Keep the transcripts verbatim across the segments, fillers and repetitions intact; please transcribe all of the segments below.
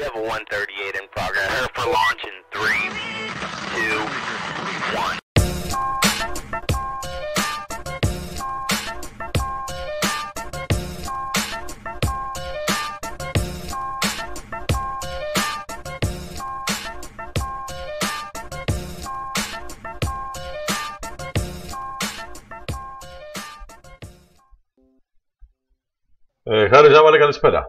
Devil one thirty-eight in progress. Prepare for launch in three, two, one. Ε, Χάρη Ζάβαλε, καλησπέρα.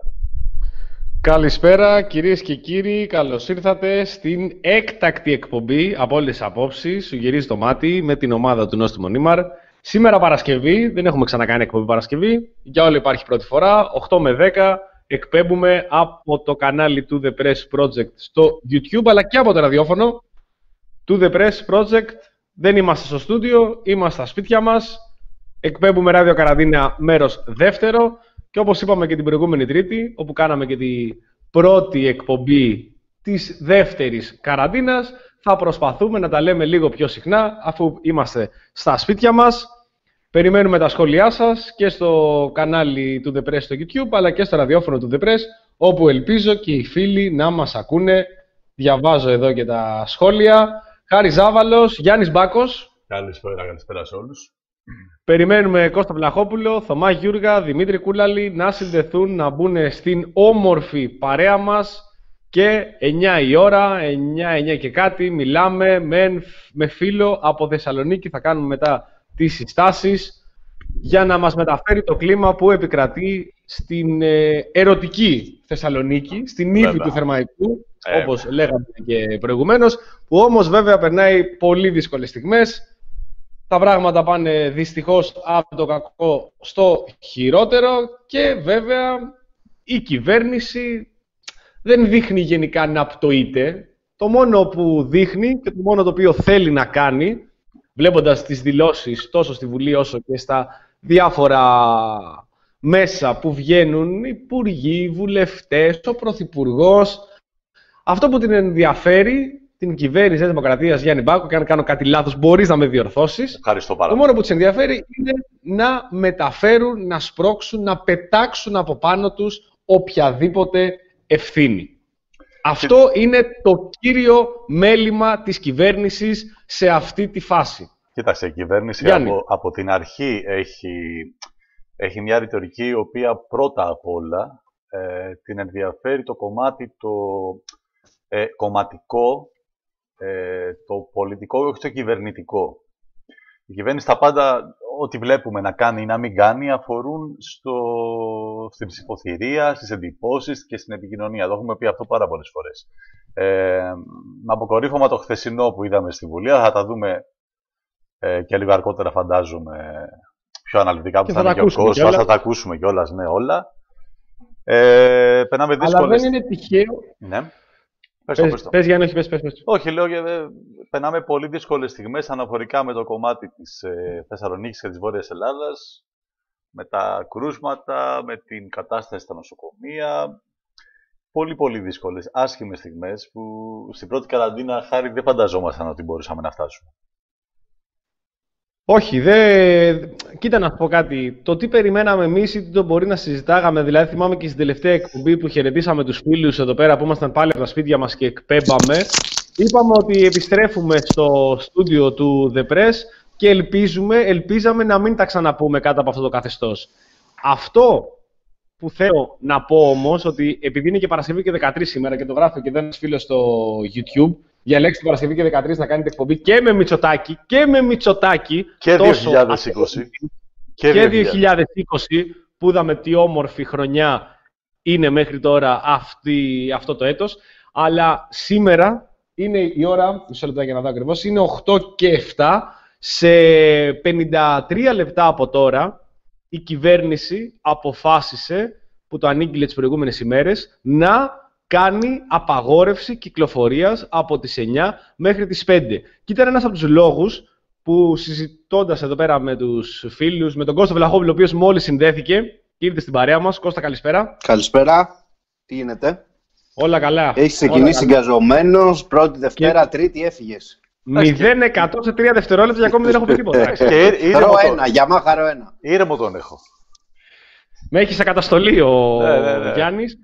Καλησπέρα κυρίες και κύριοι, καλώς ήρθατε στην έκτακτη εκπομπή από όλες τις απόψεις. Σου γυρίζει το μάτι με την ομάδα του Νόστιμο Νίμαρ. Σήμερα Παρασκευή, δεν έχουμε ξανακάνει εκπομπή Παρασκευή, για όλο υπάρχει πρώτη φορά, οκτώ με δέκα εκπέμπουμε από το κανάλι του The Press Project στο YouTube, αλλά και από το ραδιόφωνο του The Press Project. Δεν είμαστε στο στούντιο, είμαστε στα σπίτια μας, εκπέμπουμε ράδιο Καραντίνα μέρος δεύτερο. Και όπως είπαμε και την προηγούμενη Τρίτη, όπου κάναμε και την πρώτη εκπομπή της δεύτερης καραντίνας, θα προσπαθούμε να τα λέμε λίγο πιο συχνά, αφού είμαστε στα σπίτια μας. Περιμένουμε τα σχόλιά σας και στο κανάλι του The Press στο YouTube, αλλά και στο ραδιόφωνο του The Press, όπου ελπίζω και οι φίλοι να μας ακούνε. Διαβάζω εδώ και τα σχόλια. Χάρη Ζάβαλος, Γιάννης Μπάκος. Καλησπέρα, καλησπέρα σε όλους. Περιμένουμε Κώστα Βλαχόπουλο, Θωμά Γιούργα, Δημήτρη Κούλαλη να συνδεθούν, να μπουν στην όμορφη παρέα μας και εννιά η ώρα, εννιά, εννιά και κάτι, μιλάμε με, με φίλο από Θεσσαλονίκη. Θα κάνουμε μετά τις συστάσεις για να μας μεταφέρει το κλίμα που επικρατεί στην ε, ερωτική Θεσσαλονίκη, στην ύφη του Θερμαϊκού, ε, όπως λέγαμε και προηγουμένως, που όμως βέβαια περνάει πολύ δύσκολες στιγμές. Τα πράγματα πάνε δυστυχώς από το κακό στο χειρότερο και βέβαια η κυβέρνηση δεν δείχνει γενικά να πτωείται. Το μόνο που δείχνει και το μόνο το οποίο θέλει να κάνει, βλέποντας τις δηλώσεις τόσο στη Βουλή όσο και στα διάφορα μέσα που βγαίνουν, υπουργοί, βουλευτές, ο Πρωθυπουργός, αυτό που την ενδιαφέρει, την κυβέρνηση της Δημοκρατίας, Γιάννη Μπάκο, και αν κάνω κάτι λάθος μπορείς να με διορθώσεις. Ευχαριστώ πάρα Το μόνο που τους ενδιαφέρει είναι να μεταφέρουν, να σπρώξουν, να πετάξουν από πάνω τους οποιαδήποτε ευθύνη. Αυτό είναι το κύριο μέλημα της κυβέρνησης σε αυτή τη φάση. Κοίταξε, η κυβέρνηση από, από την αρχή έχει, έχει μια ρητορική η οποία πρώτα απ' όλα ε, την ενδιαφέρει το κομμάτι το ε, κομματικό, Ε, το πολιτικό, όχι το κυβερνητικό. Η κυβέρνηση τα πάντα, ό,τι βλέπουμε να κάνει ή να μην κάνει, αφορούν στο, στην ψηφοθυρία, στις εντυπώσεις και στην επικοινωνία. Το έχουμε πει αυτό πάρα πολλές φορές. Ε, με αποκορύφωμα το χθεσινό που είδαμε στη Βουλή, θα τα δούμε ε, και λίγο αργότερα, φαντάζομαι, πιο αναλυτικά που θα, θα είναι και ο κόσμος, θα τα ακούσουμε κιόλας, ναι, όλα. Ε, περνάμε δύσκολες... Αλλά δεν είναι τυχαίο. Ναι. Πες, πες, πες Γιάννη, όχι, πες, πες, πες. Όχι, λέω, ε, περνάμε πολύ δύσκολες στιγμές αναφορικά με το κομμάτι της ε, Θεσσαλονίκης και της Βόρειας Ελλάδας, με τα κρούσματα, με την κατάσταση στα νοσοκομεία. Πολύ πολύ δύσκολες, άσχημες στιγμές που στην πρώτη καραντίνα, Χάρη, δεν φανταζόμασταν ότι μπορούσαμε να φτάσουμε. Όχι, δε... κοίτα να πω κάτι. Το τι περιμέναμε εμείς ή τι το μπορεί να συζητάγαμε, δηλαδή θυμάμαι και στην τελευταία εκπομπή που χαιρετήσαμε τους φίλους εδώ πέρα που ήμασταν πάλι από τα σπίτια μας και εκπέμπαμε, είπαμε ότι επιστρέφουμε στο στούντιο του The Press και ελπίζουμε, ελπίζαμε να μην τα ξαναπούμε κάτω από αυτό το καθεστώς. Αυτό που θέλω να πω όμως, ότι επειδή είναι και Παρασκευή και δεκατρείς σήμερα και το γράφει και ένας φίλος στο YouTube, διαλέξτε την Παρασκευή και δεκατρείς να κάνετε εκπομπή και με Μητσοτάκη και με Μητσοτάκη και δύο χιλιάδες είκοσι και, και δύο χιλιάδες είκοσι που είδαμε τι όμορφη χρονιά είναι μέχρι τώρα αυτή, αυτό το έτος, αλλά σήμερα είναι η ώρα, μισό λεπτά για να δω ακριβώς, είναι οκτώ και επτά, σε πενήντα τρία λεπτά από τώρα η κυβέρνηση αποφάσισε, που το ανήγγειλε τις προηγούμενες ημέρες, να κάνει απαγόρευση κυκλοφορίας από τις εννιά μέχρι τις πέντε. Και ήταν ένας από τους λόγους που, συζητώντας εδώ πέρα με τους φίλους, με τον Κώστα Βλαχόπουλο, ο οποίος μόλις συνδέθηκε και ήρθε στην παρέα μας. Κώστα, καλησπέρα. Καλησπέρα. Τι γίνεται? Όλα καλά. Έχεις ξεκινήσει εγκαζωμένος, πρώτη, Δευτέρα, και... Τρίτη έφυγες. μηδέν εκατό σε τρία δευτερόλεπτα και ακόμη δεν έχω πει τίποτα. Ρο ένα, για μάχα ρο ένα. Ήρεμο τον έχω. Με έχει σε καταστολή ο ναι, ναι, ναι. Γιάννης.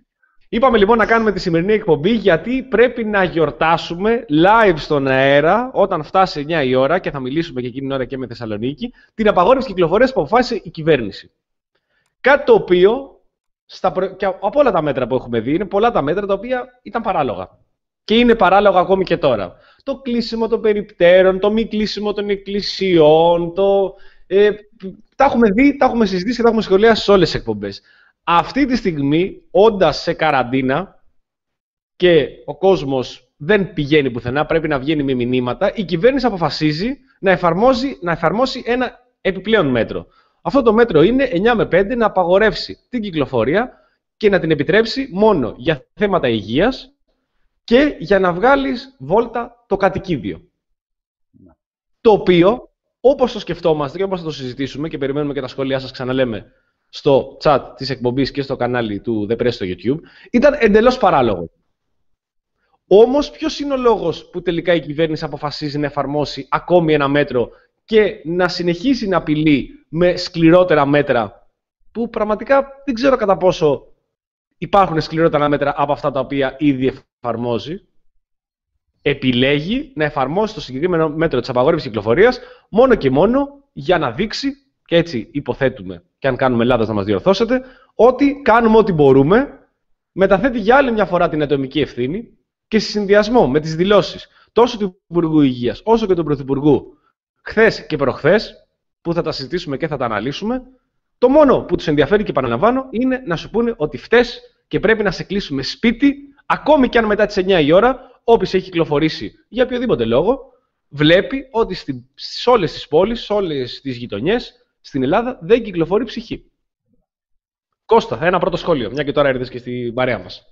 Είπαμε λοιπόν να κάνουμε τη σημερινή εκπομπή γιατί πρέπει να γιορτάσουμε live στον αέρα όταν φτάσει εννιά η ώρα και θα μιλήσουμε και εκείνη την ώρα και με Θεσσαλονίκη την απαγόρευση κυκλοφορίας που αποφάσισε η κυβέρνηση. Κάτι το οποίο, στα προ... και από όλα τα μέτρα που έχουμε δει, είναι πολλά τα μέτρα τα οποία ήταν παράλογα. Και είναι παράλογα ακόμη και τώρα. Το κλείσιμο των περιπτέρων, το μη κλείσιμο των εκκλησιών, το... Ε, τα έχουμε δει, τα έχουμε συζητήσει και τα έχουμε σχολιάσει σε όλες τις εκπομπές. Αυτή τη στιγμή, όντας σε καραντίνα και ο κόσμος δεν πηγαίνει πουθενά, πρέπει να βγαίνει με μηνύματα, η κυβέρνηση αποφασίζει να εφαρμόσει, να εφαρμόσει ένα επιπλέον μέτρο. Αυτό το μέτρο είναι εννιά με πέντε να απαγορεύσει την κυκλοφορία και να την επιτρέψει μόνο για θέματα υγείας και για να βγάλεις βόλτα το κατοικίδιο. Ναι. Το οποίο, όπως το σκεφτόμαστε και όπως θα το συζητήσουμε και περιμένουμε και τα σχόλιά σας, ξαναλέμε, στο chat της εκπομπής και στο κανάλι του The Press στο YouTube, ήταν εντελώς παράλογο. Όμως, ποιος είναι ο λόγος που τελικά η κυβέρνηση αποφασίζει να εφαρμόσει ακόμη ένα μέτρο και να συνεχίσει να απειλεί με σκληρότερα μέτρα, που πραγματικά δεν ξέρω κατά πόσο υπάρχουν σκληρότερα μέτρα από αυτά τα οποία ήδη εφαρμόζει. Επιλέγει να εφαρμόσει το συγκεκριμένο μέτρο της απαγόρευσης κυκλοφορίας μόνο και μόνο για να δείξει, και έτσι υποθέτουμε, και αν κάνουμε λάθος να μας διορθώσετε, ότι κάνουμε ό,τι μπορούμε, μεταθέτει για άλλη μια φορά την ατομική ευθύνη και σε συνδυασμό με τις δηλώσεις τόσο του Υπουργού Υγείας όσο και του Πρωθυπουργού χθες και προχθές, που θα τα συζητήσουμε και θα τα αναλύσουμε, το μόνο που τους ενδιαφέρει και επαναλαμβάνω είναι να σου πούνε ότι φταίς και πρέπει να σε κλείσουμε σπίτι, ακόμη και αν μετά τις εννιά η ώρα, όποιος έχει κυκλοφορήσει για οποιοδήποτε λόγο, βλέπει ότι σε όλες τις πόλεις, σε όλες τις γειτονιές, στην Ελλάδα δεν κυκλοφορεί ψυχή. Κώστα, ένα πρώτο σχόλιο, μια και τώρα έρθες και στην παρέα μας.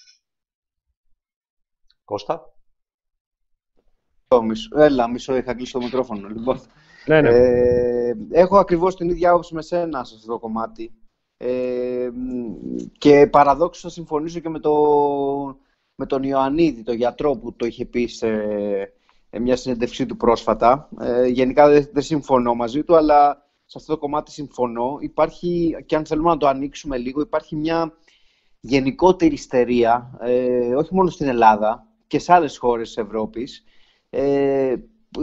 Κώστα. Έλα, μισό, είχα κλείσει το μικρόφωνο. Λοιπόν. Ναι, ναι. Ε, έχω ακριβώς την ίδια άποψη με σένα σε αυτό το κομμάτι. Ε, και παραδόξως θα συμφωνήσω και με, το, με τον Ιωαννίδη, τον γιατρό που το είχε πει σε μια συνέντευξή του πρόσφατα. Ε, γενικά δεν, δεν συμφωνώ μαζί του, αλλά σε αυτό το κομμάτι συμφωνώ. Υπάρχει, και αν θέλουμε να το ανοίξουμε λίγο, υπάρχει μια γενικότερη ιστερία, ε, όχι μόνο στην Ελλάδα και σε άλλες χώρες της Ευρώπης, ε,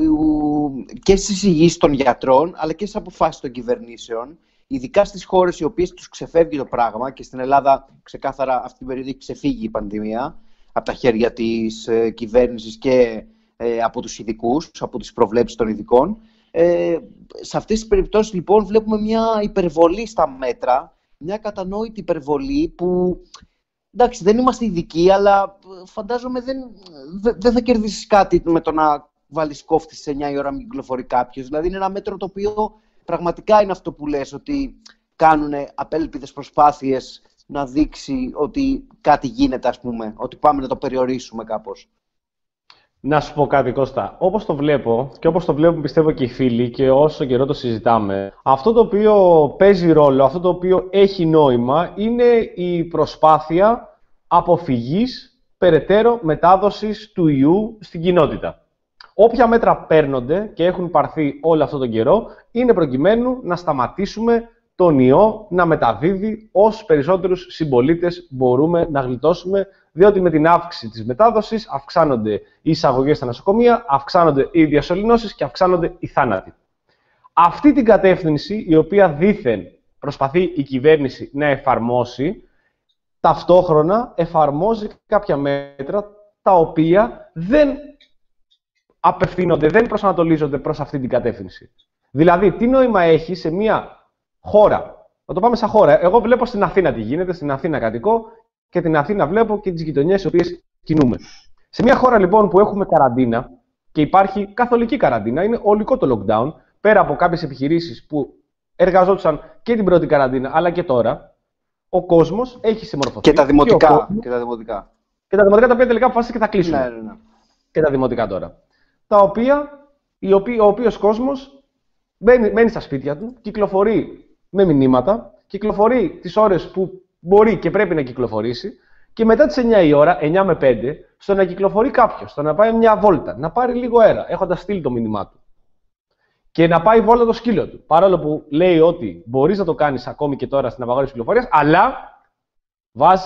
και στις εισηγήσεις των γιατρών, αλλά και στις αποφάσεις των κυβερνήσεων, ειδικά στις χώρες οι οποίες τους ξεφεύγει το πράγμα, και στην Ελλάδα ξεκάθαρα αυτή την περίοδο έχει ξεφύγει η πανδημία από τα χέρια της ε, κυβέρνησης και ε, από τους ειδικούς, από τις προβλέψεις των ειδικών. Ε, σε αυτές τις περιπτώσεις λοιπόν βλέπουμε μια υπερβολή στα μέτρα, μια κατανόητη υπερβολή που, εντάξει, δεν είμαστε ειδικοί, αλλά φαντάζομαι δεν, δεν θα κερδίσεις κάτι με το να βάλεις κόφτη στις εννιά η ώρα μην κυκλοφορεί κάποιος. Δηλαδή είναι ένα μέτρο το οποίο πραγματικά είναι αυτό που λες, ότι κάνουν απέλπιδες προσπάθειες να δείξει ότι κάτι γίνεται, ας πούμε, ότι πάμε να το περιορίσουμε κάπως. Να σου πω κάτι, Κώστα. Όπως το βλέπω και όπως το βλέπουν πιστεύω και οι φίλοι και όσο καιρό το συζητάμε, αυτό το οποίο παίζει ρόλο, αυτό το οποίο έχει νόημα είναι η προσπάθεια αποφυγής περαιτέρω μετάδοσης του ιού στην κοινότητα. Όποια μέτρα παίρνονται και έχουν πάρθει όλο αυτόν τον καιρό είναι προκειμένου να σταματήσουμε τον ιό να μεταδίδει όσους περισσότερους συμπολίτες μπορούμε να γλιτώσουμε, διότι με την αύξηση της μετάδοσης αυξάνονται οι εισαγωγές στα νοσοκομεία, αυξάνονται οι διασωληνώσεις και αυξάνονται οι θάνατοι. Αυτή την κατεύθυνση, η οποία δήθεν προσπαθεί η κυβέρνηση να εφαρμόσει, ταυτόχρονα εφαρμόζει κάποια μέτρα τα οποία δεν απευθύνονται, δεν προσανατολίζονται προς αυτή την κατεύθυνση. Δηλαδή, τι νόημα έχει σε μια χώρα, να το πάμε σαν χώρα, εγώ βλέπω στην Αθήνα τι γίνεται, στην Αθήνα κατοικώ και την Αθήνα βλέπω και τις γειτονιές στις οποίες κινούμε. Σε μια χώρα λοιπόν που έχουμε καραντίνα και υπάρχει καθολική καραντίνα, είναι ολικό το lockdown, πέρα από κάποιες επιχειρήσεις που εργαζόντουσαν και την πρώτη καραντίνα αλλά και τώρα, ο κόσμος έχει συμμορφωθεί. Και τα δημοτικά. Και, κόσμος, και τα δημοτικά. Και τα δημοτικά τα οποία τελικά αποφάσισαν και θα κλείσουν. Ναι, ναι, ναι. Και τα δημοτικά τώρα. Τα οποία, ο οποίος κόσμος μένει, μένει στα σπίτια του, κυκλοφορεί με μηνύματα, κυκλοφορεί τις ώρες που μπορεί και πρέπει να κυκλοφορήσει και μετά τις εννιά η ώρα, εννιά με πέντε, στο να κυκλοφορεί κάποιος, στο να πάει μια βόλτα, να πάρει λίγο αέρα, έχοντας στείλει το μήνυμά του. Και να πάει βόλτα το σκύλο του. Παρόλο που λέει ότι μπορείς να το κάνεις ακόμη και τώρα στην απαγόρευση κυκλοφορίας, αλλά βάζει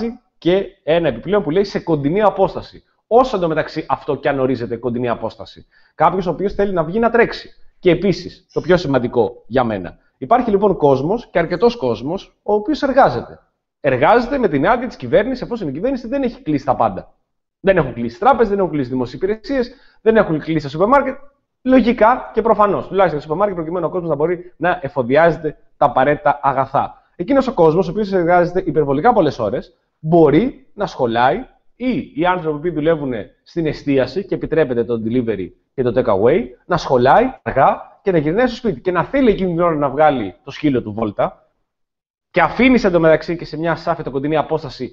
και ένα επιπλέον που λέει σε κοντινή απόσταση. Όσο εντωμεταξύ αυτό και αν ορίζεται κοντινή απόσταση. Κάποιος ο οποίος θέλει να βγει να τρέξει. Και επίσης, το πιο σημαντικό για μένα, υπάρχει λοιπόν κόσμος και αρκετός κόσμος ο οποίος εργάζεται. Εργάζεται με την άδεια της κυβέρνησης, εφόσον η κυβέρνηση δεν έχει κλείσει τα πάντα. Δεν έχουν κλείσει τράπεζες, δεν έχουν κλείσει δημοσίες υπηρεσίες, δεν έχουν κλείσει τα σούπερ μάρκετ. Λογικά και προφανώς, τουλάχιστον στο σούπερ μάρκετ, προκειμένου ο κόσμος να μπορεί να εφοδιάζεται τα απαραίτητα αγαθά. Εκείνος ο κόσμος, ο οποίος εργάζεται υπερβολικά πολλές ώρες, μπορεί να σχολάει ή οι άνθρωποι που δουλεύουν στην εστίαση και επιτρέπεται το delivery και το take away, να σχολάει αργά και να γυρνάει στο σπίτι και να θέλει εκείνη την ώρα να βγάλει το σκύλο του βόλτα και αφήνει εντωμεταξύ και σε μια σάφια κοντινή απόσταση.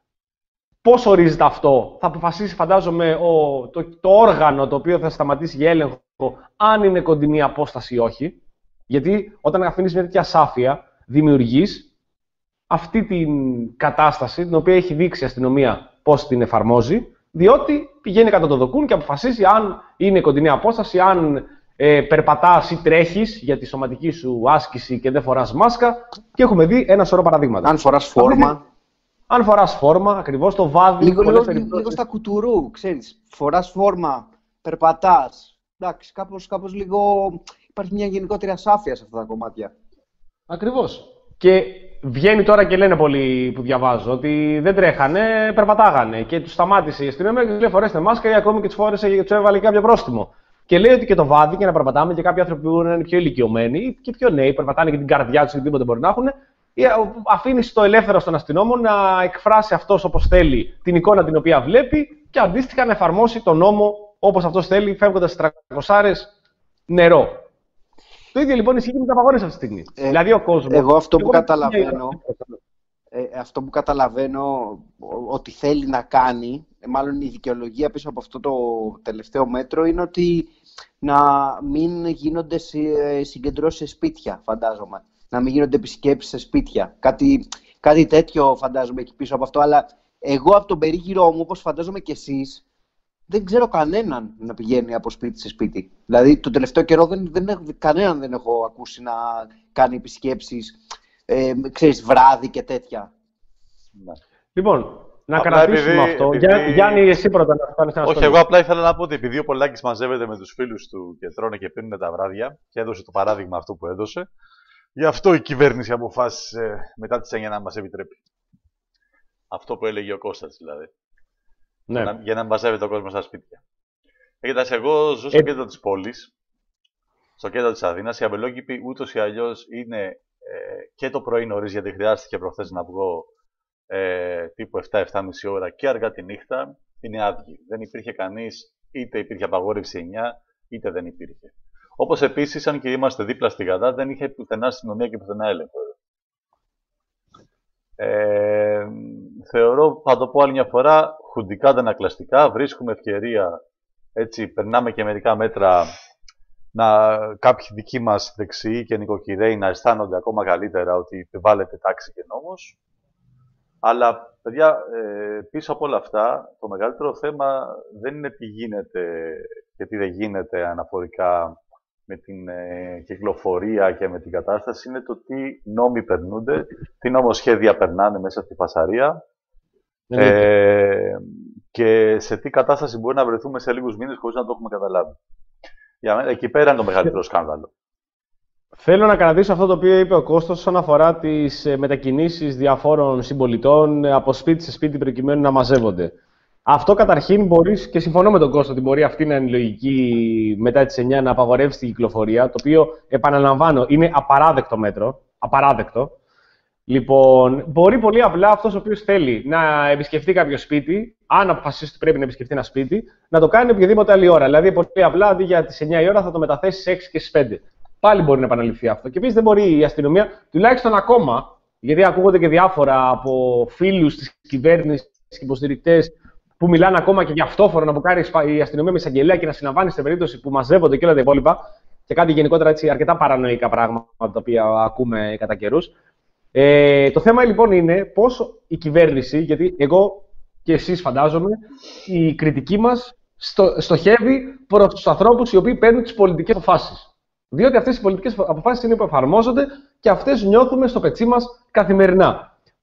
Πώς ορίζεται αυτό, θα αποφασίσει, φαντάζομαι, ο, το, το όργανο το οποίο θα σταματήσει για έλεγχο, αν είναι κοντινή απόσταση ή όχι. Γιατί όταν αφήνεις μια τέτοια σάφια, δημιουργείς αυτή την κατάσταση, την οποία έχει δείξει η αστυνομία πώς την εφαρμόζει, διότι πηγαίνει κατά το δοκούν και αποφασίζει αν είναι κοντινή απόσταση, αν ε, περπατάς ή τρέχεις για τη σωματική σου άσκηση και δεν φοράς μάσκα. Και έχουμε δει ένα σωρό παραδείγματα. Αν φοράς φόρμα. Αν φοράς φόρμα, ακριβώς το βάδι. Λίγο, λίγο, λίγο στα κουτουρού, ξέρεις. Φοράς φόρμα, περπατάς. Εντάξει, κάπως, κάπως λίγο υπάρχει μια γενικότερη ασάφεια σε αυτά τα κομμάτια. Ακριβώς. Και βγαίνει τώρα και λένε πολλοί που διαβάζω ότι δεν τρέχανε, περπατάγανε. Και τους σταμάτησε η αστυνομία και τους λέει φορέστε μάσκα ή ακόμη και τους φόρεσε και τους έβαλε κάποιο πρόστιμο. Και λέει ότι και το βάδι και να περπατάμε και κάποιοι άνθρωποι που είναι πιο ηλικιωμένοι και πιο νέοι, περπατάνε και την καρδιά τους ή οτιδήποτε μπορεί να έχουν. Αφήνει το ελεύθερο στον αστυνόμο να εκφράσει αυτός όπως θέλει την εικόνα την οποία βλέπει και αντίστοιχα να εφαρμόσει τον νόμο όπως αυτός θέλει, φεύγοντας στις τριακόσιες νερό. Το ίδιο λοιπόν ισχύει και με τα απαγόρευση αυτή τη στιγμή. Ε, δηλαδή ο κόσμος. Εγώ αυτό που καταλαβαίνω, ε, αυτό που καταλαβαίνω ότι θέλει να κάνει, μάλλον η δικαιολογία πίσω από αυτό το τελευταίο μέτρο, είναι ότι να μην γίνονται συγκεντρώσεις σε σπίτια, φαντάζομαι. Να μην γίνονται επισκέψεις σε σπίτια. Κάτι, κάτι τέτοιο φαντάζομαι εκεί πίσω από αυτό. Αλλά εγώ από τον περίγυρό μου, όπως φαντάζομαι κι εσείς, δεν ξέρω κανέναν να πηγαίνει από σπίτι σε σπίτι. Δηλαδή, τον τελευταίο καιρό δεν, δεν, κανέναν δεν έχω ακούσει να κάνει επισκέψεις, ε, ξέρεις, βράδυ και τέτοια. Λοιπόν, να απλά κρατήσουμε επειδή, αυτό. Επειδή... Γιάννη, εσύ πρώτα να φτάνεις ένα Όχι, εγώ απλά ήθελα να πω ότι επειδή ο Πολάκης μαζεύεται με τους φίλους του και τρώνε και πίνουν τα βράδια και έδωσε το παράδειγμα αυτό που έδωσε, γι' αυτό η κυβέρνηση αποφάσισε μετά τις εννιά να μας επιτρέπει. Αυτό που έλεγε ο Κώστας δηλαδή. Ναι. Για, να, για να μαζεύει τον κόσμο στα σπίτια. Έχετε, εγώ ζω στο ε... κέντρο της πόλης, στο κέντρο της Αθήνας. Η Αμπελόκηπη ούτως ή αλλιώς είναι ε, και το πρωί νωρίς, γιατί χρειάστηκε προχθές να βγω ε, τύπου επτά επτά και μισή ώρα και αργά τη νύχτα. Είναι άδειοι. Δεν υπήρχε κανείς, είτε υπήρχε απαγόρευση εννιά, είτε δεν υπήρχε. Όπως επίσης, αν και είμαστε δίπλα στη Γαδά, δεν είχε πουθενά αστυνομία και πουθενά έλεγχο. Ε, θεωρώ, θα το πω άλλη μια φορά, χουντικά αντανακλαστικά, βρίσκουμε ευκαιρία, έτσι, περνάμε και μερικά μέτρα, να κάποιοι δικοί μας δεξιοί και νοικοκυρέοι να αισθάνονται ακόμα καλύτερα ότι βάλετε τάξη και νόμος. Αλλά, παιδιά, ε, πίσω από όλα αυτά, το μεγαλύτερο θέμα δεν είναι τι γίνεται και τι δεν γίνεται αναφορικά με την ε, κυκλοφορία και με την κατάσταση, είναι το τι νόμοι περνούνται, τι νομοσχέδια περνάνε μέσα στη φασαρία ε, και σε τι κατάσταση μπορεί να βρεθούμε σε λίγους μήνες χωρίς να το έχουμε καταλάβει. Για μένα, εκεί πέρα είναι το μεγαλύτερο σκάνδαλο. Θέλω να κρατήσω αυτό το οποίο είπε ο Κώστας όσον αφορά τις μετακινήσεις διαφόρων συμπολιτών από σπίτι σε σπίτι προκειμένου να μαζεύονται. Αυτό καταρχήν μπορείς, και συμφωνώ με τον Κώστα ότι μπορεί αυτή να είναι η λογική μετά τις εννιά να απαγορεύσει την κυκλοφορία, το οποίο, επαναλαμβάνω, είναι απαράδεκτο μέτρο. Απαράδεκτο. Λοιπόν, μπορεί πολύ απλά αυτός ο οποίος θέλει να επισκεφτεί κάποιο σπίτι, αν αποφασίσει ότι πρέπει να επισκεφτεί ένα σπίτι, να το κάνει οποιαδήποτε άλλη ώρα. Δηλαδή, πολύ απλά αντί για τις εννιά η ώρα θα το μεταθέσει στις έξι και στις πέντε. Πάλι μπορεί να επαναληφθεί αυτό. Και επίσης δεν μπορεί η αστυνομία, τουλάχιστον ακόμα, γιατί ακούγονται και διάφορα από φίλους της κυβέρνησης και υποστηρικτές, που μιλάνε ακόμα και για αυτόφορο να μπουκάρει η αστυνομία με εισαγγελέα και να συλλαμβάνει στην περίπτωση που μαζεύονται και όλα τα υπόλοιπα. Και κάτι γενικότερα έτσι, αρκετά παρανοϊκά πράγματα τα οποία ακούμε κατά καιρούς. Ε, το θέμα λοιπόν είναι πώς η κυβέρνηση, γιατί εγώ και εσείς φαντάζομαι, η κριτική μας στο, στοχεύει προς τους ανθρώπους οι οποίοι παίρνουν τις πολιτικές αποφάσεις. Διότι αυτές οι πολιτικές αποφάσεις είναι που εφαρμόζονται και αυτές νιώθουμε στο πετσί μας καθημερινά.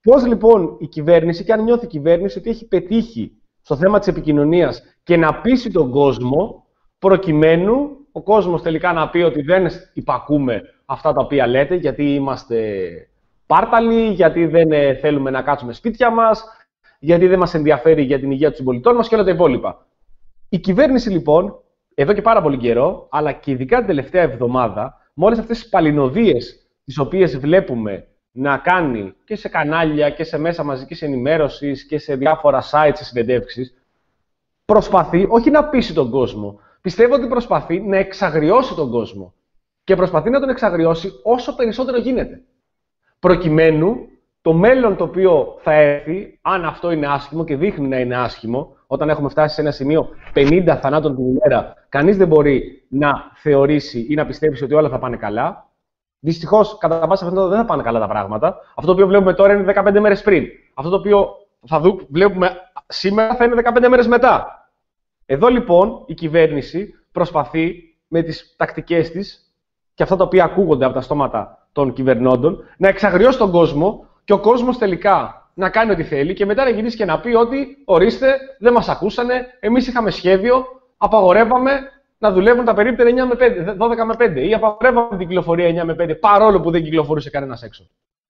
Πώς λοιπόν η κυβέρνηση, και αν νιώθει η κυβέρνηση ότι έχει πετύχει στο θέμα της επικοινωνίας και να πείσει τον κόσμο, προκειμένου ο κόσμος τελικά να πει ότι δεν υπακούμε αυτά τα οποία λέτε, γιατί είμαστε πάρταλοι, γιατί δεν θέλουμε να κάτσουμε σπίτια μας, γιατί δεν μας ενδιαφέρει για την υγεία των συμπολιτών μας και όλα τα υπόλοιπα. Η κυβέρνηση λοιπόν, εδώ και πάρα πολύ καιρό, αλλά και ειδικά την τελευταία εβδομάδα, με όλες αυτές τις παλινοδίες τις οποίες βλέπουμε να κάνει και σε κανάλια και σε μέσα μαζικής ενημέρωσης και σε διάφορα sites, σε συνεντεύξεις, προσπαθεί όχι να πείσει τον κόσμο. Πιστεύω ότι προσπαθεί να εξαγριώσει τον κόσμο. Και προσπαθεί να τον εξαγριώσει όσο περισσότερο γίνεται. Προκειμένου το μέλλον το οποίο θα έρθει, αν αυτό είναι άσχημο και δείχνει να είναι άσχημο, όταν έχουμε φτάσει σε ένα σημείο πενήντα θανάτων την ημέρα, κανείς δεν μπορεί να θεωρήσει ή να πιστέψει ότι όλα θα πάνε καλά. Δυστυχώς, κατά πάσα πιθανότητα δεν θα πάνε καλά τα πράγματα. Αυτό το οποίο βλέπουμε τώρα είναι δεκαπέντε μέρες πριν. Αυτό το οποίο θα δου, βλέπουμε σήμερα θα είναι δεκαπέντε μέρες μετά. Εδώ λοιπόν η κυβέρνηση προσπαθεί με τις τακτικές της και αυτά τα οποία ακούγονται από τα στόματα των κυβερνώντων να εξαγριώσει τον κόσμο και ο κόσμος τελικά να κάνει ό,τι θέλει και μετά να γυρίσει και να πει ότι ορίστε, δεν μας ακούσανε, εμείς είχαμε σχέδιο, απαγορεύαμε να δουλεύουν τα περίπτερα εννιά με πέντε, δώδεκα με πέντε ή απαγορεύαμε την κυκλοφορία εννιά με πέντε παρόλο που δεν κυκλοφορούσε κανένας έξω.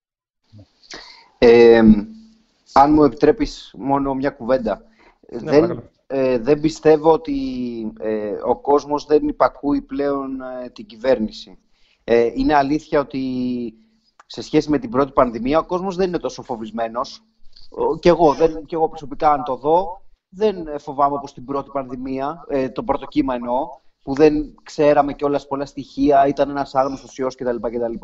Ε, αν μου επιτρέπεις μόνο μια κουβέντα. Ναι, δεν, ε, δεν πιστεύω ότι ε, ο κόσμος δεν υπακούει πλέον ε, την κυβέρνηση. Ε, είναι αλήθεια ότι σε σχέση με την πρώτη πανδημία ο κόσμος δεν είναι τόσο φοβισμένος. Και εγώ, δεν, και εγώ προσωπικά αν το δω, δεν φοβάμαι όπως την πρώτη πανδημία, ε, το πρώτο κύμα εννοώ, που δεν ξέραμε κιόλας πολλά στοιχεία, ήταν ένας άγνωστος ιός κτλ. κτλ.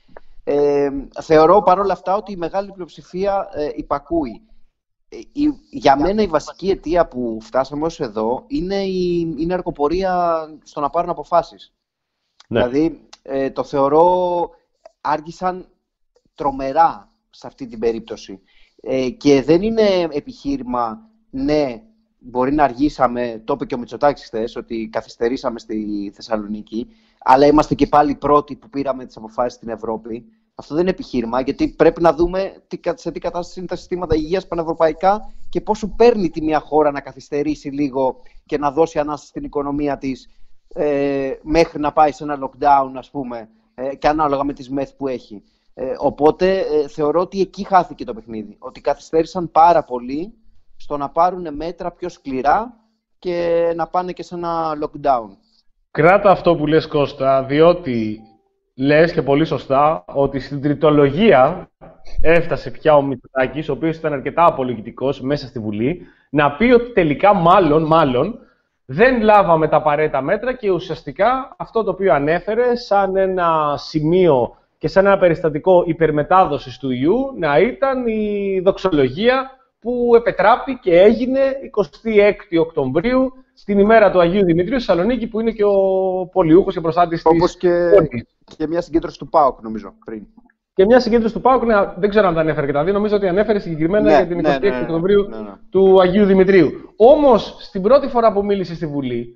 Ε, θεωρώ παρόλα αυτά ότι η μεγάλη πλειοψηφία ε, υπακούει. Ε, η, για μένα η βασική αιτία που φτάσαμε ως εδώ είναι η, η ναρκοπορία στο να πάρουν αποφάσεις. Ναι. Δηλαδή, ε, το θεωρώ άργησαν τρομερά σε αυτή την περίπτωση. Ε, και δεν είναι επιχείρημα, ναι, μπορεί να αργήσαμε, το είπε και ο Μητσοτάκης χθες, ότι καθυστερήσαμε στη Θεσσαλονίκη, αλλά είμαστε και πάλι πρώτοι που πήραμε τις αποφάσεις στην Ευρώπη. Αυτό δεν είναι επιχείρημα, γιατί πρέπει να δούμε σε τι κατάσταση είναι τα συστήματα υγείας πανευρωπαϊκά και πόσο παίρνει τη μια χώρα να καθυστερήσει λίγο και να δώσει ανάσταση στην οικονομία της ε, μέχρι να πάει σε ένα lockdown, ας πούμε, ε, και ανάλογα με τις μεθ που έχει. Ε, οπότε ε, θεωρώ ότι εκεί χάθηκε το παιχνίδι, ότι καθυστέρησαν πάρα πολύ στο να πάρουν μέτρα πιο σκληρά και να πάνε και σε ένα lockdown. Κράτα αυτό που λες, Κώστα, διότι λες και πολύ σωστά ότι στην τριτολογία έφτασε πια ο Μητσοτάκης, ο οποίος ήταν αρκετά απολογητικός μέσα στη Βουλή, να πει ότι τελικά μάλλον, μάλλον δεν λάβαμε τα απαραίτητα μέτρα και ουσιαστικά αυτό το οποίο ανέφερε σαν ένα σημείο και σαν ένα περιστατικό υπερμετάδοσης του ιού να ήταν η δοξολογία που επετράπη και έγινε εικοστή έκτη Οκτωβρίου, την ημέρα του Αγίου Δημητρίου στη Θεσσαλονίκη, που είναι και ο πολιούχος και προστάτης της. Όπως και, και μια συγκέντρωση του ΠΑΟΚ, νομίζω, πριν. Και μια συγκέντρωση του ΠΑΟΚ, ναι, δεν ξέρω αν τα ανέφερε και τα δύο, νομίζω ότι ανέφερε συγκεκριμένα ναι, για την εικοστή έκτη ναι, ναι, Οκτωβρίου ναι, ναι. του Αγίου Δημητρίου. Όμως, στην πρώτη φορά που μίλησε στη Βουλή,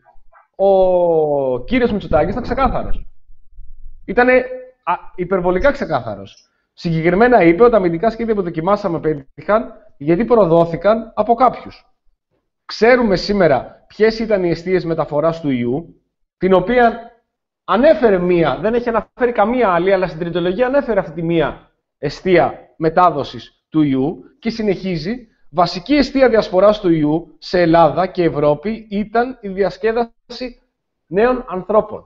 ο κύριος Μητσοτάκης ήταν ξεκάθαρος. Ήταν υπερβολικά ξεκάθαρος. Συγκεκριμένα είπε ότι τα αμυντικά σχέδια που δοκιμάσαμε πέτυχαν γιατί προδόθηκαν από κάποιους. Ξέρουμε σήμερα ποιες ήταν οι εστίες μεταφοράς του ιού, την οποία ανέφερε μία, δεν έχει αναφέρει καμία άλλη, αλλά στην τριτολογία ανέφερε αυτή τη μία εστία μετάδοσης του ιού και συνεχίζει. Βασική εστία διασποράς του ιού σε Ελλάδα και Ευρώπη ήταν η διασκέδαση νέων ανθρώπων.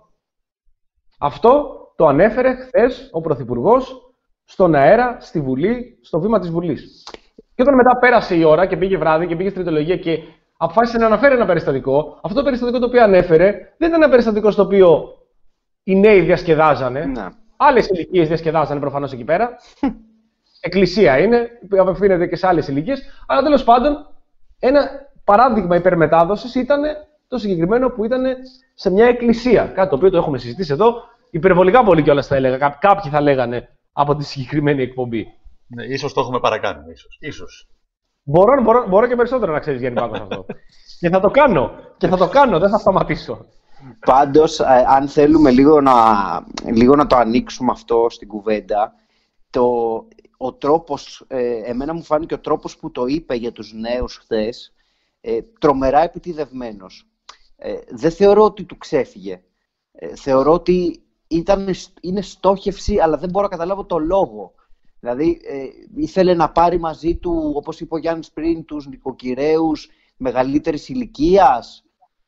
Αυτό το ανέφερε χθες ο Πρωθυπουργός στον αέρα, στη Βουλή, στο βήμα της Βουλής. Και όταν μετά πέρασε η ώρα και πήγε βράδυ και πήγε στην τριτολογία και αποφάσισε να αναφέρει ένα περιστατικό, αυτό το περιστατικό το οποίο ανέφερε δεν ήταν ένα περιστατικό στο οποίο οι νέοι διασκεδάζανε. Ναι. Άλλες ηλικίες διασκεδάζανε προφανώς εκεί πέρα. Εκκλησία είναι, απευθύνεται και σε άλλες ηλικίες. Αλλά τέλος πάντων, ένα παράδειγμα υπερμετάδοσης ήταν το συγκεκριμένο που ήταν σε μια εκκλησία. Κάτι το οποίο το έχουμε συζητήσει εδώ υπερβολικά πολύ κιόλας θα έλεγα. Κάποιοι θα λέγανε από τη συγκεκριμένη εκπομπή. Ναι, ίσως το έχουμε παρακάνει, ίσως. ίσως. Μπορώ, μπορώ, μπορώ και περισσότερο να ξέρεις, Γιάννη Πάκος, αυτό. Και θα το κάνω. Και θα το κάνω, δεν θα σταματήσω. Πάντως, αν θέλουμε λίγο να, λίγο να το ανοίξουμε αυτό στην κουβέντα, το, ο τρόπος, ε, εμένα μου φάνηκε ο τρόπος που το είπε για τους νέους χθες, ε, τρομερά επιτιδευμένος. Ε, δεν θεωρώ ότι του ξέφυγε. Ε, θεωρώ ότι ήταν, είναι στόχευση, αλλά δεν μπορώ να καταλάβω το λόγο. Δηλαδή, ε, ήθελε να πάρει μαζί του, όπως είπε ο Γιάννης πριν, τους νοικοκυρέους μεγαλύτερης ηλικίας.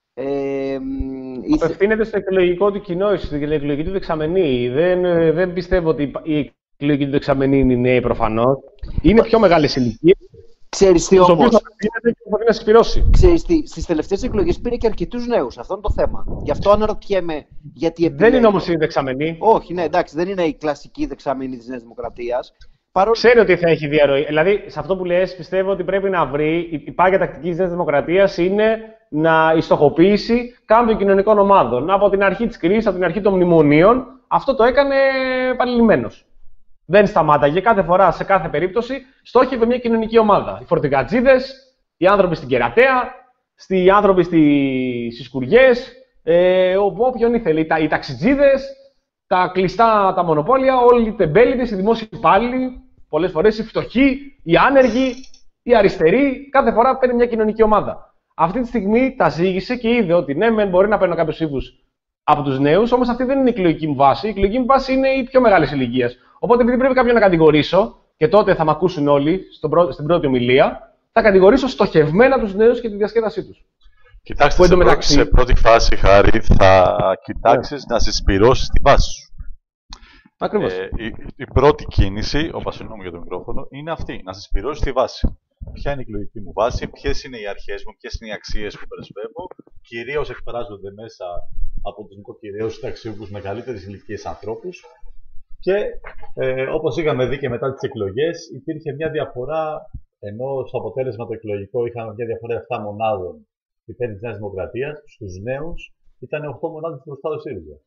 Ε, Απευθύνεται στο εκλογικό του κοινό, στην εκλογική του δεξαμενή. Δεν, δεν πιστεύω ότι η εκλογική του δεξαμενή είναι νέοι προφανώς. Είναι πιο μεγάλες ηλικίες. Ξέρεις τι όμως, να συσπηρώσει. Ξέρεις τι, στις τελευταίες εκλογές πήρε και αρκετούς νέους. Αυτό είναι το θέμα. Γι' αυτό αναρωτιέμαι γιατί επιλέγει. Δεν είναι όμως η δεξαμενή. Όχι, ναι, εντάξει, δεν είναι η κλασική δεξαμενή της Νέας Δημοκρατίας. Παρόλο... Ξέρει ότι θα έχει διαρροή. Δηλαδή, σε αυτό που λες, πιστεύω ότι πρέπει να βρει. Η πάγια τακτική της Νέας Δημοκρατίας είναι να η στοχοποίηση κάποιων κοινωνικών ομάδων. Από την αρχή της κρίσης, από την αρχή των μνημονίων, αυτό το έκανε επανειλημμένος. Δεν σταμάταγε κάθε φορά, σε κάθε περίπτωση, στόχευε μια κοινωνική ομάδα. Οι φορτηγατζίδες, οι άνθρωποι στην Κερατέα, οι άνθρωποι στις Σκουριές, ε, όποιον ήθελε, οι, οι ταξιτζίδες, τα κλειστά τα μονοπόλια, όλοι οι τεμπέληδες, οι δημόσιοι υπάλληλοι, πολλές φορές οι φτωχοί, οι άνεργοι, οι αριστεροί, κάθε φορά παίρνει μια κοινωνική ομάδα. Αυτή τη στιγμή τα ζήγησε και είδε ότι ναι, μεν μπορεί να παίρνω κάποιους ύβους από τους νέους, όμως αυτή δεν είναι η εκλογική μου βάση. Η εκλογική μου βάση είναι οι πιο μεγάλες ηλικίες. Οπότε, επειδή πρέπει κάποιον να κατηγορήσω, και τότε θα με ακούσουν όλοι στον, στην πρώτη ομιλία, θα κατηγορήσω στοχευμένα τους νέους και τη διασκέδασή τους. Κοιτάξτε, σε, μεταξύ... σε πρώτη φάση, Χάρη, θα κοιτάξεις yeah. να συσπηρώσεις τη βάση σου. Ακριβώς. Ε, η, η πρώτη κίνηση, όπως συγγνώμη για το μικρόφωνο, είναι αυτή, να συσπηρώσεις τη βάση. Ποια είναι η εκλογική μου βάση, ποιες είναι οι αρχές μου, ποιες είναι οι αξίες που πρεσβεύω. Κυρίως εκφράζονται μέσα από τους νοικοκυρέους συνταξιούχους μεγαλύτερης ηλικίας ανθρώπους. Και ε, όπως είχαμε δει και μετά τις εκλογές, υπήρχε μια διαφορά, ενώ στο αποτέλεσμα το εκλογικό είχαμε μια διαφορά επτά μονάδων υπέρ της Νέας Δημοκρατίας, στους νέους ήταν οκτώ μονάδες μπροστά του ΣΥΡΙΖΑ.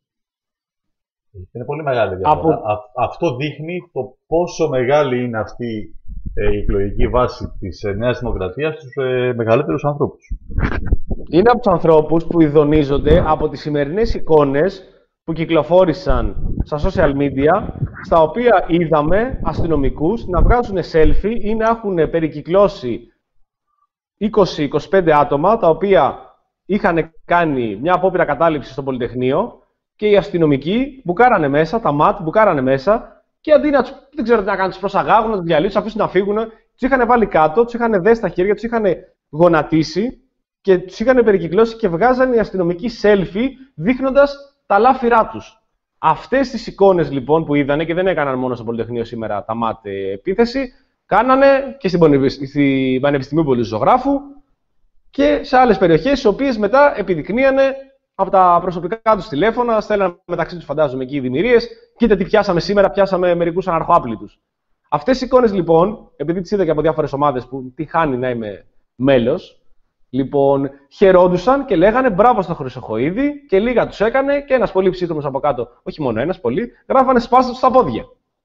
Είναι πολύ μεγάλη διαφορά. Από... Α, αυτό δείχνει το πόσο μεγάλη είναι αυτή ε, η εκλογική βάση της ε, Νέας Δημοκρατίας στους ε, μεγαλύτερους ανθρώπους. Είναι από τους ανθρώπους που ειδονίζονται από τις σημερινές εικόνες που κυκλοφόρησαν στα social media, στα οποία είδαμε αστυνομικούς να βγάζουν selfie ή να έχουν περικυκλώσει είκοσι με είκοσι πέντε άτομα, τα οποία είχαν κάνει μια απόπειρα κατάληψης στο Πολυτεχνείο και οι αστυνομικοί μπουκάρανε μέσα, τα ΜΑΤ μπουκάρανε μέσα και αντί να τους, δεν ξέρω τι να κάνουν, τους προσαγάγουν, να τους διαλύσουν, τους αφήσουν να φύγουν, τους είχαν βάλει κάτω, τους είχαν δέσει τα χέρια, τους είχαν γονατίσει και τους είχαν περικυκλώσει και βγάζανε οι αστυνομικοί selfie δείχνοντας τα λάφυρά τους. Αυτές τις εικόνες λοιπόν που είδανε και δεν έκαναν μόνο στο Πολυτεχνείο σήμερα τα ΜΑΤ επίθεση, κάνανε και στην Πανεπιστημίου Πολιτζωγράφου και σε άλλες περιοχές, οι οποίες μετά επιδεικνύανε από τα προσωπικά τους τηλέφωνα, στέλνανε μεταξύ τους, φαντάζομαι, εκεί οι δημιουργίες. Κοίτα τι πιάσαμε σήμερα, πιάσαμε μερικούς αναρχοάπλητους. Αυτές οι εικόνες λοιπόν, επειδή τις είδα και από διάφορες ομάδες που τι χάνει να είμαι μέλος, λοιπόν, χαιρόντουσαν και λέγανε μπράβο στο Χρυσοχοΐδη και λίγα τους έκανε και ένας πολύ ψύχρεμος από κάτω, όχι μόνο ένας, πολύ, γράφανε σπάστε τους στα πόδια.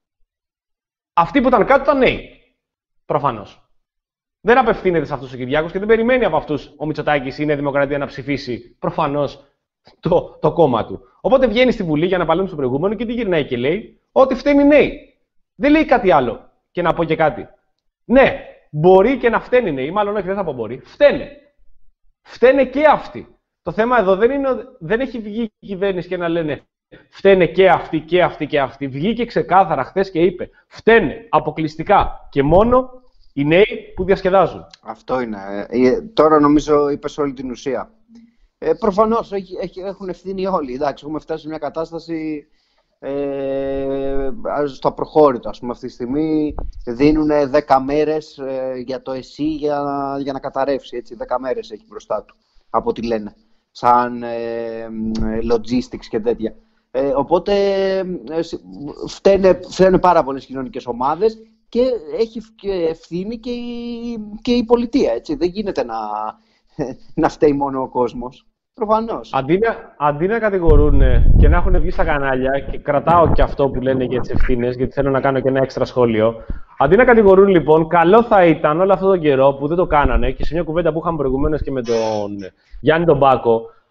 Αυτοί που ήταν κάτω ήταν νέοι. Προφανώς. Δεν απευθύνεται σε αυτούς ο Κυριάκος και δεν περιμένει από αυτούς ο Μητσοτάκης ή η Νέα Δημοκρατία να ψηφίσει προφανώς το, το κόμμα του. Οπότε βγαίνει στη Βουλή για να παλέψει το προηγούμενο και τι γυρνάει και λέει ότι φταίνει οι νέοι. Δεν λέει κάτι άλλο. Και να πω και κάτι. Ναι, μπορεί και να φταίνει οι νέοι, μάλλον όχι, δεν θα πω μπορεί. Φταίνε. Φταίνε και αυτοί. Το θέμα εδώ δεν είναι, δεν έχει βγει η κυβέρνηση και να λένε φταίνε και αυτοί και αυτοί και αυτοί. Βγήκε ξεκάθαρα χθες και είπε φταίνε αποκλειστικά και μόνο οι νέοι που διασκεδάζουν. Αυτό είναι. Ε, τώρα νομίζω είπες όλη την ουσία. Ε, προφανώς έχει, έχει, έχουν ευθύνη όλοι. Εντάξει, έχουμε φτάσει σε μια κατάσταση ε, στο απροχώρητο. Ας πούμε, αυτή τη στιγμή δίνουν δέκα μέρες ε, για το ΕΣΥ για, για να καταρρεύσει. Έτσι, δέκα μέρες έχει μπροστά του, από ό,τι λένε. Σαν ε, logistics και τέτοια. Ε, οπότε ε, φταίνε, φταίνε πάρα πολλές κοινωνικές ομάδες και έχει ευθύνη και η, και η πολιτεία. Έτσι. Δεν γίνεται να, να φταίει μόνο ο κόσμος. Προφανώς. Αντί να, αντί να κατηγορούν και να έχουν βγει στα κανάλια, και κρατάω και αυτό που λένε για τις ευθύνες, γιατί θέλω να κάνω και ένα έξτρα σχόλιο. Αντί να κατηγορούν λοιπόν, καλό θα ήταν όλο αυτόν τον καιρό που δεν το κάνανε και σε μια κουβέντα που είχαμε προηγουμένως και με τον Γιάννη τον Μπάκο,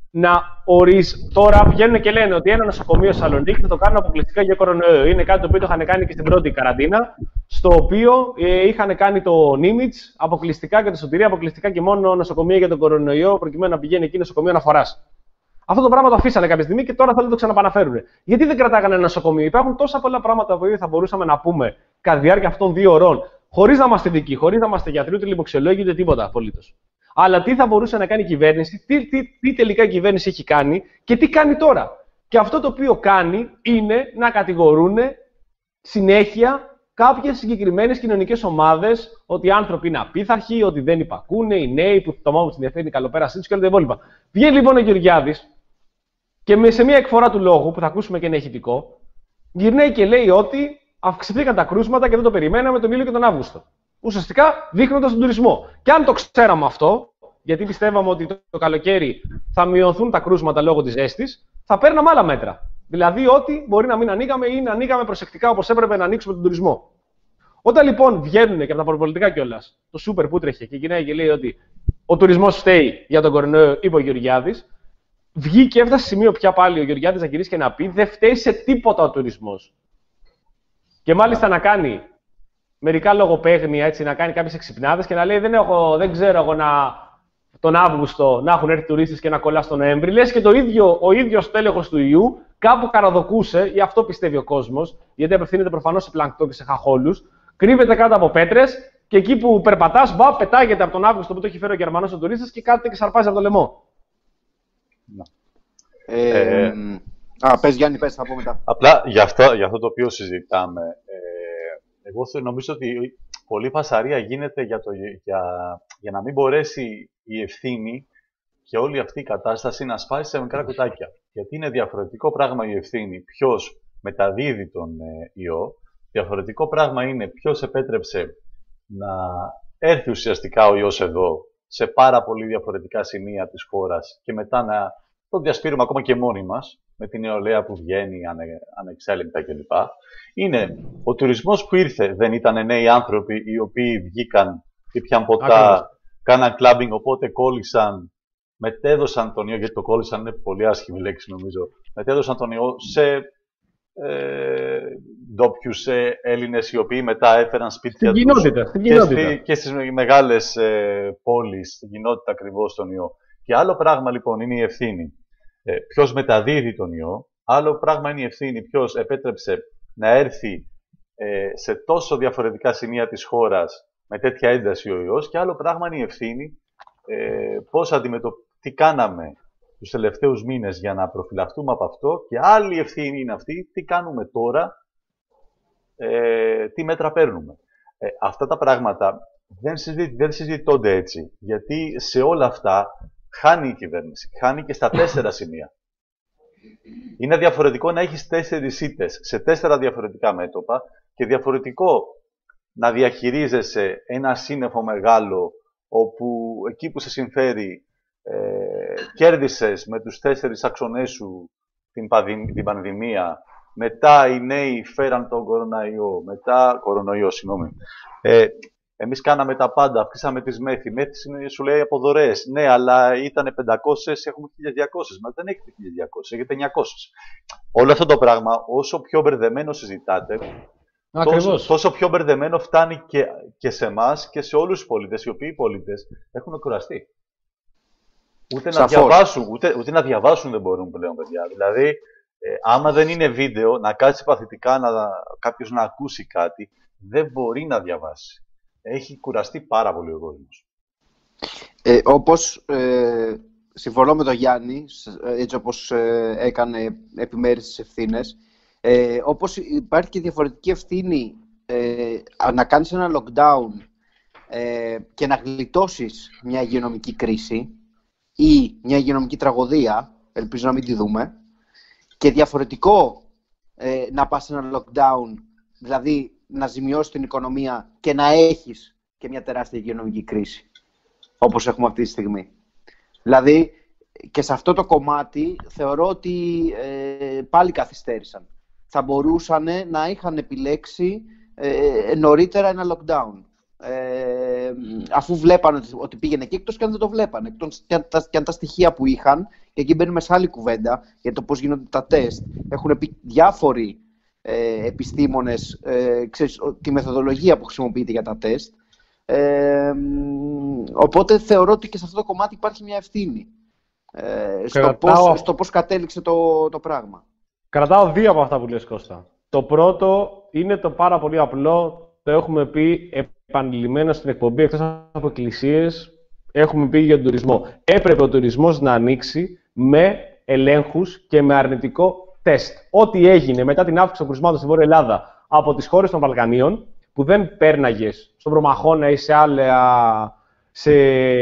να ορίσει. Τώρα βγαίνουν και λένε ότι ένα νοσοκομείο Θεσσαλονίκη θα το κάνουν αποκλειστικά για κορονοϊό. Είναι κάτι το οποίο το είχαν κάνει και στην πρώτη καραντίνα, στο οποίο ε, είχαν κάνει το Νίμιτς αποκλειστικά και το Σωτηρία αποκλειστικά και μόνο νοσοκομεία για τον κορονοϊό, προκειμένου να πηγαίνει εκεί νοσοκομείο αναφορά. Αυτό το πράγμα το αφήσανε κάποια στιγμή και τώρα θέλουν να το ξαναπαναφέρουν. Γιατί δεν κρατάγανε ένα νοσοκομείο? Υπάρχουν τόσα πολλά πράγματα που θα μπορούσαμε να πούμε κατά τη διάρκεια αυτών δύο ωρών, χωρίς να είμαστε ειδικοί, χωρίς να είμαστε γιατροί, ούτε λοιμοξιολόγοι, ούτε τίποτα απολύτως. Αλλά τι θα μπορούσε να κάνει η κυβέρνηση, τι, τι, τι τελικά η κυβέρνηση έχει κάνει και τι κάνει τώρα. Και αυτό το οποίο κάνει είναι να κατηγορούν συνέχεια κάποιες συγκεκριμένες κοινωνικές ομάδες ότι οι άνθρωποι είναι απίθαρχοι, ότι δεν υπακούνε, οι νέοι που το μόνο που ενδιαφέρει είναι η καλοπέρασή τους και όλα τα υπόλοιπα. Βγαίνει λοιπόν ο Γεωργιάδης και σε μια εκφορά του λόγου, που θα ακούσουμε και ένα ηχητικό, γυρνάει και λέει ότι αυξηθήκαν τα κρούσματα και δεν το περιμέναμε τον Ιούλιο και τον Αύγουστο. Ουσιαστικά δείχνοντας τον τουρισμό. Και αν το ξέραμε αυτό, γιατί πιστεύαμε ότι το καλοκαίρι θα μειωθούν τα κρούσματα λόγω της ζέστης, θα παίρναμε άλλα μέτρα. Δηλαδή ότι μπορεί να μην ανοίγαμε ή να ανοίγαμε προσεκτικά όπως έπρεπε να ανοίξουμε τον τουρισμό. Όταν λοιπόν βγαίνουν και από τα προπολιτικά κιόλας, το σούπερ που τρέχει και γυρνάει και λέει ότι ο τουρισμός φταίει για τον κορονοϊό, είπε ο Γεωργιάδης, βγήκε και έφτασε σε σημείο πια πάλι ο Γεωργιάδης να γυρίσει και να πει: δεν φταίει σε τίποτα ο τουρισμός. Και μάλιστα να κάνει μερικά λογοπαίγνια, έτσι, να κάνει κάποιες εξυπνάδες και να λέει: δεν, έχω, δεν ξέρω εγώ να, τον Αύγουστο να έχουν έρθει τουρίστες και να κολλά στον Νοέμβρη. Λες και το ίδιο, ο ίδιος τέλεχος του ιού κάπου καραδοκούσε, ή αυτό πιστεύει ο κόσμος, γιατί απευθύνεται προφανώς σε πλανκτό και σε χαχόλους, κρύβεται κάτω από πέτρες και εκεί που περπατάς, μπα, πετάγεται από τον Αύγουστο που το έχει φέρει ο Γερμανός ο τουρίστας και κάθεται και σαρπάζει από το λαιμό. Ε, ε, α, πες Γιάννη, πες, θα πω μετά. Απλά για αυτό, για αυτό το οποίο συζητάμε, ε, εγώ νομίζω ότι πολλή φασαρία γίνεται για, το, για, για να μην μπορέσει η ευθύνη και όλη αυτή η κατάσταση να σπάσει σε μικρά κουτάκια. Γιατί είναι διαφορετικό πράγμα η ευθύνη ποιος μεταδίδει τον ε, ιό, διαφορετικό πράγμα είναι ποιος επέτρεψε να έρθει ουσιαστικά ο ιός εδώ σε πάρα πολύ διαφορετικά σημεία της χώρας και μετά να το διασπείρουμε ακόμα και μόνοι μας, με την νεολαία που βγαίνει ανε, ανεξέλεγκτα κλπ. Είναι ο τουρισμός που ήρθε, δεν ήταν νέοι άνθρωποι οι οποίοι βγήκαν και πιαν ποτά, κάναν κλάμπινγκ, οπότε κόλλησαν, μετέδωσαν τον ιό, γιατί το κόλλησαν είναι πολύ άσχημη λέξη νομίζω, μετέδωσαν τον ιό σε ε, ντόπιους, σε Έλληνες οι οποίοι μετά έφεραν σπίτια στην τους κοινότητα, στην και, κοινότητα. στη, και στις μεγάλες ε, πόλεις, στην κοινότητα ακριβώς τον ιό. Και άλλο πράγμα λοιπόν είναι η ευθύνη. Ε, ποιος μεταδίδει τον ιό, άλλο πράγμα είναι η ευθύνη ποιος επέτρεψε να έρθει ε, σε τόσο διαφορετικά σημεία της χώρας με τέτοια ένταση ο ιός, και άλλο πράγμα είναι η ευθύνη ε, πώς αντιμετω... τι κάναμε τους τελευταίους μήνες για να προφυλαχτούμε από αυτό, και άλλη ευθύνη είναι αυτή τι κάνουμε τώρα, ε, τι μέτρα παίρνουμε. Ε, αυτά τα πράγματα δεν, συζητ... δεν συζητώνται έτσι, γιατί σε όλα αυτά χάνει η κυβέρνηση, χάνει και στα τέσσερα σημεία. Είναι διαφορετικό να έχεις τέσσερις σίτες σε τέσσερα διαφορετικά μέτωπα και διαφορετικό να διαχειρίζεσαι ένα σύννεφο μεγάλο όπου εκεί που σε συμφέρει ε, κέρδισες με τους τέσσερις άξονές σου την, παδι, την πανδημία, μετά οι νέοι φέραν τον κορονοϊό, μετά κορονοϊό, συγγνώμη. Ε, Εμείς κάναμε τα πάντα, αυξήσαμε τις μέθη. Μέθη σου λέει από δωρεές. Ναι, αλλά ήταν πεντακόσιες, έχουμε χίλια διακόσιες. Μα δεν έχετε χίλια διακόσιες, έχετε εννιακόσιες. Όλο αυτό το πράγμα, όσο πιο μπερδεμένο συζητάτε, τόσο, τόσο πιο μπερδεμένο φτάνει και, και σε εμάς και σε όλους τους πολίτες, οι οποίοι οι πολίτες έχουν κουραστεί. Ούτε να, διαβάσουν, ούτε, ούτε να διαβάσουν δεν μπορούν πλέον, παιδιά. Δηλαδή, ε, άμα δεν είναι βίντεο, να κάτσει παθητικά να, κάποιος να ακούσει κάτι, δεν μπορεί να διαβάσει. Έχει κουραστεί πάρα πολύ ο κόσμος. Ε, όπως ε, συμφωνώ με τον Γιάννη, έτσι όπως ε, έκανε επιμέρειες τις ευθύνες, ε, όπως υπάρχει και διαφορετική ευθύνη ε, να κάνεις ένα lockdown ε, και να γλιτώσεις μια υγειονομική κρίση ή μια υγειονομική τραγωδία, ελπίζω να μην τη δούμε, και διαφορετικό ε, να πας σε ένα lockdown, δηλαδή να ζημιώσει την οικονομία και να έχεις και μια τεράστια υγειονομική κρίση, όπως έχουμε αυτή τη στιγμή. Δηλαδή, και σε αυτό το κομμάτι θεωρώ ότι ε, πάλι καθυστέρησαν. Θα μπορούσαν να είχαν επιλέξει ε, νωρίτερα ένα lockdown. Ε, ε, αφού βλέπανε ότι, ότι πήγαινε εκεί, εκτός και αν δεν το βλέπανε, εκτός και αν, τα, και αν τα στοιχεία που είχαν, και εκεί μπαίνουμε σε άλλη κουβέντα για το πώς γίνονται τα τεστ. Έχουν πει διάφοροι ε, επιστήμονες ε, ξέρεις, τη μεθοδολογία που χρησιμοποιείται για τα τεστ. Ε, οπότε θεωρώ ότι και σε αυτό το κομμάτι υπάρχει μια ευθύνη ε, στο, Κρατάω... πώς, στο πώς κατέληξε το, το πράγμα. Κρατάω δύο από αυτά που λες, Κώστα. Το πρώτο είναι το πάρα πολύ απλό, το έχουμε πει επανειλημμένα στην εκπομπή, εκτός από εκκλησίες, έχουμε πει για τον τουρισμό. Έπρεπε ο τουρισμός να ανοίξει με ελέγχους και με αρνητικό τεστ. Ό,τι έγινε μετά την αύξηση των κρουσμάτων στη Βόρεια Ελλάδα από τις χώρες των Βαλκανίων, που δεν πέρναγες στον Προμαχώνα ή σε άλλα, σε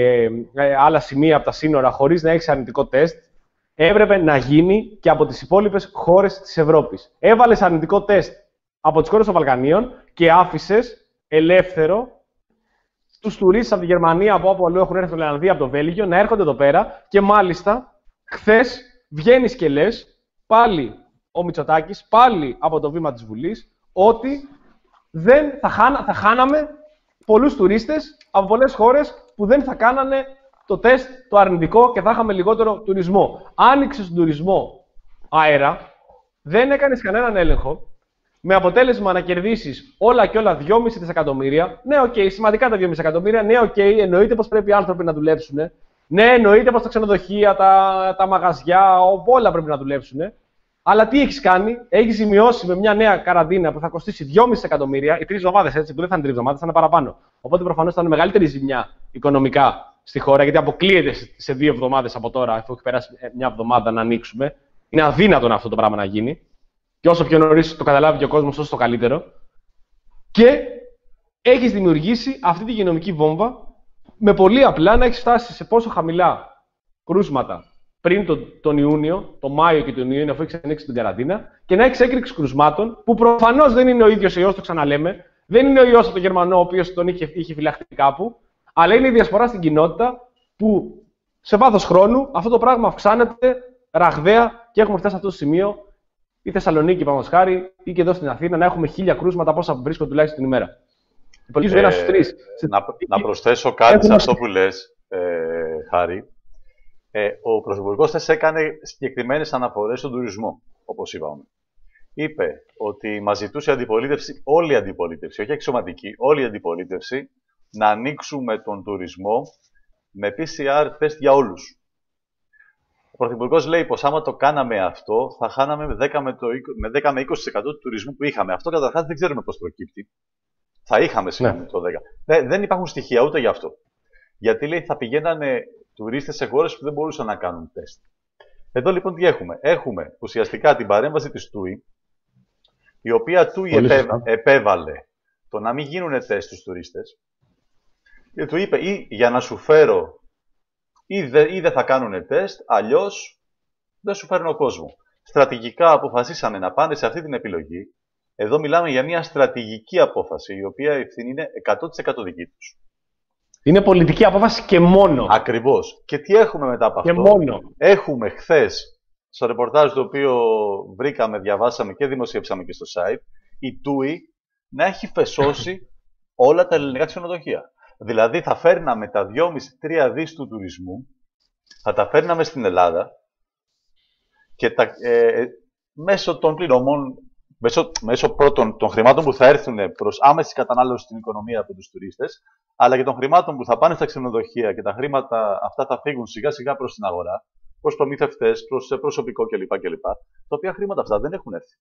άλλα σημεία από τα σύνορα χωρίς να έχεις αρνητικό τεστ, έπρεπε να γίνει και από τις υπόλοιπες χώρες της Ευρώπης. Έβαλες αρνητικό τεστ από τις χώρες των Βαλκανίων και άφησες ελεύθερο τους τουρίστες από τη Γερμανία, από όπου αλλού έχουν έρθει από την Ολλανδία, από το Βέλγιο, να έρχονται εδώ πέρα και μάλιστα χθες βγαίνεις και λες, πάλι ο Μητσοτάκης, πάλι από το βήμα της Βουλής, ότι δεν θα, χάνα, θα χάναμε πολλούς τουρίστες από πολλές χώρες που δεν θα κάνανε το τεστ το αρνητικό και θα είχαμε λιγότερο τουρισμό. Άνοιξες τον τουρισμό αέρα, δεν έκανες κανέναν έλεγχο, με αποτέλεσμα να κερδίσεις όλα και όλα δυόμισι δισεκατομμύρια. Ναι, οκ, okay, σημαντικά τα δυόμισι εκατομμύρια. Ναι, οκ, okay, εννοείται πως πρέπει οι άνθρωποι να δουλέψουν. Ναι, εννοείται πως τα ξενοδοχεία, τα, τα μαγαζιά, όλα πρέπει να δουλέψουν. Αλλά τι έχεις κάνει, έχεις ζημιώσει με μια νέα καραντίνα που θα κοστίσει δυόμισι εκατομμύρια, οι τρεις εβδομάδες έτσι, που δεν θα είναι τρεις εβδομάδες, θα είναι παραπάνω. Οπότε προφανώς θα είναι μεγαλύτερη ζημιά οικονομικά στη χώρα, γιατί αποκλείεται σε δύο εβδομάδες από τώρα, αφού έχει περάσει μια εβδομάδα, να ανοίξουμε. Είναι αδύνατον αυτό το πράγμα να γίνει. Και όσο πιο νωρίς το καταλάβει και ο κόσμος, όσο το καλύτερο. Και έχεις δημιουργήσει αυτή τη υγειονομική βόμβα με πολύ απλά να έχεις φτάσει σε πόσο χαμηλά κρούσματα πριν τον, τον Ιούνιο, τον Μάιο και τον Ιούνιο, αφού έχεις ανοίξει την καραντίνα, και να έχεις έκρηξη κρουσμάτων που προφανώς δεν είναι ο ίδιος ο ιός, το ξαναλέμε, δεν είναι ο ιός από τον Γερμανό, ο οποίος τον είχε, είχε φυλαχτεί κάπου, αλλά είναι η διασπορά στην κοινότητα που σε βάθος χρόνου αυτό το πράγμα αυξάνεται ραγδαία και έχουμε φτάσει σε αυτό το σημείο. Η Θεσσαλονίκη, παραδείγματος χάρη, ή και εδώ στην Αθήνα, να έχουμε χίλια κρούσματα πόσα βρίσκονται τουλάχιστον την ημέρα. Υπολογίζω ένα στους τρεις. Να, να προσθέσω κάτι έχουμε... σε αυτό που λες, ε, Χάρη. Ε, ο Πρωθυπουργός θες έκανε συγκεκριμένες αναφορές στον τουρισμό, όπως είπαμε. Είπε ότι μας ζητούσε η αντιπολίτευση, όλη η αντιπολίτευση, όχι αξιωματική, όλη η αντιπολίτευση, να ανοίξουμε τον τουρισμό με πι σι αρ τεστ για όλους. Ο Πρωθυπουργός λέει πως άμα το κάναμε αυτό, θα χάναμε με δέκα με είκοσι τοις εκατό του τουρισμού που είχαμε. Αυτό καταρχάς δεν ξέρουμε πώς προκύπτει. Θα είχαμε συγγνώμη ναι. το δέκα. Δεν, δεν υπάρχουν στοιχεία ούτε γι' αυτό. Γιατί λέει θα πηγαίνανε τουρίστες σε χώρες που δεν μπορούσαν να κάνουν τεστ. Εδώ λοιπόν τι έχουμε. Έχουμε ουσιαστικά την παρέμβαση της ΤΟΥΗ, η οποία ΤΟΥΗ επέ, επέβαλε το να μην γίνουν τεστ στους τουρίστες. Και του είπε ή για να σου φέρω ή, δε, ή δεν θα κάνουν τεστ, αλλιώς δεν σου φέρνω κόσμο. Στρατηγικά αποφασίσανε να πάνε σε αυτή την επιλογή. Εδώ μιλάμε για μια στρατηγική απόφαση, η οποία η ευθύνη είναι εκατό τοις εκατό δική τους. Είναι πολιτική απόφαση και μόνο. Ακριβώς. Και τι έχουμε μετά από και αυτό. Μόνο. Έχουμε χθες, στο ρεπορτάζ το οποίο βρήκαμε, διαβάσαμε και δημοσίευσαμε και στο site, η ΤΟΥΗ να έχει φεσώσει όλα τα ελληνικά ξενοδοχεία. Δηλαδή θα φέρναμε τα δυόμισι με τρία δις του τουρισμού, θα τα φέρναμε στην Ελλάδα και τα, ε, μέσω των πληρωμών, μέσω, μέσω πρώτων των χρημάτων που θα έρθουν προς άμεση κατανάλωση στην οικονομία από τους τουρίστες, αλλά και των χρημάτων που θα πάνε στα ξενοδοχεία και τα χρήματα αυτά θα φύγουν σιγά σιγά προς την αγορά, προς προμηθευτές, προς προσωπικό κλπ. κλπ. Τα οποία χρήματα αυτά δεν έχουν έρθει.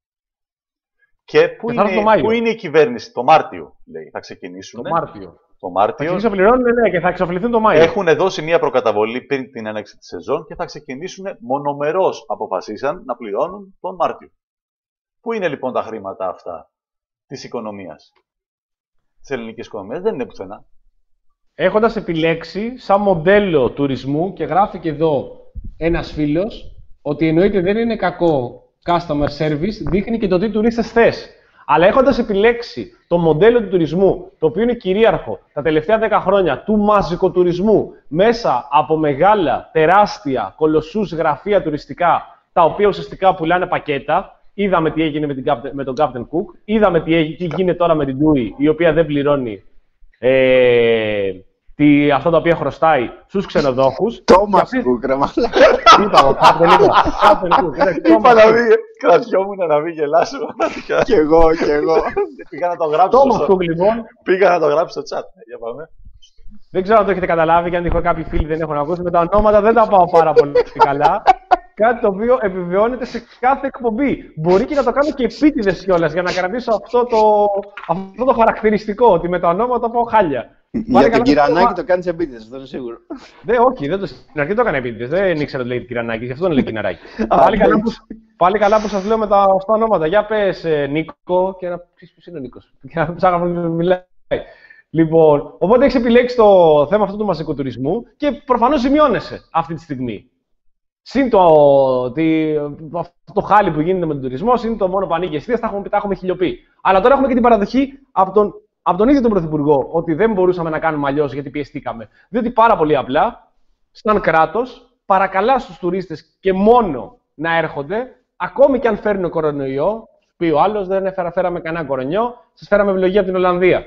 Και πού είναι, πού είναι η κυβέρνηση, το Μάρτιο λέει, θα ξεκινήσουν. Το Μάρτιο. Το Μάρτιο. Θα πληρώνουν, ναι, και θα εξοφληθούν το Μάιο. Έχουν δώσει μια προκαταβολή πριν την έναρξη της σεζόν και θα ξεκινήσουν μονομερώς, αποφασίσαν να πληρώνουν τον Μάρτιο. Πού είναι λοιπόν τα χρήματα αυτά της οικονομίας, της ελληνικής οικονομίας, δεν είναι πουθενά. Έχοντας επιλέξει σαν μοντέλο τουρισμού, και γράφει και εδώ ένας φίλος, ότι εννοείται δεν είναι κακό customer service, δείχνει και το τι τουρίστες θες. Αλλά έχοντας επιλέξει το μοντέλο του τουρισμού, το οποίο είναι κυρίαρχο τα τελευταία δέκα χρόνια, του μαζικοτουρισμού, μέσα από μεγάλα, τεράστια, κολοσσούς γραφεία τουριστικά, τα οποία ουσιαστικά πουλάνε πακέτα. Είδαμε τι έγινε με, την, με τον Captain Cook, είδαμε τι, τι γίνεται τώρα με την ΤΟΥΗ, η οποία δεν πληρώνει ε, τι, αυτό το οποίο χρωστάει στους ξενοδόχους. Τόμας Κουκ, ρε μαλάκα. Είπα, κάτι δεν είπα. Είπα να μην, κρατιόμουν να μην γελάσω. Κι εγώ, κι εγώ. Πήγα να το γράψω. Τόμας Κουκ, λοιπόν. Πήγα να το γράψω στο chat. Για πάμε. Δεν ξέρω αν το έχετε καταλάβει και αν τυχόν κάποιοι φίλοι δεν έχουν ακούσει. Με τα ονόματα δεν τα πάω πάρα πολύ καλά. Κάτι το οποίο επιβεβαιώνεται σε κάθε εκπομπή. Μπορεί και να το κάνω και επίτηδες κιόλας για να κρατήσω αυτό το, αυτό το χαρακτηριστικό. Ότι με τα ονόματα πάω χάλια. Για τον Κυρανάκη το κάνεις επίτηδες, αυτό είναι σίγουρο. Ναι, όχι, δεν το, στην αρχή το έκανα επίτηδες. Δεν ήξερα ότι λέγεται Κυρανάκη, γι' αυτό τον λέει Κυρανάκη. πάλι, καλά που, πάλι καλά που σας λέω με τα ωστά ονόματα. Για πες ε, Νίκο και να πεις ποιος είναι ο Νίκος. Και να ψάχνω να μιλάει. Λοιπόν, οπότε έχεις επιλέξει το θέμα αυτού του μαζικού τουρισμού και προφανώς ζημιώνεσαι αυτή τη στιγμή. Συν το, ότι, αυτό το χάλι που γίνεται με τον τουρισμό, συν το μόνο που ανοίγει εστίες, τα έχουμε, τα έχουμε χιλιοποιεί. Αλλά τώρα έχουμε και την παραδοχή από τον, από τον ίδιο τον Πρωθυπουργό ότι δεν μπορούσαμε να κάνουμε αλλιώς γιατί πιεστήκαμε. Διότι πάρα πολύ απλά, σαν κράτος, παρακαλά στους τουρίστες και μόνο να έρχονται, ακόμη και αν φέρνουν κορονοϊό, πει ο άλλος δεν έφερα, φέραμε κανένα κορονοϊό, σας φέραμε ευλογία από την Ολλανδία.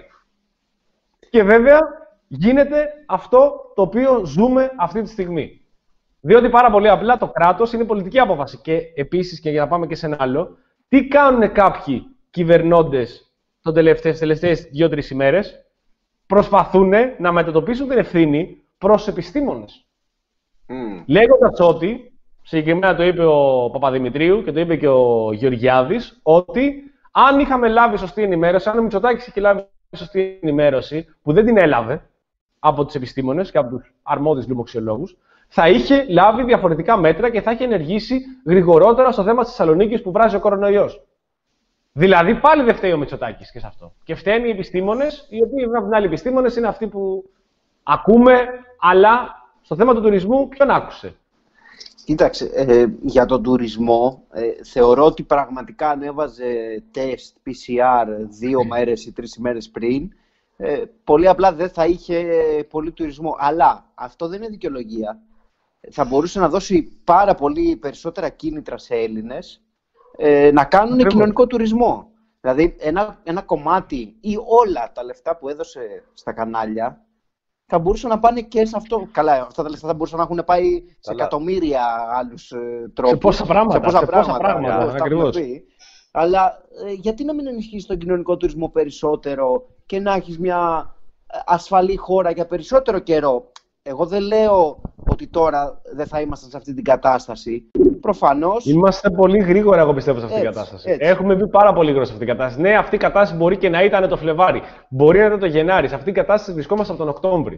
Και βέβαια γίνεται αυτό το οποίο ζούμε αυτή τη στιγμή. Διότι πάρα πολύ απλά το κράτος είναι πολιτική απόφαση. Και επίσης, και για να πάμε και σε ένα άλλο, τι κάνουν κάποιοι κυβερνώντες τις τελευταίες, τελευταίες δύο-τρεις ημέρες, προσπαθούν να μετατοπίσουν την ευθύνη προς επιστήμονες. Mm. Λέγοντας ότι, συγκεκριμένα το είπε ο Παπαδημητρίου και το είπε και ο Γεωργιάδης, ότι αν είχαμε λάβει σωστή ενημέρωση, αν ο Μητσοτάκης είχε λάβει σωστή ενημέρωση, που δεν την έλαβε από τους επιστήμονες και από τους αρμόδιους λοιμοξιολόγους, θα είχε λάβει διαφορετικά μέτρα και θα είχε ενεργήσει γρηγορότερα στο θέμα της Θεσσαλονίκης που βράζει ο κορονοϊός. Δηλαδή, πάλι δεν φταίει ο Μητσοτάκης και σε αυτό. Και φταίνουν οι επιστήμονες, οι οποίοι βέβαια από την άλλη επιστήμονες είναι αυτοί που ακούμε, αλλά στο θέμα του τουρισμού, ποιον άκουσε. Κοίταξε, ε, για τον τουρισμό, ε, θεωρώ ότι πραγματικά ανέβαζε τεστ πι σι αρ δύο μέρες ή τρεις ημέρες πριν. Ε, πολύ απλά δεν θα είχε πολύ τουρισμό. Αλλά αυτό δεν είναι δικαιολογία. Θα μπορούσε να δώσει πάρα πολύ περισσότερα κίνητρα σε Έλληνες ε, να κάνουν Ακριβώς. κοινωνικό τουρισμό. Δηλαδή, ένα, ένα κομμάτι ή όλα τα λεφτά που έδωσε στα κανάλια θα μπορούσαν να πάνε και σε αυτό. Καλά, αυτά τα λεφτά θα μπορούσαν να έχουν πάει σε Καλά. εκατομμύρια άλλους ε, τρόπους. Σε πόσα πράγματα. Σε πόσα σε πράγματα, πόσα πράγματα ακριβώς. Αλλά ε, γιατί να μην ενισχύσεις τον κοινωνικό τουρισμό περισσότερο και να έχεις μια ασφαλή χώρα για περισσότερο καιρό. Εγώ δεν λέω ότι τώρα δεν θα ήμασταν σε αυτή την κατάσταση. Προφανώς. Είμαστε πολύ γρήγορα, εγώ πιστεύω, σε αυτή την κατάσταση. Έτσι. Έχουμε μπει πάρα πολύ γρήγορα σε αυτή την κατάσταση. Ναι, αυτή η κατάσταση μπορεί και να ήταν το Φλεβάρι, μπορεί να ήταν το Γενάρη. Σε αυτή την κατάσταση βρισκόμαστε από τον Οκτώβρη.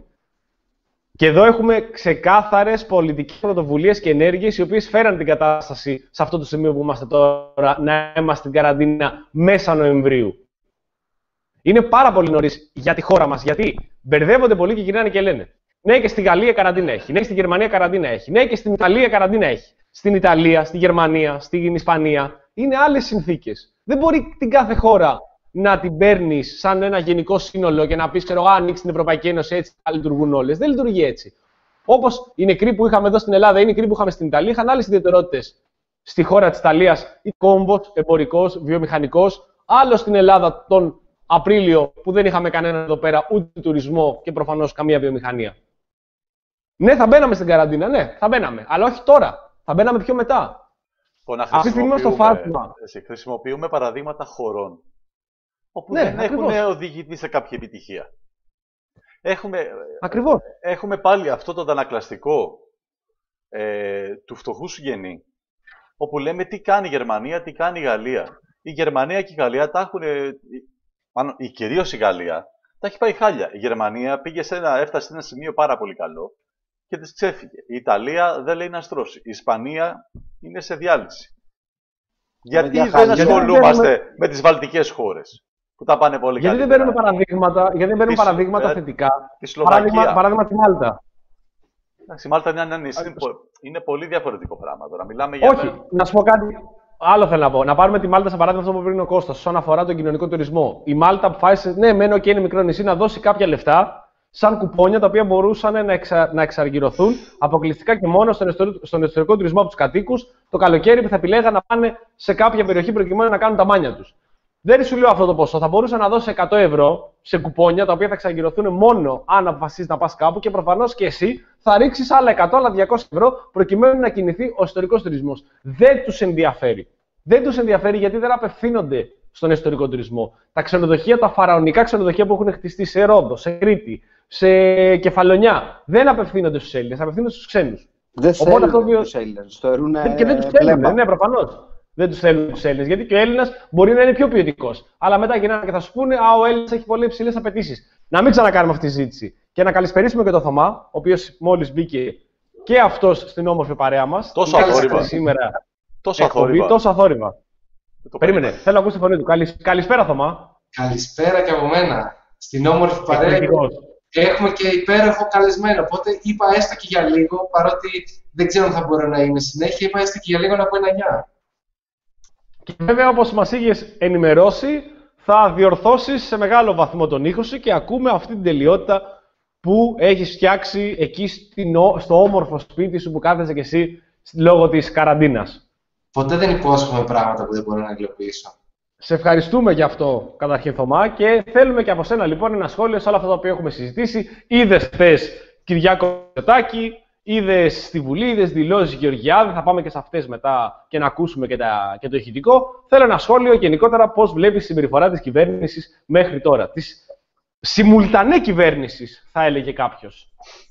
Και εδώ έχουμε ξεκάθαρες πολιτικές πρωτοβουλίες και ενέργειες οι οποίες φέραν την κατάσταση σε αυτό το σημείο που είμαστε τώρα, να είμαστε στην καραντίνα μέσα Νοεμβρίου. Είναι πάρα πολύ νωρίς για τη χώρα μας, γιατί μπερδεύονται πολύ και γυρνάνε και λένε ναι, και στη Γαλλία καραντίνα έχει, ναι, στη Γερμανία καραντίνα έχει, ναι, και στην Ιταλία καραντίνα έχει. Στην Ιταλία, στη Γερμανία, στην Ισπανία είναι άλλες συνθήκες. Δεν μπορεί την κάθε χώρα να την παίρνει σαν ένα γενικό σύνολο και να πει: ξέρω, ανοίξει την Ευρωπαϊκή Ένωση, έτσι θα λειτουργούν όλες. Δεν λειτουργεί έτσι. Όπως οι νεκροί που είχαμε εδώ στην Ελλάδα ή οι νεκροί που είχαμε στην Ιταλία είχαν άλλες ιδιαιτερότητες. Στη χώρα της Ιταλίας, ή κόμβος, εμπορικός, βιομηχανικός. Άλλο στην Ελλάδα τον Απρίλιο που δεν είχαμε κανέναν εδώ πέρα, ούτε τουρισμό και προφανώς καμία βιομηχανία. Ναι, θα μπαίναμε στην καραντίνα, ναι, θα μπαίναμε. Αλλά όχι τώρα. Θα μπαίναμε πιο μετά. Αυτή τη στιγμή στο φάσμα. Χρησιμοποιούμε παραδείγματα χωρών όπου ναι, δεν ακριβώς. έχουν οδηγηθεί σε κάποια επιτυχία. Έχουμε, ακριβώς. έχουμε πάλι αυτό το αντανακλαστικό ε, του φτωχού συγγενή, όπου λέμε τι κάνει η Γερμανία, τι κάνει η Γαλλία. Η Γερμανία και η Γαλλία τα έχουν, μάλλον κυρίως η Γαλλία, τα έχει πάει χάλια. Η Γερμανία πήγε σε ένα, έφτασε σε ένα σημείο πάρα πολύ καλό και της ξέφυγε. Η Ιταλία δεν λέει να στρώσει. Η Ισπανία είναι σε διάλυση. Γιατί δεν ασχολούμαστε γιατί με τις βαλτικές χώρες που τα πάνε πολύ γιατί καλύτερα. Δεν παίρνουμε παραδείγματα, γιατί δεν παίρνουμε παραδείγματα θετικά. Τη παράδειγμα, παράδειγμα τη Μάλτα. Εντάξει, η Μάλτα είναι ένα νησί. Είναι, είναι πολύ διαφορετικό πράγμα τώρα. Μιλάμε για Όχι, ένα... να σου πω κάτι. Άλλο θέλω να πω. Να πάρουμε τη Μάλτα σαν παράδειγμα αυτό που πριν ο Κώστας, όσον αφορά τον κοινωνικό τουρισμό. Η Μάλτα αποφάσισε, ναι, μένω και είναι μικρό νησί, να δώσει κάποια λεφτά σαν κουπόνια τα οποία μπορούσαν να, εξα... να εξαργυρωθούν αποκλειστικά και μόνο στον, εσωτερικό, στον εσωτερικό τουρισμό από τους κατοίκους το καλοκαίρι που θα επιλέγαν να πάνε σε κάποια περιοχή προκειμένου να κάνουν τα μάνια τους. Δεν σου λέω αυτό το ποσό. Θα μπορούσε να δώσει εκατό ευρώ σε κουπόνια, τα οποία θα εξαγκυρωθούν μόνο αν αποφασίσει να πας κάπου και προφανώς και εσύ θα ρίξεις άλλα εκατό, άλλα διακόσια ευρώ προκειμένου να κινηθεί ο ιστορικός τουρισμός. Δεν τους ενδιαφέρει. Δεν τους ενδιαφέρει γιατί δεν απευθύνονται στον ιστορικό τουρισμό. Τα ξενοδοχεία, τα φαραωνικά ξενοδοχεία που έχουν χτιστεί σε Ρόδο, σε Κρήτη, σε Κεφαλονιά, δεν απευθύνονται στους Έλληνες, απευθύνονται στους ξένους. Δεν θέλουν αυτό... τους Έλληνες. Και δεν τους θέλουν, ναι, προφανώς. Δεν τους θέλουν τους Έλληνες. Γιατί και ο Έλληνας μπορεί να είναι πιο ποιοτικός. Αλλά μετά γυρνάνε και θα σου πούνε: Α, ο Έλληνας έχει πολύ υψηλές απαιτήσεις. Να μην ξανακάνουμε αυτή τη συζήτηση. Και να καλησπερίσουμε και τον Θωμά, ο οποίος μόλις μπήκε και αυτός στην όμορφη παρέα μας. Τόσο αθόρυβα. Σήμερα. Τόσο αθόρυβα. Τόσο αθόρυβα. Περίμενε, θέλω να ακούσει τη φωνή του. Καλησ... Καλησπέρα, Θωμά. Καλησπέρα και από μένα. Στην όμορφη παρέα. Έχουμε και υπέροχο καλεσμένο. Οπότε είπα έστω και για λίγο, παρότι δεν ξέρω αν θα μπορώ να είμαι συνέχεια, είπα έστω και για λίγο να πω ένα γεια. Και βέβαια, όπως μας είχες ενημερώσει, θα διορθώσεις σε μεγάλο βαθμό τον ήχο σου και ακούμε αυτή την τελειότητα που έχεις φτιάξει εκεί στο όμορφο σπίτι σου που κάθεσαι κι εσύ λόγω της καραντίνας. Ποτέ δεν υπόσχομαι πράγματα που δεν μπορώ να υλοποιήσω. Σε ευχαριστούμε γι' αυτό, καταρχήν, Θωμά, και θέλουμε και από σένα λοιπόν ένα σχόλιο σε όλα αυτά τα οποία έχουμε συζητήσει. Είδες χθες Κυριάκο Μητσοτάκη, είδες στη Βουλή, είδες δηλώσεις Γεωργιάδη, θα πάμε και σε αυτές μετά και να ακούσουμε και, τα, και το ηχητικό. Θέλω ένα σχόλιο γενικότερα πώς βλέπεις τη συμπεριφορά της κυβέρνησης μέχρι τώρα. Της συμμουλτανέ κυβέρνησης, θα έλεγε κάποιος.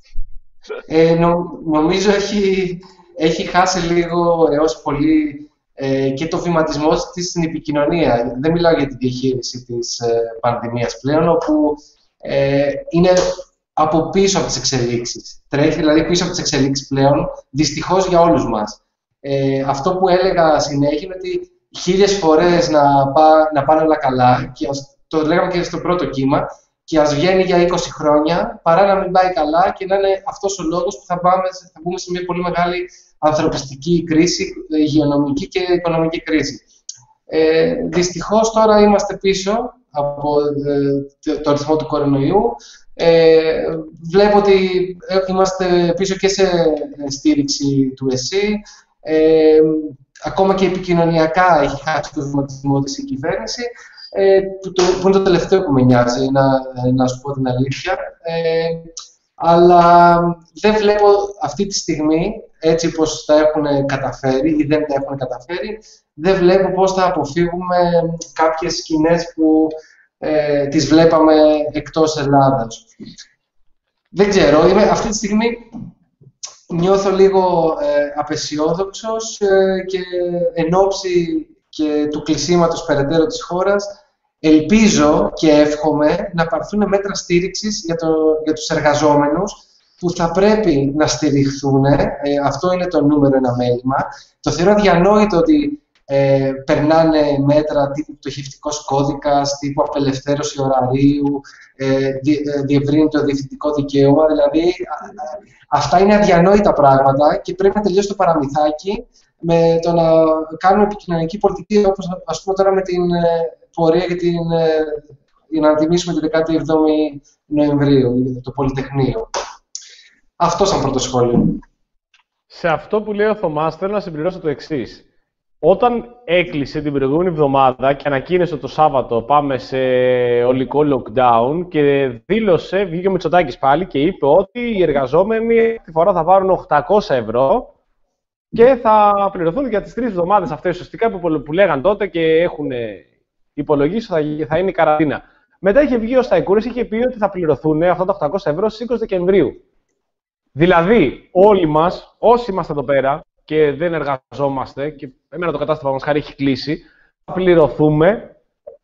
Ε, νο, νομίζω έχει, έχει χάσει λίγο έως πολύ ε, και το βηματισμό της στην επικοινωνία. Δεν μιλάω για τη διαχείριση της ε, πανδημίας πλέον, όπου ε, είναι από πίσω από τις εξελίξεις. Τρέχει δηλαδή πίσω από τις εξελίξεις πλέον, δυστυχώς για όλους μας. Ε, αυτό που έλεγα συνέχεια είναι ότι χίλιες φορές να, πά, να πάνε όλα καλά, και ας, το λέγαμε και στο πρώτο κύμα, και ας βγαίνει για είκοσι χρόνια, παρά να μην πάει καλά και να είναι αυτός ο λόγος που θα, πάμε, θα μπούμε σε μια πολύ μεγάλη ανθρωπιστική κρίση, υγειονομική και οικονομική κρίση. Ε, δυστυχώς τώρα είμαστε πίσω από ε, το αριθμό του κορονοϊού. Ε, βλέπω ότι είμαστε πίσω και σε στήριξη του ΕΣΥ. Ε, ακόμα και επικοινωνιακά έχει χάσει το βηματισμό της η κυβέρνηση, ε, που, το, που είναι το τελευταίο που με νοιάζει, να, να σου πω την αλήθεια. Ε, αλλά δεν βλέπω αυτή τη στιγμή, έτσι πως τα έχουν καταφέρει ή δεν τα έχουν καταφέρει, δεν βλέπω πώς θα αποφύγουμε κάποιες σκηνές που ε, τις βλέπαμε εκτός Ελλάδας. Δεν ξέρω, είμαι, αυτή τη στιγμή νιώθω λίγο ε, απεσιόδοξος ε, και εν ώψη και του κλεισίματος περαιτέρω της χώρας, ελπίζω και εύχομαι να πάρθουν μέτρα στήριξης για, το, για τους εργαζόμενους που θα πρέπει να στηριχθούν. Ε, αυτό είναι το νούμερο ένα μέλημα. Το θεωρώ αδιανόητο ότι ε, περνάνε μέτρα τύπου πτωχευτικός κώδικας, τύπου απελευθέρωση ωραρίου, ε, δι, ε, διευρύνει το διευθυντικό δικαίωμα. Δηλαδή, α, α, αυτά είναι αδιανόητα πράγματα και πρέπει να τελειώσει το παραμυθάκι με το να κάνουμε επικοινωνική πολιτική, όπως ας πούμε τώρα με την ε, πορεία για, την, ε, για να τιμήσουμε τη δεκάτη εβδόμη Νοεμβρίου, το Πολυτεχνείο. Αυτό σαν πρώτο σχόλιο. Σε αυτό που λέει ο Θωμάς, θέλω να συμπληρώσω το εξής. Όταν έκλεισε την προηγούμενη εβδομάδα και ανακοίνωσε το Σάββατο πάμε σε ολικό lockdown και δήλωσε, βγήκε ο Μητσοτάκης πάλι και είπε ότι οι εργαζόμενοι τη φορά θα πάρουν οκτακόσια ευρώ και θα πληρωθούν για τις τρεις εβδομάδες αυτές ουσιαστικά που, που λέγαν τότε και έχουν υπολογίσει ότι θα, θα είναι η καραντίνα. Μετά είχε βγει ο Σταϊκούρης, είχε πει ότι θα πληρωθούν αυτά τα οκτακόσια ευρώ στις είκοσι Δεκεμβρίου. Δηλαδή, όλοι μας, όσοι είμαστε εδώ πέρα και δεν εργαζόμαστε, και εμένα το κατάστημα μας χάρη έχει κλείσει, θα πληρωθούμε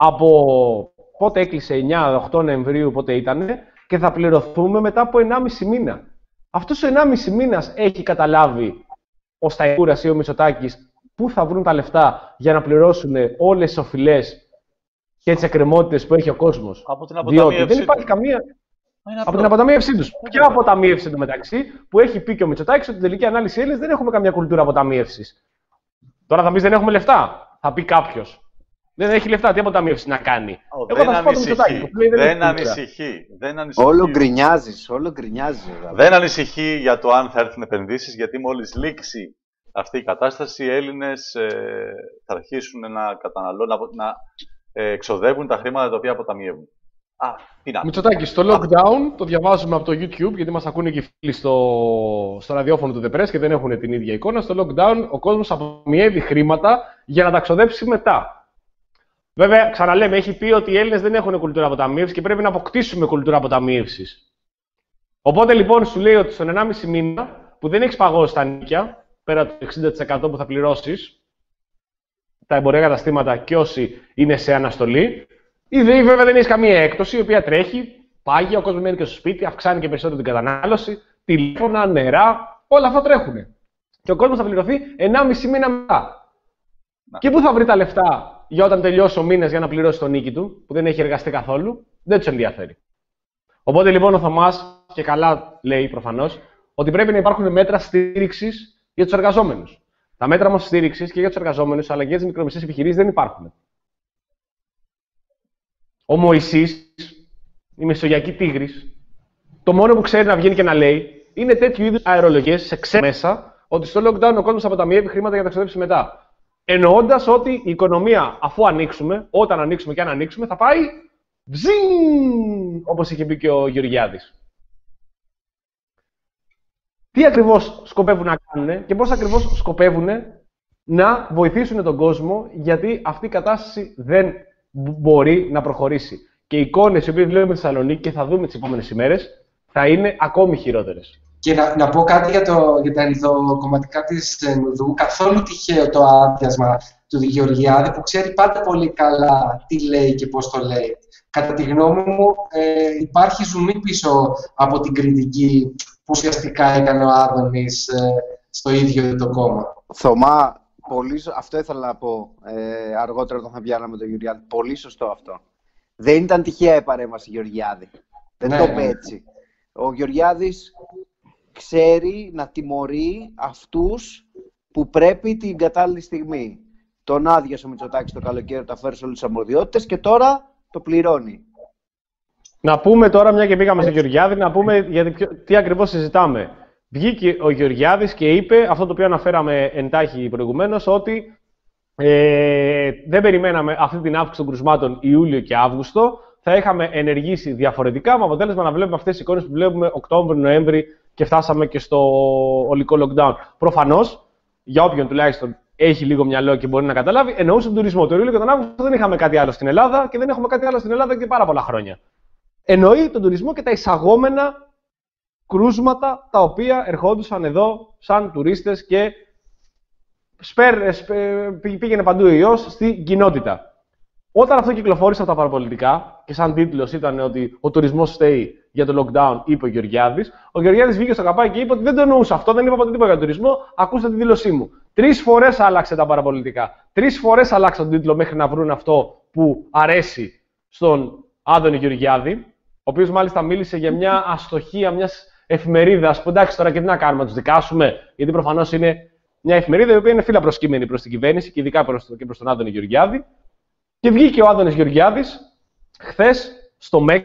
από πότε έκλεισε, εννιά οκτώ Νοεμβρίου, πότε ήτανε, και θα πληρωθούμε μετά από ενάμιση μήνα. Αυτός ο ενάμιση μήνας έχει καταλάβει ο Σταϊκούρας ή ο Μητσοτάκης πού θα βρουν τα λεφτά για να πληρώσουν όλες τις οφειλές και τις εκκρεμότητες που έχει ο κόσμος. Από την αποταμίευση. Διότι δεν υπάρχει καμία. Είναι από την αποταμίευσή τους. Ποια αποταμίευση εντωμεταξύ που έχει πει και ο Μητσοτάκης ότι στην τελική ανάλυση οι Έλληνες δεν έχουμε καμία κουλτούρα αποταμίευσης. Τώρα θα πεις δεν έχουμε λεφτά. Θα πει κάποιος. Δεν έχει λεφτά, τι αποταμίευση να κάνει. Oh, Εγώ δεν θα σου πω το Μητσοτάκη. Δεν, δεν ανησυχεί. Δεν ανησυχεί. Όλο γκρινιάζεις, όλο γκρινιάζεις. Δεν ανησυχεί για το αν θα έρθουν επενδύσεις, γιατί μόλις λήξει αυτή η κατάσταση, οι Έλληνες ε, θα αρχίσουν να καταναλώνουν, να, ε, εξοδεύουν τα χρήματα τα οποία αποταμιεύουν. Α, Μητσοτάκη, στο lockdown, το διαβάζουμε από το YouTube, γιατί μας ακούνε και οι φίλοι στο, στο ραδιόφωνο του The Press και δεν έχουν την ίδια εικόνα. Στο lockdown ο κόσμος αποταμιεύει χρήματα για να τα ξοδέψει μετά. Βέβαια, ξαναλέμε, έχει πει ότι οι Έλληνες δεν έχουν κουλτούρα αποταμίευσης και πρέπει να αποκτήσουμε κουλτούρα αποταμίευσης. Οπότε λοιπόν σου λέει ότι στον ενάμιση μήνα που δεν έχεις παγώσει τα νίκια, πέρα από το εξήντα τοις εκατό που θα πληρώσεις, τα εμπορικά καταστήματα και όσοι είναι σε αναστολή, ή βέβαια δεν έχει καμία έκπτωση, η οποία τρέχει, πάγει, ο κόσμος μένει και στο σπίτι, αυξάνει και περισσότερο την κατανάλωση, τηλέφωνα, νερά, όλα αυτά τρέχουν. Και ο κόσμος θα πληρωθεί ενάμιση μήνα μετά. Να. Και πού θα βρει τα λεφτά για όταν τελειώσει ο μήνας για να πληρώσει τον νίκη του, που δεν έχει εργαστεί καθόλου, δεν τους ενδιαφέρει. Οπότε λοιπόν ο Θωμάς, και καλά λέει προφανώς, ότι πρέπει να υπάρχουν μέτρα στήριξης για τους εργαζόμενους. Τα μέτρα όμως στήριξης και για τους εργαζόμενους, αλλά και για τις μικρομεσαίες επιχειρήσεις δεν υπάρχουν. Ο Μωυσής, η μεσογειακή τίγρης, το μόνο που ξέρει να βγαίνει και να λέει είναι τέτοιου είδους αερολογίες σε ξένα μέσα, ότι στο lockdown ο κόσμος αποταμιεύει χρήματα για να τα ξοδέψει μετά. Εννοώντας ότι η οικονομία, αφού ανοίξουμε, όταν ανοίξουμε και αν ανοίξουμε, θα πάει βζιν, όπως είχε πει και ο Γεωργιάδης. Τι ακριβώς σκοπεύουν να κάνουν και πώς ακριβώς σκοπεύουν να βοηθήσουν τον κόσμο, γιατί αυτή η κατάσταση δεν μπορεί να προχωρήσει. Και οι εικόνες οι οποίες βλέπουμε στη Θεσσαλονίκη και θα δούμε τις επόμενες ημέρες θα είναι ακόμη χειρότερες. Και να, να πω κάτι για, το, για τα ενδοκομματικά της Νουδού. Καθόλου τυχαίο το άδειασμα του Γεωργιάδη, που ξέρει πάντα πολύ καλά τι λέει και πώς το λέει. Κατά τη γνώμη μου, ε, υπάρχει ζουμί πίσω από την κριτική που ουσιαστικά έκανε ο Άδωνης ε, στο ίδιο το κόμμα. Θωμά, πολύ, αυτό ήθελα να πω ε, αργότερα όταν θα πιάναμε τον Γεωργιάδη. Πολύ σωστό αυτό. Δεν ήταν τυχαία η παρέμβαση Γεωργιάδη. Δεν ναι, το είπε έτσι. Ο Γεωργιάδης ξέρει να τιμωρεί αυτούς που πρέπει την κατάλληλη στιγμή. Τον άδειασε ο Μητσοτάκης το καλοκαίρι, το αφαίρεσε όλες τις αρμοδιότητες και τώρα το πληρώνει. Να πούμε τώρα, μια και πήγαμε σε Γεωργιάδη, να πούμε γιατί ποιο, τι ακριβώς συζητάμε. Βγήκε ο Γεωργιάδης και είπε αυτό το οποίο αναφέραμε εντάχει προηγουμένως, ότι ε, δεν περιμέναμε αυτή την αύξηση των κρουσμάτων Ιούλιο και Αύγουστο. Θα είχαμε ενεργήσει διαφορετικά, με αποτέλεσμα να βλέπουμε αυτές τις εικόνες που βλέπουμε Οκτώβριο, Νοέμβρη και φτάσαμε και στο ολικό lockdown. Προφανώς, για όποιον τουλάχιστον έχει λίγο μυαλό και μπορεί να καταλάβει, εννοούσε τον τουρισμό. Το Ιούλιο και τον Αύγουστο δεν είχαμε κάτι άλλο στην Ελλάδα και δεν έχουμε κάτι άλλο στην Ελλάδα και πάρα πολλά χρόνια. Εννοεί τον τουρισμό και τα εισαγόμενα κρούσματα τα οποία ερχόντουσαν εδώ σαν τουρίστες και σπέρ, σπέρ, πήγαινε παντού ο ιός στην κοινότητα. Όταν αυτό κυκλοφόρησε από τα παραπολιτικά και σαν τίτλος ήταν ότι ο τουρισμός φταίει για το lockdown, είπε ο Γεωργιάδης, ο Γεωργιάδης βγήκε στο καπάκι και είπε ότι δεν το εννοούσα αυτό, δεν είπα ποτέ τίποτα για τον τουρισμό, ακούστε τη δήλωσή μου. Τρεις φορές άλλαξε τα παραπολιτικά. Τρεις φορές άλλαξε τον τίτλο μέχρι να βρουν αυτό που αρέσει στον Άδωνη Γεωργιάδη, ο οποίος μάλιστα μίλησε για μια αστοχία μιας εφημερίδας, που εντάξει τώρα και τι να κάνουμε, να τους δικάσουμε, γιατί προφανώς είναι μια εφημερίδα η οποία είναι φύλλα προσκύμενη προς την κυβέρνηση και ειδικά προς, και προς τον Άδωνη Γεωργιάδη. Και βγήκε ο Άδωνης Γεωργιάδης χθες στο ΜΕΚΑ.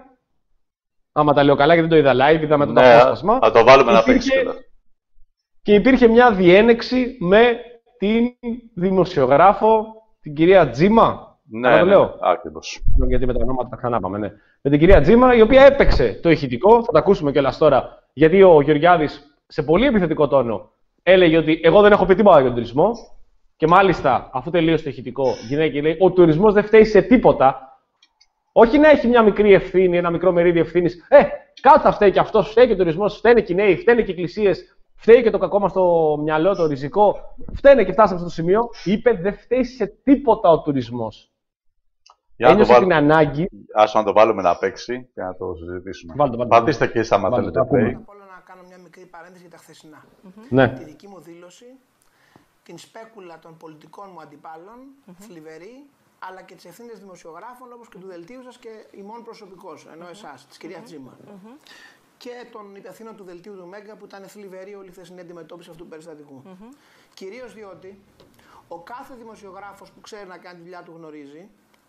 Άμα τα λέω καλά, γιατί δεν το είδα live, είδαμε το απόσπασμα. Θα το βάλουμε να παίξει. Και υπήρχε μια διένεξη με την δημοσιογράφο, την κυρία Τζίμα. Ναι, ναι, το λέω. Ακριβώς. Γιατί με τα ονόματα τα ξανά πάμε, ναι. Με την κυρία Τζίμα, η οποία έπαιξε το ηχητικό. Θα τα ακούσουμε κιόλας τώρα, γιατί ο Γεωργιάδης σε πολύ επιθετικό τόνο έλεγε ότι εγώ δεν έχω πει τίποτα για τον τουρισμό. Και μάλιστα, αφού τελείωσε το ηχητικό, γυναίκα λέει: ο τουρισμός δεν φταίει σε τίποτα. Όχι να έχει μια μικρή ευθύνη, ένα μικρό μερίδιο ευθύνης. Ε, κάτω θα φταίει και αυτός, φταίει και ο τουρισμός, φταίνε και οι νέοι, φταίνε και οι εκκλησίες, φταίει και το κακό μας στο μυαλό, το ριζικό. Φταίνε και φτάσαμε στο σημείο. Είπε: δεν φταίει σε τίποτα ο τουρισμός. Ένιωσε την ανάγκη. Άσο να το βάλουμε να παίξει και να το συζητήσουμε. Βάλτε, βάλτε, Πατήστε και εσείς άμα θέλετε. Απ' όλα να κάνω μια μικρή παρένθεση για τα χθεσινά. Mm-hmm. Ναι. Τη δική μου δήλωση, την σπέκουλα των πολιτικών μου αντιπάλων, mm-hmm. θλιβερή, αλλά και τις ευθύνες δημοσιογράφων όπως και του δελτίου σας και ημών προσωπικώς, ενώ εσάς, της κυρίας mm-hmm. Τζίμα. Mm-hmm. Και των υπευθύνων του δελτίου του Μέγκα που ήταν θλιβερή όλη η χθεσινή αντιμετώπιση αυτού του περιστατικού. Mm-hmm. Κυρίως διότι ο κάθε δημοσιογράφος που ξέρει να κάνει τη δουλειά του γνωρίζει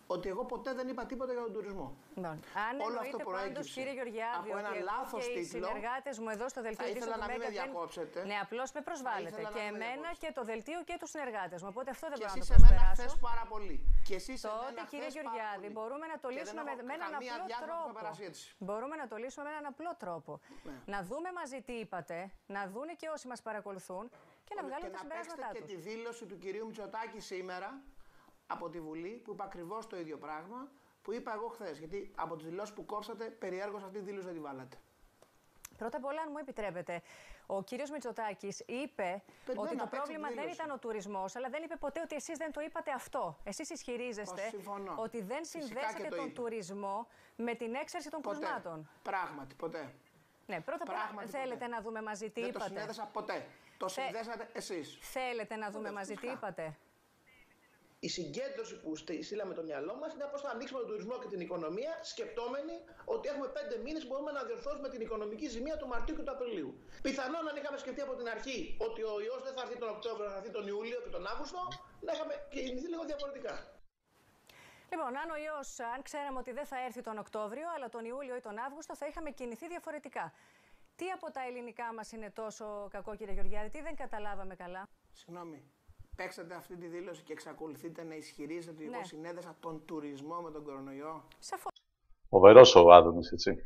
ότι εγώ ποτέ δεν είπα τίποτα για τον τουρισμό. Λοιπόν, αν όλο αυτό εννοείται πάντως, κύριε Γεωργιάδη, από ένα ότι λάθος και οι τίτλο, συνεργάτες μου εδώ στο δελτίο της του Μέγκα διακόψετε. Ναι, απλώς με προσβάλλετε και εμένα και το δελτίο και τους συνεργάτες μου. Οπότε αυτό δεν μπορώ να το προσπεράσω. Και εσείς σε μένα χθες πάρα πολύ. Και εσείς σε τότε, κύριε Γεωργιάδη, μπορούμε να το λύσουμε με, με έναν απλό τρόπο. Μπορούμε να το λύσουμε με έναν απλό τρόπο. Ναι. Να δούμε μαζί τι είπατε, να δούνε και όσοι μας παρακολουθούν και να βγάλουμε τα συμπεράσματά τους. Και τη δήλωση του κυρίου Μητσοτάκη σήμερα από τη Βουλή που είπε ακριβώς το ίδιο πράγμα που είπα εγώ χθες. Γιατί από τις δηλώσεις που κόψατε, περιέργως αυτή τη δήλωση δεν τη βάλατε. Πρώτα απ' όλα, αν μου επιτρέπετε, ο κύριος Μητσοτάκης είπε Παι, ότι το πρόβλημα δεν ήταν ο τουρισμός, αλλά δεν είπε ποτέ ότι εσείς δεν το είπατε αυτό. Εσείς ισχυρίζεστε ότι δεν συνδέσατε τον ίδιο. τουρισμό με την έξαρση των ποτέ. κρουσμάτων. Πράγματι, ποτέ. Ναι, πρώτα απ' όλα θέλετε ποτέ. να δούμε μαζί τι δεν είπατε. Δεν το συνέδεσα ποτέ. Το Θε... συνδέσατε εσείς. Θέλετε να δούμε ποτέ, μαζί τι είπατε. Η συγκέντρωση που στείλαμε το μυαλό μας είναι πώς θα ανοίξουμε τον τουρισμό και την οικονομία, σκεπτόμενοι ότι έχουμε πέντε μήνες που μπορούμε να διορθώσουμε την οικονομική ζημία του Μαρτίου και του Απριλίου. Πιθανόν, αν είχαμε σκεφτεί από την αρχή ότι ο ιός δεν θα έρθει τον Οκτώβριο, θα έρθει τον Ιούλιο και τον Αύγουστο, να είχαμε κινηθεί λίγο διαφορετικά. Λοιπόν, αν ο ιός, αν ξέραμε ότι δεν θα έρθει τον Οκτώβριο, αλλά τον Ιούλιο ή τον Αύγουστο, θα είχαμε κινηθεί διαφορετικά. Τι από τα ελληνικά μας είναι τόσο κακό, κύριε Γεωργιάδη, τι δεν καταλάβαμε καλά. Συγγνώμη. Παίξατε αυτή τη δήλωση και εξακολουθείτε να ισχυρίζετε ότι ναι. εγώ συνέδεσα τον τουρισμό με τον κορονοϊό. Σαφώς. Φοβερός ο Άδωνης, έτσι.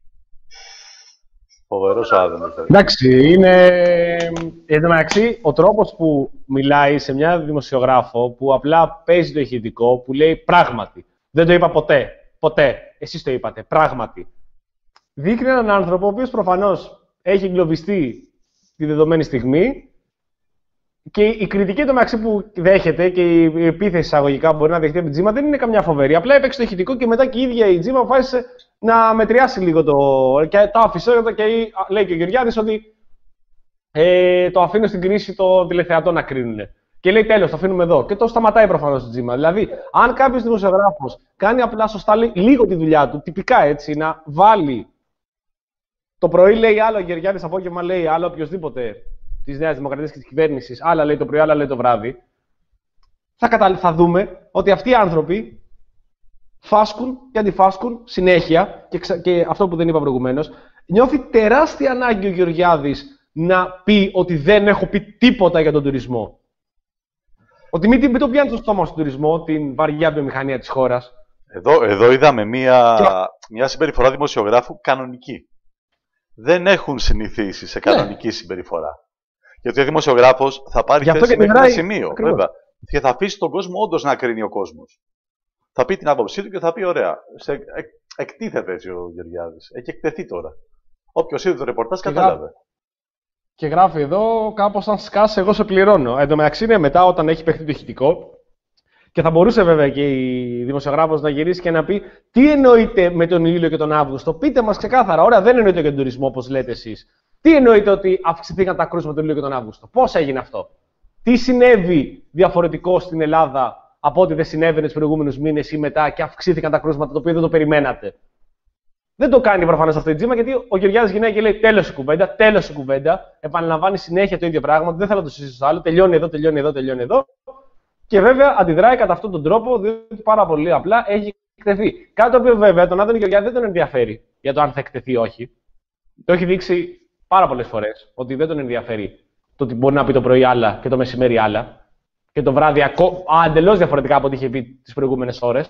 Φοβερός ο Άδωνης. Εντάξει, είναι... Εν τω μεταξύ, ο τρόπος που μιλάει σε μια δημοσιογράφο που απλά παίζει το ηχητικό, που λέει πράγματι. Δεν το είπα ποτέ. Ποτέ. Εσείς το είπατε. Πράγματι. Δείχνει έναν άνθρωπο ο οποίος προφανώς έχει εγκλωβιστεί τη δεδομένη στιγμή. Και η κριτική το μεταξύ που δέχεται και η επίθεση εισαγωγικά μπορεί να δεχτεί από την Τζίμα δεν είναι καμιά φοβερή. Απλά έπαιξε το ηχητικό και μετά και η ίδια η Τζίμα αποφάσισε να μετριάσει λίγο το. Και το άφησε και λέει και ο Γεωργιάδης ότι ε, το αφήνω στην κρίση των τηλεθεατών να κρίνουν. Και λέει τέλος, το αφήνουμε εδώ. Και το σταματάει προφανώς η Τζίμα. Δηλαδή, αν κάποιος δημοσιογράφος κάνει απλά σωστά λίγο τη δουλειά του, τυπικά έτσι, να βάλει. Το πρωί λέει άλλο ο Γεωργιάδης, απόγευμα λέει άλλο οποιοδήποτε. Της Νέας Δημοκρατίας και της κυβέρνησης, άλλα λέει το πρωί, άλλα λέει το βράδυ, θα, κατα... θα δούμε ότι αυτοί οι άνθρωποι φάσκουν και αντιφάσκουν συνέχεια, και, ξα... και αυτό που δεν είπα προηγουμένως, νιώθει τεράστια ανάγκη ο Γεωργιάδης να πει ότι δεν έχω πει τίποτα για τον τουρισμό. Ότι μην, μην το πιάνει στο στόμα στον τουρισμό, την βαριά βιομηχανία της χώρας. Εδώ, εδώ είδαμε μία, και... μια συμπεριφορά δημοσιογράφου κανονική. Δεν έχουν συνηθίσει σε κανονική ναι. συμπεριφορά. Γιατί ο δημοσιογράφος θα πάρει θέση μέχρι ένα σημείο, βέβαια. Και θα αφήσει τον κόσμο όντως να κρίνει ο κόσμος. Θα πει την άποψή του και θα πει: ωραία, σε, εκ, εκτίθεται έτσι ο Γεωργιάδης. Έχει εκτεθεί τώρα. Όποιος είδε το ρεπορτάζ κατάλαβε. Και γράφει εδώ κάπως αν σκάσει, εγώ σε πληρώνω. Εν τω μεταξύ είναι μετά όταν έχει παιχτεί το ηχητικό. Και θα μπορούσε βέβαια και η δημοσιογράφος να γυρίσει και να πει: τι εννοείται με τον Ιούλιο και τον Αύγουστο. Πείτε μας ξεκάθαρα. Ωραία, δεν εννοείται για τον τουρισμό όπως λέτε εσείς. Τι εννοείται ότι αυξηθήκαν τα κρούσματα τον Ιούλιο και τον Αύγουστο. Πώς έγινε αυτό. Τι συνέβη διαφορετικό στην Ελλάδα από ό,τι δεν συνέβαινε τους προηγούμενους μήνες ή μετά και αυξήθηκαν τα κρούσματα το οποίο δεν το περιμένατε. Δεν το κάνει προφανώς αυτό η Τζίμα γιατί ο Γεωργιάδης γυρνάει και λέει: τέλος η κουβέντα, τέλος η κουβέντα. Επαναλαμβάνει συνέχεια το ίδιο πράγμα. Δεν θέλω να το συζητήσω άλλο. Τελειώνει εδώ, τελειώνει εδώ, τελειώνει εδώ. Και βέβαια αντιδράει κατά αυτόν τον τρόπο, διότι πάρα πολύ απλά έχει εκτεθεί. Κάτι το οποίο βέβαια τον Άδωνη Γεωργιάδη δεν τον ενδιαφέρει για το αν θα εκτεθεί ή όχι. Το έχει δείξει πάρα πολλές φορές ότι δεν τον ενδιαφέρει το ότι μπορεί να πει το πρωί άλλα και το μεσημέρι άλλα. Και το βράδυ εντελώς διαφορετικά από ό,τι είχε πει τις προηγούμενες ώρες.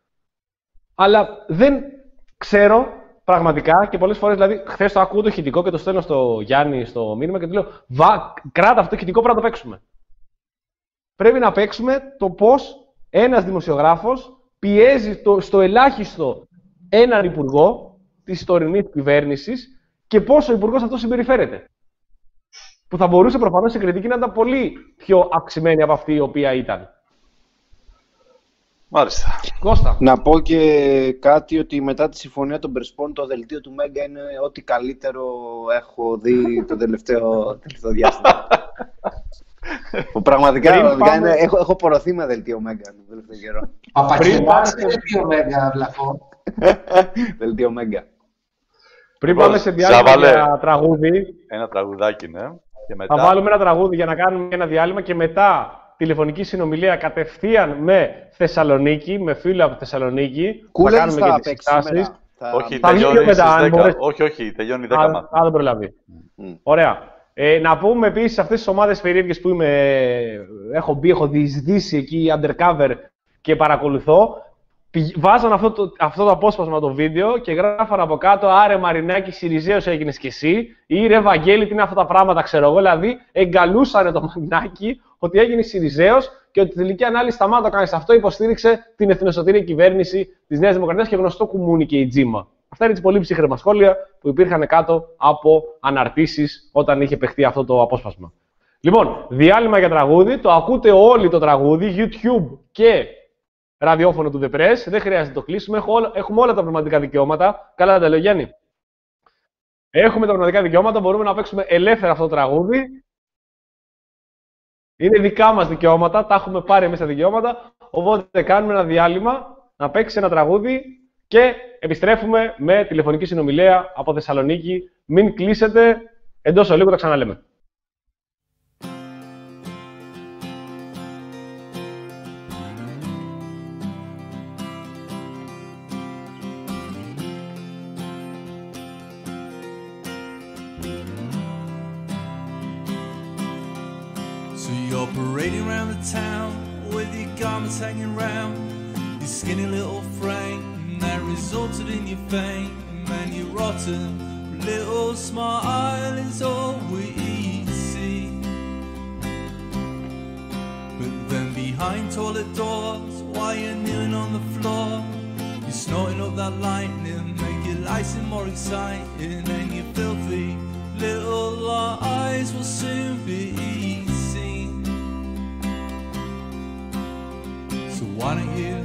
Αλλά δεν ξέρω πραγματικά και πολλές φορές, δηλαδή, χθες το ακούω το ηχητικό και το στέλνω στο Γιάννη στο μήνυμα και του λέω: Βα, κράτα αυτό το ηχητικό, πρέπει να το παίξουμε. Πρέπει να παίξουμε το πώς ένας δημοσιογράφος πιέζει το, στο ελάχιστο έναν υπουργό της τωρινής κυβέρνησης και πώς ο υπουργός αυτός συμπεριφέρεται. Που θα μπορούσε προφανώς η κριτική να ήταν πολύ πιο αυξημένη από αυτή η οποία ήταν. Μάλιστα. Κώστα. Να πω και κάτι ότι μετά τη συμφωνία των Πρεσπών το δελτίο του Μέγκα είναι ό,τι καλύτερο έχω δει το τελευταίο, τελευταίο διάστημα. Πραγματικά, πραγματικά είναι, έχω, έχω πορωθεί με δελτίο Μέγκα το τελευταίο καιρό. Παπακελάς και δελτίο Μέγκα, βλαχό. Δελτίο Μέγκα. Πριν πάμε σε διάλειμμα για τραγούδι. Ένα τραγουδάκι, ναι. Και μετά... Θα βάλουμε ένα τραγούδι για να κάνουμε ένα διάλειμμα και μετά τηλεφωνική συνομιλία κατευθείαν με Θεσσαλονίκη, με φίλο από Θεσσαλονίκη. Κούλαλης θα παίξει εξετάσεις. Θα... Όχι, θα τελειώνει μετά, δέκα. Μπορείς... όχι, όχι, τελειώνει δέκα μάτια. Αν δεν προλάβει. Mm. Ωραία. Ε, να πούμε επίσης αυτές τις ομάδες περίεργες που είμαι, έχω μπει, έχω διεισδύσει εκεί undercover και παρακολουθώ. Βάζαν αυτό το, αυτό το απόσπασμα το βίντεο και γράφαν από κάτω «Άρε Μαρινάκη, Συριζέος έγινες κι εσύ» ή «Ρε Βαγγέλη, τι είναι αυτά τα πράγματα, ξέρω εγώ». Δηλαδή, εγκαλούσανε το Μαρινάκη ότι έγινε Συριζέος και ότι τελική ανάλυση σταμάτα το κάνεις αυτό, υποστήριξε την εθνοσωτήρια κυβέρνηση της Νέας Δημοκρατίας και γνωστό κουμούνι και η Τζίμα. Αυτά είναι τις πολύ ψύχραιμα σχόλια που υπήρχαν κάτω από αναρτήσεις όταν είχε παιχτεί αυτό το απόσπασμα. Λοιπόν, διάλειμμα για τραγούδι. Το ακούτε όλοι το τραγούδι, YouTube και ραδιόφωνο του The Press. Δεν χρειάζεται να το κλείσουμε. Έχουμε όλα τα πνευματικά δικαιώματα. Καλά δεν τα λέω, Γιάννη. Έχουμε τα πνευματικά δικαιώματα. Μπορούμε να παίξουμε ελεύθερα αυτό το τραγούδι. Είναι δικά μας δικαιώματα. Τα έχουμε πάρει εμείς τα δικαιώματα. Οπότε κάνουμε ένα διάλειμμα να παίξει ένα τραγούδι και επιστρέφουμε με τηλεφωνική συνομιλία από Θεσσαλονίκη. Μην κλείσετε. Εντός ολίγου τα ξαναλέμε. Parading around the town with your garments hanging round your skinny little frame that resulted in your fame, and your rotten little smile is all we see. But then behind toilet doors, while you're kneeling on the floor, you're snorting up that lightning, make your life seem more exciting, and your filthy little eyes will soon be seen. So why don't you,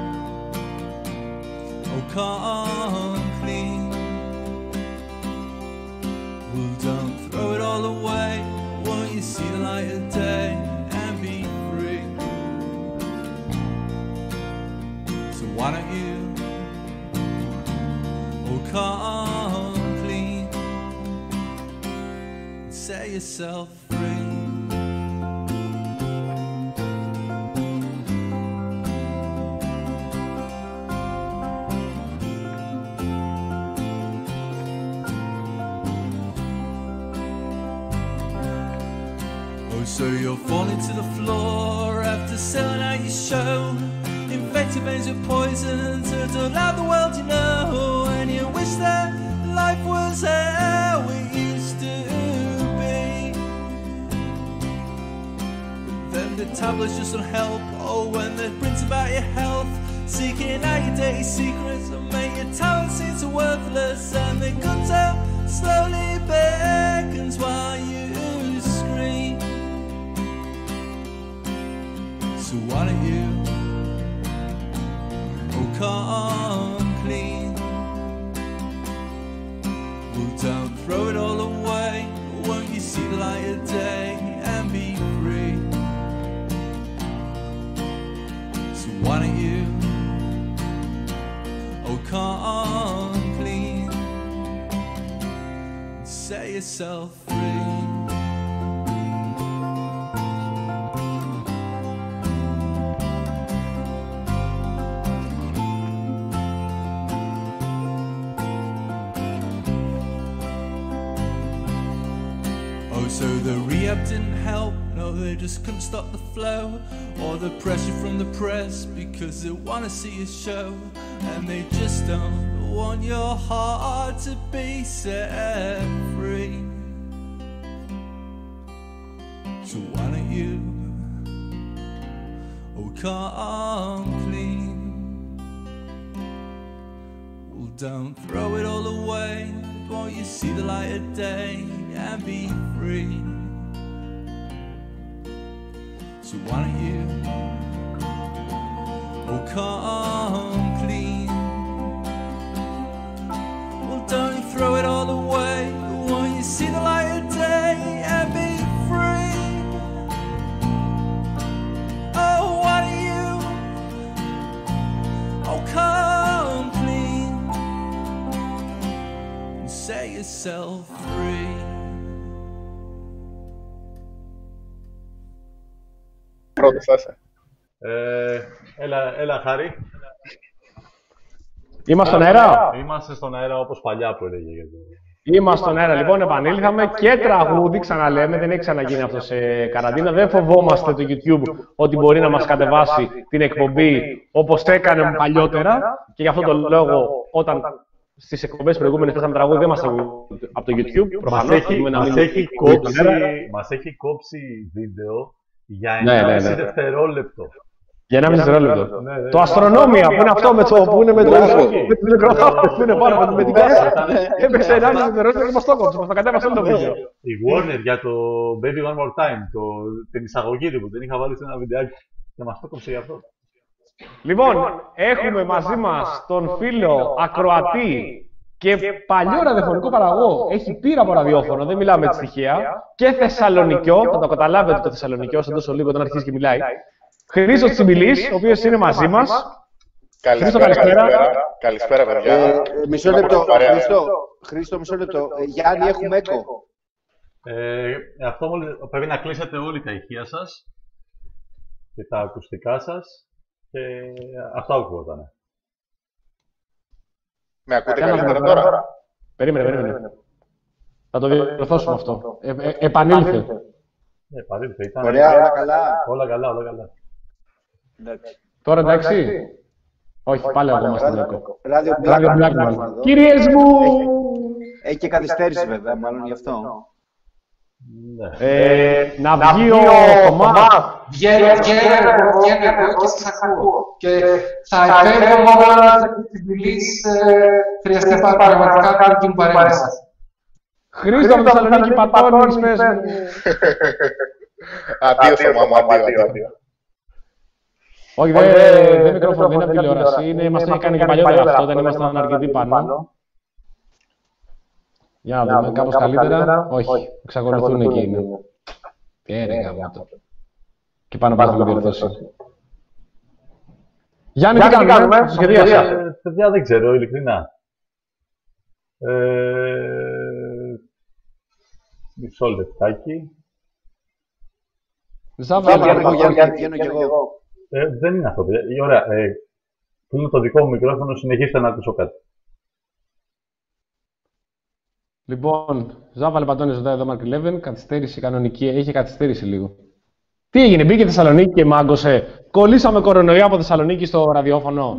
oh come clean? Well, don't throw it all away, won't you see the light of day and be free? So why don't you, oh come clean, set yourself free? So you're falling to the floor after selling out your show, infected veins with poison to allow the world to know, and you wish that life was how it used to be. But then the tablets just don't help. Oh, when they print about your health, seeking out your dirty secrets and make your talent seem so worthless, and the gutter slowly beckons while you scream. So why don't you, oh come clean? Well, don't throw it all away, won't you see the light of day and be free? So why don't you, oh come clean, set yourself free? So the rehab didn't help, no, they just couldn't stop the flow, or the pressure from the press, because they want to see a show, and they just don't want your heart to be set free. So why don't you, oh come clean? Well, don't throw it all away, won't you see the light of day and be free? So why don't you, oh come clean? Well, don't you throw it all away, won't you see the light of day and be free? Oh, why don't you, oh come clean, and set yourself free? πρώτος, άσε. Ε, έλα, έλα, Χάρη. Είμαστε στον αέρα. Είμαστε στον αέρα όπως παλιά που έλεγε. Είμαστε στον αέρα. Λοιπόν, επανήλθαμε και τραγούδι, ξαναλέμε. Δεν έχει ξαναγίνει αυτό σε καραντίνα. Δεν φοβόμαστε το YouTube ότι μπορεί να μας κατεβάσει την εκπομπή όπως έκανε παλιότερα. Και γι' αυτόν τον λόγο, όταν στις εκπομπές προηγούμενες πέσαμε τραγούδι, δεν είμαστε από το YouTube. Μας έχει, μας έχει, κόψει, μας έχει κόψει βίντεο για ενάμιση ναι, ναι, ναι. δευτερόλεπτο. Για ένα δευτερόλεπτο. Ναι, ναι, το αστρονόμια που είναι αυτό με το που είναι με το μικρόφωνο που είναι πάνω με την κάστα. Έπαιξε ένα δευτερόλεπτο και μας το κόψε. Μας το κατέβασε όλο το βίντεο. Η Warner για το Baby One More Time, την εισαγωγή του που την είχα βάλει σε ένα βιντεάκι και μας το κόψε γι' αυτό. Λοιπόν, έχουμε μαζί μας τον φίλο ακροατή και παλιό ραδιοφωνικό παραγωγό. Έχει πείρα από ραδιόφωνο, δεν μιλάμε με στοιχεία. Και Θεσσαλονικιό, θα το καταλάβετε το Θεσσαλονικιό σε τόσο λίγο όταν αρχίσει και μιλάει. Χρήστος Τσιμπηλής, ο οποίος είναι μαζί μας. Καλησπέρα, καλησπέρα. Καλησπέρα, παιδιά. Ε, μισό λεπτό, Χρήστο, Χρήστο, μισό λεπτό. Ε, Γιάννη, έχουμε έκο. Ε, αυτό πρέπει να κλείσετε όλοι τα ηχεία σας και τα ακουστικά σας και αυτά ακούγονταν. Με ακούτε καλύτερα τώρα? Περίμενε, περίμενε. Θα το διορθώσουμε αυτό. Ε, ε, επανήλθε. Επανήλθε, ήταν. Ωραία, όλα καλά. Όλα καλά, όλα καλά. Τώρα εντάξει. Όχι, πάλι ακόμα στον Νίκο. Ράδιο Blackman. Κυρίες μου! Έχει και καθυστέρηση βέβαια, μάλλον γι' αυτό. Να βγει ο Θωμά. Βγαίνει, βγαίνει εγώ και σας ακούω. Και θα επέμβω μόνο αν της Βιλής χρειαστεί πραγματικά κάποιον παρέμβαση. Χρήστο από Θεσσαλονίκη, πατώνεις, πες μου. Αντίο, Θωμά μου, αντίο. Όχι, δεν μικρόφωνο, δεν είναι από τηλεόραση. Μας είχε κάνει και παλιότερα αυτό, δεν ήμασταν αρκετοί πάνω. Για να δούμε, κάπως καλύτερα. Όχι, εξακολουθούν εκεί. Και ρε γαμώτο. Και πάνω πάνω έχουμε διορθώσει. Γιάννη, τι κάνουμε, σχεδίασα. Παιδιά, δεν ξέρω, ειλικρινά. Μισό λεπτάκι. Ζάβα, βγαίνω κι εγώ. Ε, δεν είναι αυτό, παιδιά. Ωραία. Ε, κλείνω το δικό μου μικρόφωνο, συνεχίστε να ακούσω κάτι. Λοιπόν, Ζάβα Λεπαντώνη ζωντάει εδώ, Mark Eleven. Καθυστέρηση κανονική, έχει καθυστέρηση λίγο. Τι έγινε, μπήκε Θεσσαλονίκη και μάγκωσε. Κολλήσαμε κορονοϊό από Θεσσαλονίκη στο ραδιόφωνο.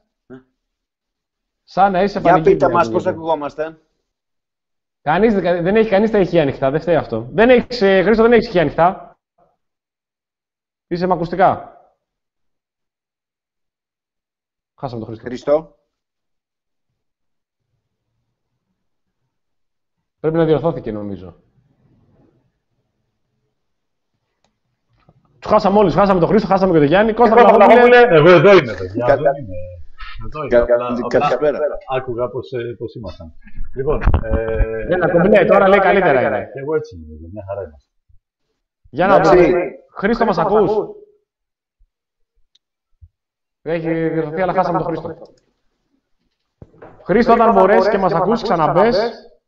Σαν να είσαι πανική. Για πείτε μας πώς ακουγόμαστε. Κανείς, δεν έχει κανείς τα ηχεία ανοιχτά, δεν φταίει αυτό. Δεν έχεις, Χρήστο, δεν έχεις ηχεία ανοιχτά. Είσαι με ακουστικά. Χάσαμε τον Χρήστο. Χρήστο. Πρέπει να διορθώθηκε, νομίζω. Τους χάσαμε όλους. Χάσαμε τον Χρήστο, χάσαμε και τον Γιάννη. Κώστα Βλαχόπουλε. Εγώ εδώ είμαι, παιδιά. Εδώ είμαι. Καλησπέρα. Άκουγα πώς ήμασταν. Λοιπόν. Ένα κομπλέ, τώρα λέει καλύτερα είναι. Και εγώ έτσι είμαι, μια χαρά είμαστε. Για να δούμε. Χρήστο, μας ακούς? Έχει διορθωθεί, αλλά χάσαμε τον Χρήστο. Χρήστο, όταν μπορέσει και μας ακούσει, ξαναμπες.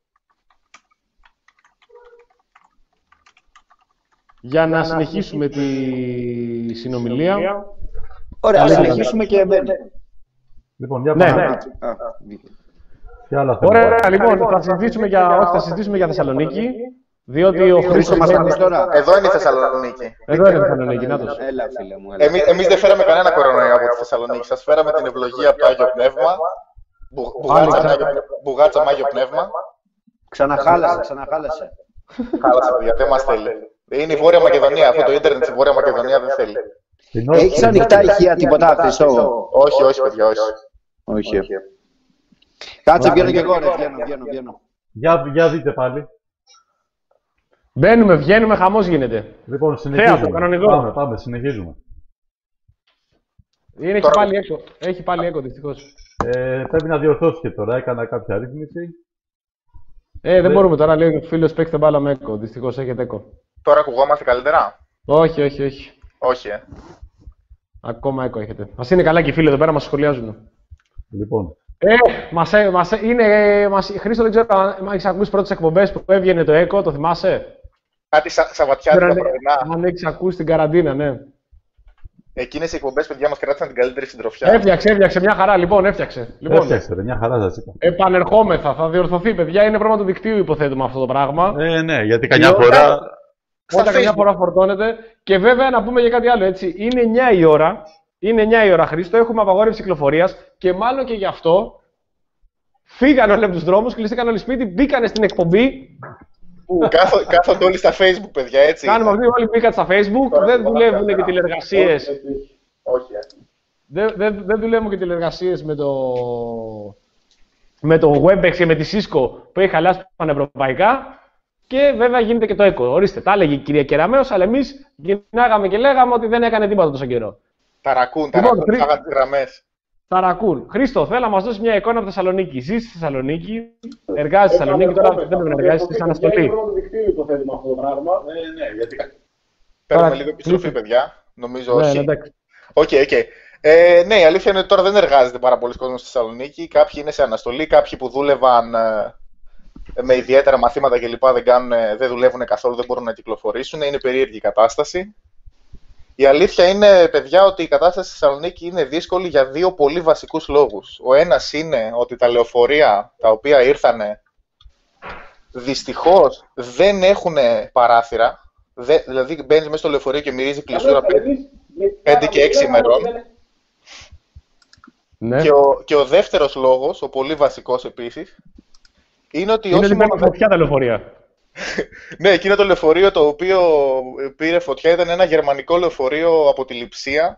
Για να συνεχίσουμε τη συνομιλία. Ωραία, να συνεχίσουμε και εμένα. Λοιπόν, για ναι, πάμε. Ναι. Ωραία, λοιπόν, θα συζητήσουμε για, όχι, θα συζητήσουμε για Θεσσαλονίκη. Διότι ο Χρήστος μας ακούει τώρα. Εδώ είναι η Θεσσαλονίκη. Εδώ είναι η Θεσσαλονίκη, να το σου. Έλα, φίλε μου. Έλα. Εμείς, εμείς δεν φέραμε κανένα κορονοϊό από τη Θεσσαλονίκη. Σας φέραμε την ευλογία από το Άγιο Πνεύμα. Μπουγάτσα με Άγιο Πνεύμα. Ξαναχάλασε, ξαναχάλασε. Χάλασε, παιδιά, δεν μας θέλει. Είναι η Βόρεια Μακεδονία. Αυτό το ίντερνετ στη Βόρεια Μακεδονία δεν θέλει. Έχεις ανοιχτά ηχεία τίποτα, Χρήστο? Όχι, όχι, παιδιά, όχι. Όχι. Κάτσε, βγαίνω κι εγώ, ρε. Βγαίνω, βγαίνω. Για δείτε πάλι. Μπαίνουμε, βγαίνουμε, χαμός γίνεται. Λοιπόν, συνεχίζουμε. Κανονικό. Πάμε, πάμε, συνεχίζουμε. Είναι, έχει, πάλι έκο, έχει πάλι έκο, δυστυχώς. Ε, πρέπει να διορθώσει και τώρα, έκανα κάποια ρύθμιση. Ε, δεν μπορούμε τώρα, λέει ο φίλος, παίξτε μπάλα με έκο. Δυστυχώς έχετε έκο. Τώρα ακουγόμαστε καλύτερα? Όχι, όχι, όχι. Όχι, ε. Ακόμα έκο έχετε. Μας είναι καλά και οι φίλοι εδώ πέρα, μας σχολιάζουν. Λοιπόν. Ε, μας, μας, είναι, μας, Χρήστο, δεν ξέρω αν έχεις ακούσει πρώτες εκπομπές που έβγαινε το έκο, το θυμάσαι? Κάτι σα, σαββατιάτικα πρωινά. Αν έχεις ακούσει την καραντίνα, ναι. Εκείνες οι εκπομπές, παιδιά, μας κράτησαν την καλύτερη συντροφιά. Έφτιαξε, έφτιαξε, μια χαρά, λοιπόν, έφτιαξε. Λοιπόν, έφτιαξε, μια χαρά σας είπα. Επανερχόμεθα, θα διορθωθεί, παιδιά, είναι πρόβλημα του δικτύου, υποθέτουμε αυτό το πράγμα. Ε, ναι, γιατί καμιά φορά. Όταν καμιά φορά φορτώνεται. Και βέβαια να πούμε για κάτι άλλο, έτσι. Είναι εννιά η ώρα, είναι εννιά η ώρα, Χρήστο, έχουμε απαγόρευση κυκλοφορίας και μάλλον και γι' αυτό φύγανε όλοι από τους δρόμους, κλειστήκαν όλοι σπίτι, μπήκανε στην εκπομπή. Κάθο, κάθονται όλοι στα Facebook, παιδιά, έτσι. Κάνουμε αυτοί όλοι μπήκαν στα Facebook, Τώρα, δεν δουλεύουν και τηλεργασίες. Όχι. Δεν, δεν, δεν δουλεύουν και τηλεργασίες με το, με το WebEx και με τη Cisco που έχει χαλάσει πανευρωπαϊκά. Και βέβαια γίνεται και το echo. Ορίστε, τα έλεγε η κυρία Κεραμέως, αλλά εμείς γυρνάγαμε και λέγαμε ότι δεν έκανε τίποτα τόσο καιρό. Ταρακούν, ταρακούν, λοιπόν, φάγανε τις γραμμές. Ταρακούν. Χρήστο, θέλω να μας δώσει μια εικόνα από Θεσσαλονίκη. Ζεις στη Θεσσαλονίκη, εργάζεσαι στη Θεσσαλονίκη, τώρα δεν πρέπει να εργάζεσαι στην Αναστολή. Είναι πρόβλημα του δικτύου, υποθέτουμε αυτό το πράγμα. Ε, ναι, γιατί. Παίρνουμε λίγο επιστροφή, παιδιά. Νομίζω ναι, όχι. Ναι, Οκ, okay, okay. ε, ναι, η αλήθεια είναι ότι τώρα δεν εργάζεται πάρα πολλοί κόσμος στη Θεσσαλονίκη. Κάποιοι είναι σε αναστολή, κάποιοι που δούλευαν ε, με ιδιαίτερα μαθήματα κλπ. Δεν, κάνουν, δεν δουλεύουν καθόλου, δεν μπορούν να κυκλοφορήσουν. Είναι περίεργη η κατάσταση. Η αλήθεια είναι, παιδιά, ότι η κατάσταση στη Θεσσαλονίκη είναι δύσκολη για δύο πολύ βασικούς λόγους. Ο ένας είναι ότι τα λεωφορεία τα οποία ήρθανε δυστυχώς δεν έχουν παράθυρα. Δε, δηλαδή μπαίνεις μέσα στο λεωφορείο και μυρίζει κλεισούρα πέντε και έξι ημερών. Ναι. Και, ο, και ο δεύτερος λόγος, ο πολύ βασικός επίσης, είναι ότι είναι όχι μόνο... φωτιά τα λεωφορεία. Ναι, εκείνο το λεωφορείο το οποίο πήρε φωτιά ήταν ένα γερμανικό λεωφορείο από τη Λειψία,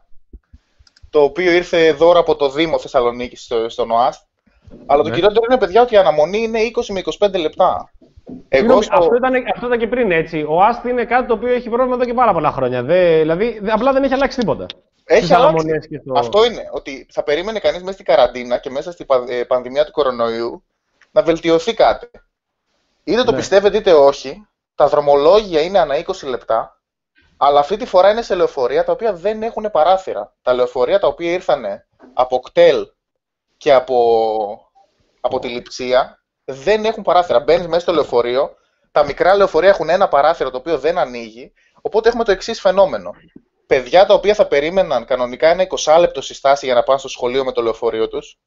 το οποίο ήρθε δώρο από το Δήμο Θεσσαλονίκης στο, στον ΟΑΣΤ. Αλλά ναι. Το κυριότερο είναι, παιδιά, ότι η αναμονή είναι είκοσι με είκοσι πέντε λεπτά. Εγώ στο... αυτό, ήταν, αυτό ήταν και πριν, έτσι. Ο ΟΑΣΤ είναι κάτι το οποίο έχει πρόβλημα εδώ και πάρα πολλά χρόνια. Δε, δηλαδή, δε, απλά δεν έχει αλλάξει τίποτα. Έχει αλλάξει. Στο... Αυτό είναι, ότι θα περίμενε κανείς μέσα στην καραντίνα και μέσα στην πανδημία του κορονοϊού να βελτιωθεί κάτι. Είτε το ναι. πιστεύετε είτε όχι, τα δρομολόγια είναι ανά είκοσι λεπτά, αλλά αυτή τη φορά είναι σε λεωφορεία τα οποία δεν έχουν παράθυρα. Τα λεωφορεία τα οποία ήρθαν από κτέλ και από, από τη Λειψία δεν έχουν παράθυρα. Μπαίνεις μέσα στο λεωφορείο, τα μικρά λεωφορεία έχουν ένα παράθυρο το οποίο δεν ανοίγει, οπότε έχουμε το εξής φαινόμενο. Παιδιά τα οποία θα περίμεναν κανονικά ένα εικοσάλεπτο στη στάση για να πάνε στο σχολείο με το λεωφορείο τους,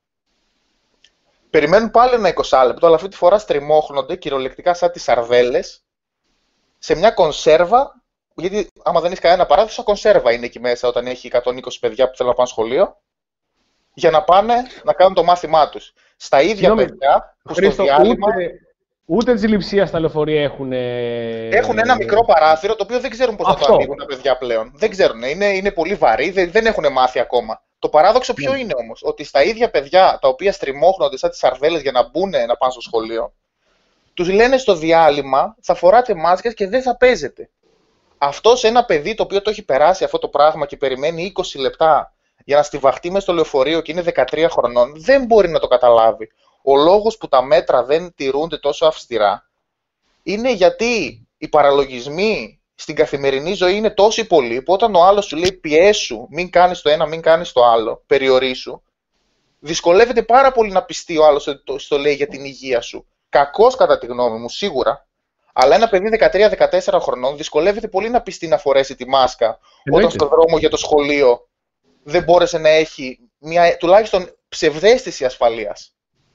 περιμένουν πάλι ένα εικοσάλεπτο, αλλά αυτή τη φορά στριμώχνονται κυριολεκτικά σαν τις σαρδέλες σε μια κονσέρβα. Γιατί άμα δεν έχει κανένα παράθυρο, σαν κονσέρβα είναι εκεί μέσα όταν έχει εκατόν είκοσι παιδιά που θέλουν να πάνε σχολείο, για να πάνε να κάνουν το μάθημά τους. Στα ίδια Συγνώμη, παιδιά που Χρήστο, στο διάλειμμα. Ούτε, ούτε τη Λειψία στα λεωφορεία έχουν. Έχουν ένα μικρό παράθυρο το οποίο δεν ξέρουν πώς θα το ανοίγουν τα παιδιά πλέον. Δεν ξέρουν. Είναι, είναι πολύ βαρύ, δεν, δεν έχουν μάθει ακόμα. Το παράδοξο ποιο yeah. είναι όμως, ότι στα ίδια παιδιά τα οποία στριμώχνονται σαν τις σαρδέλες για να μπουν να πάνε στο σχολείο, τους λένε στο διάλειμμα θα φοράτε μάσκες και δεν θα παίζετε. Αυτό σε ένα παιδί το οποίο το έχει περάσει αυτό το πράγμα και περιμένει είκοσι λεπτά για να στιβαχτεί μες στο λεωφορείο και είναι δεκατρία χρονών, δεν μπορεί να το καταλάβει. Ο λόγος που τα μέτρα δεν τηρούνται τόσο αυστηρά είναι γιατί οι παραλογισμοί στην καθημερινή ζωή είναι τόσοι πολλοί που όταν ο άλλος σου λέει πιέσου, μην κάνεις το ένα, μην κάνεις το άλλο, περιορίσου, δυσκολεύεται πάρα πολύ να πιστεί ο άλλος ότι το, το λέει για την υγεία σου. Κακός κατά τη γνώμη μου, σίγουρα. Αλλά ένα παιδί δεκατρία δεκατέσσερα χρονών δυσκολεύεται πολύ να πιστεί να φορέσει τη μάσκα Εννοείται. Όταν στον δρόμο για το σχολείο δεν μπόρεσε να έχει μια τουλάχιστον ψευδαίσθηση ασφαλείας.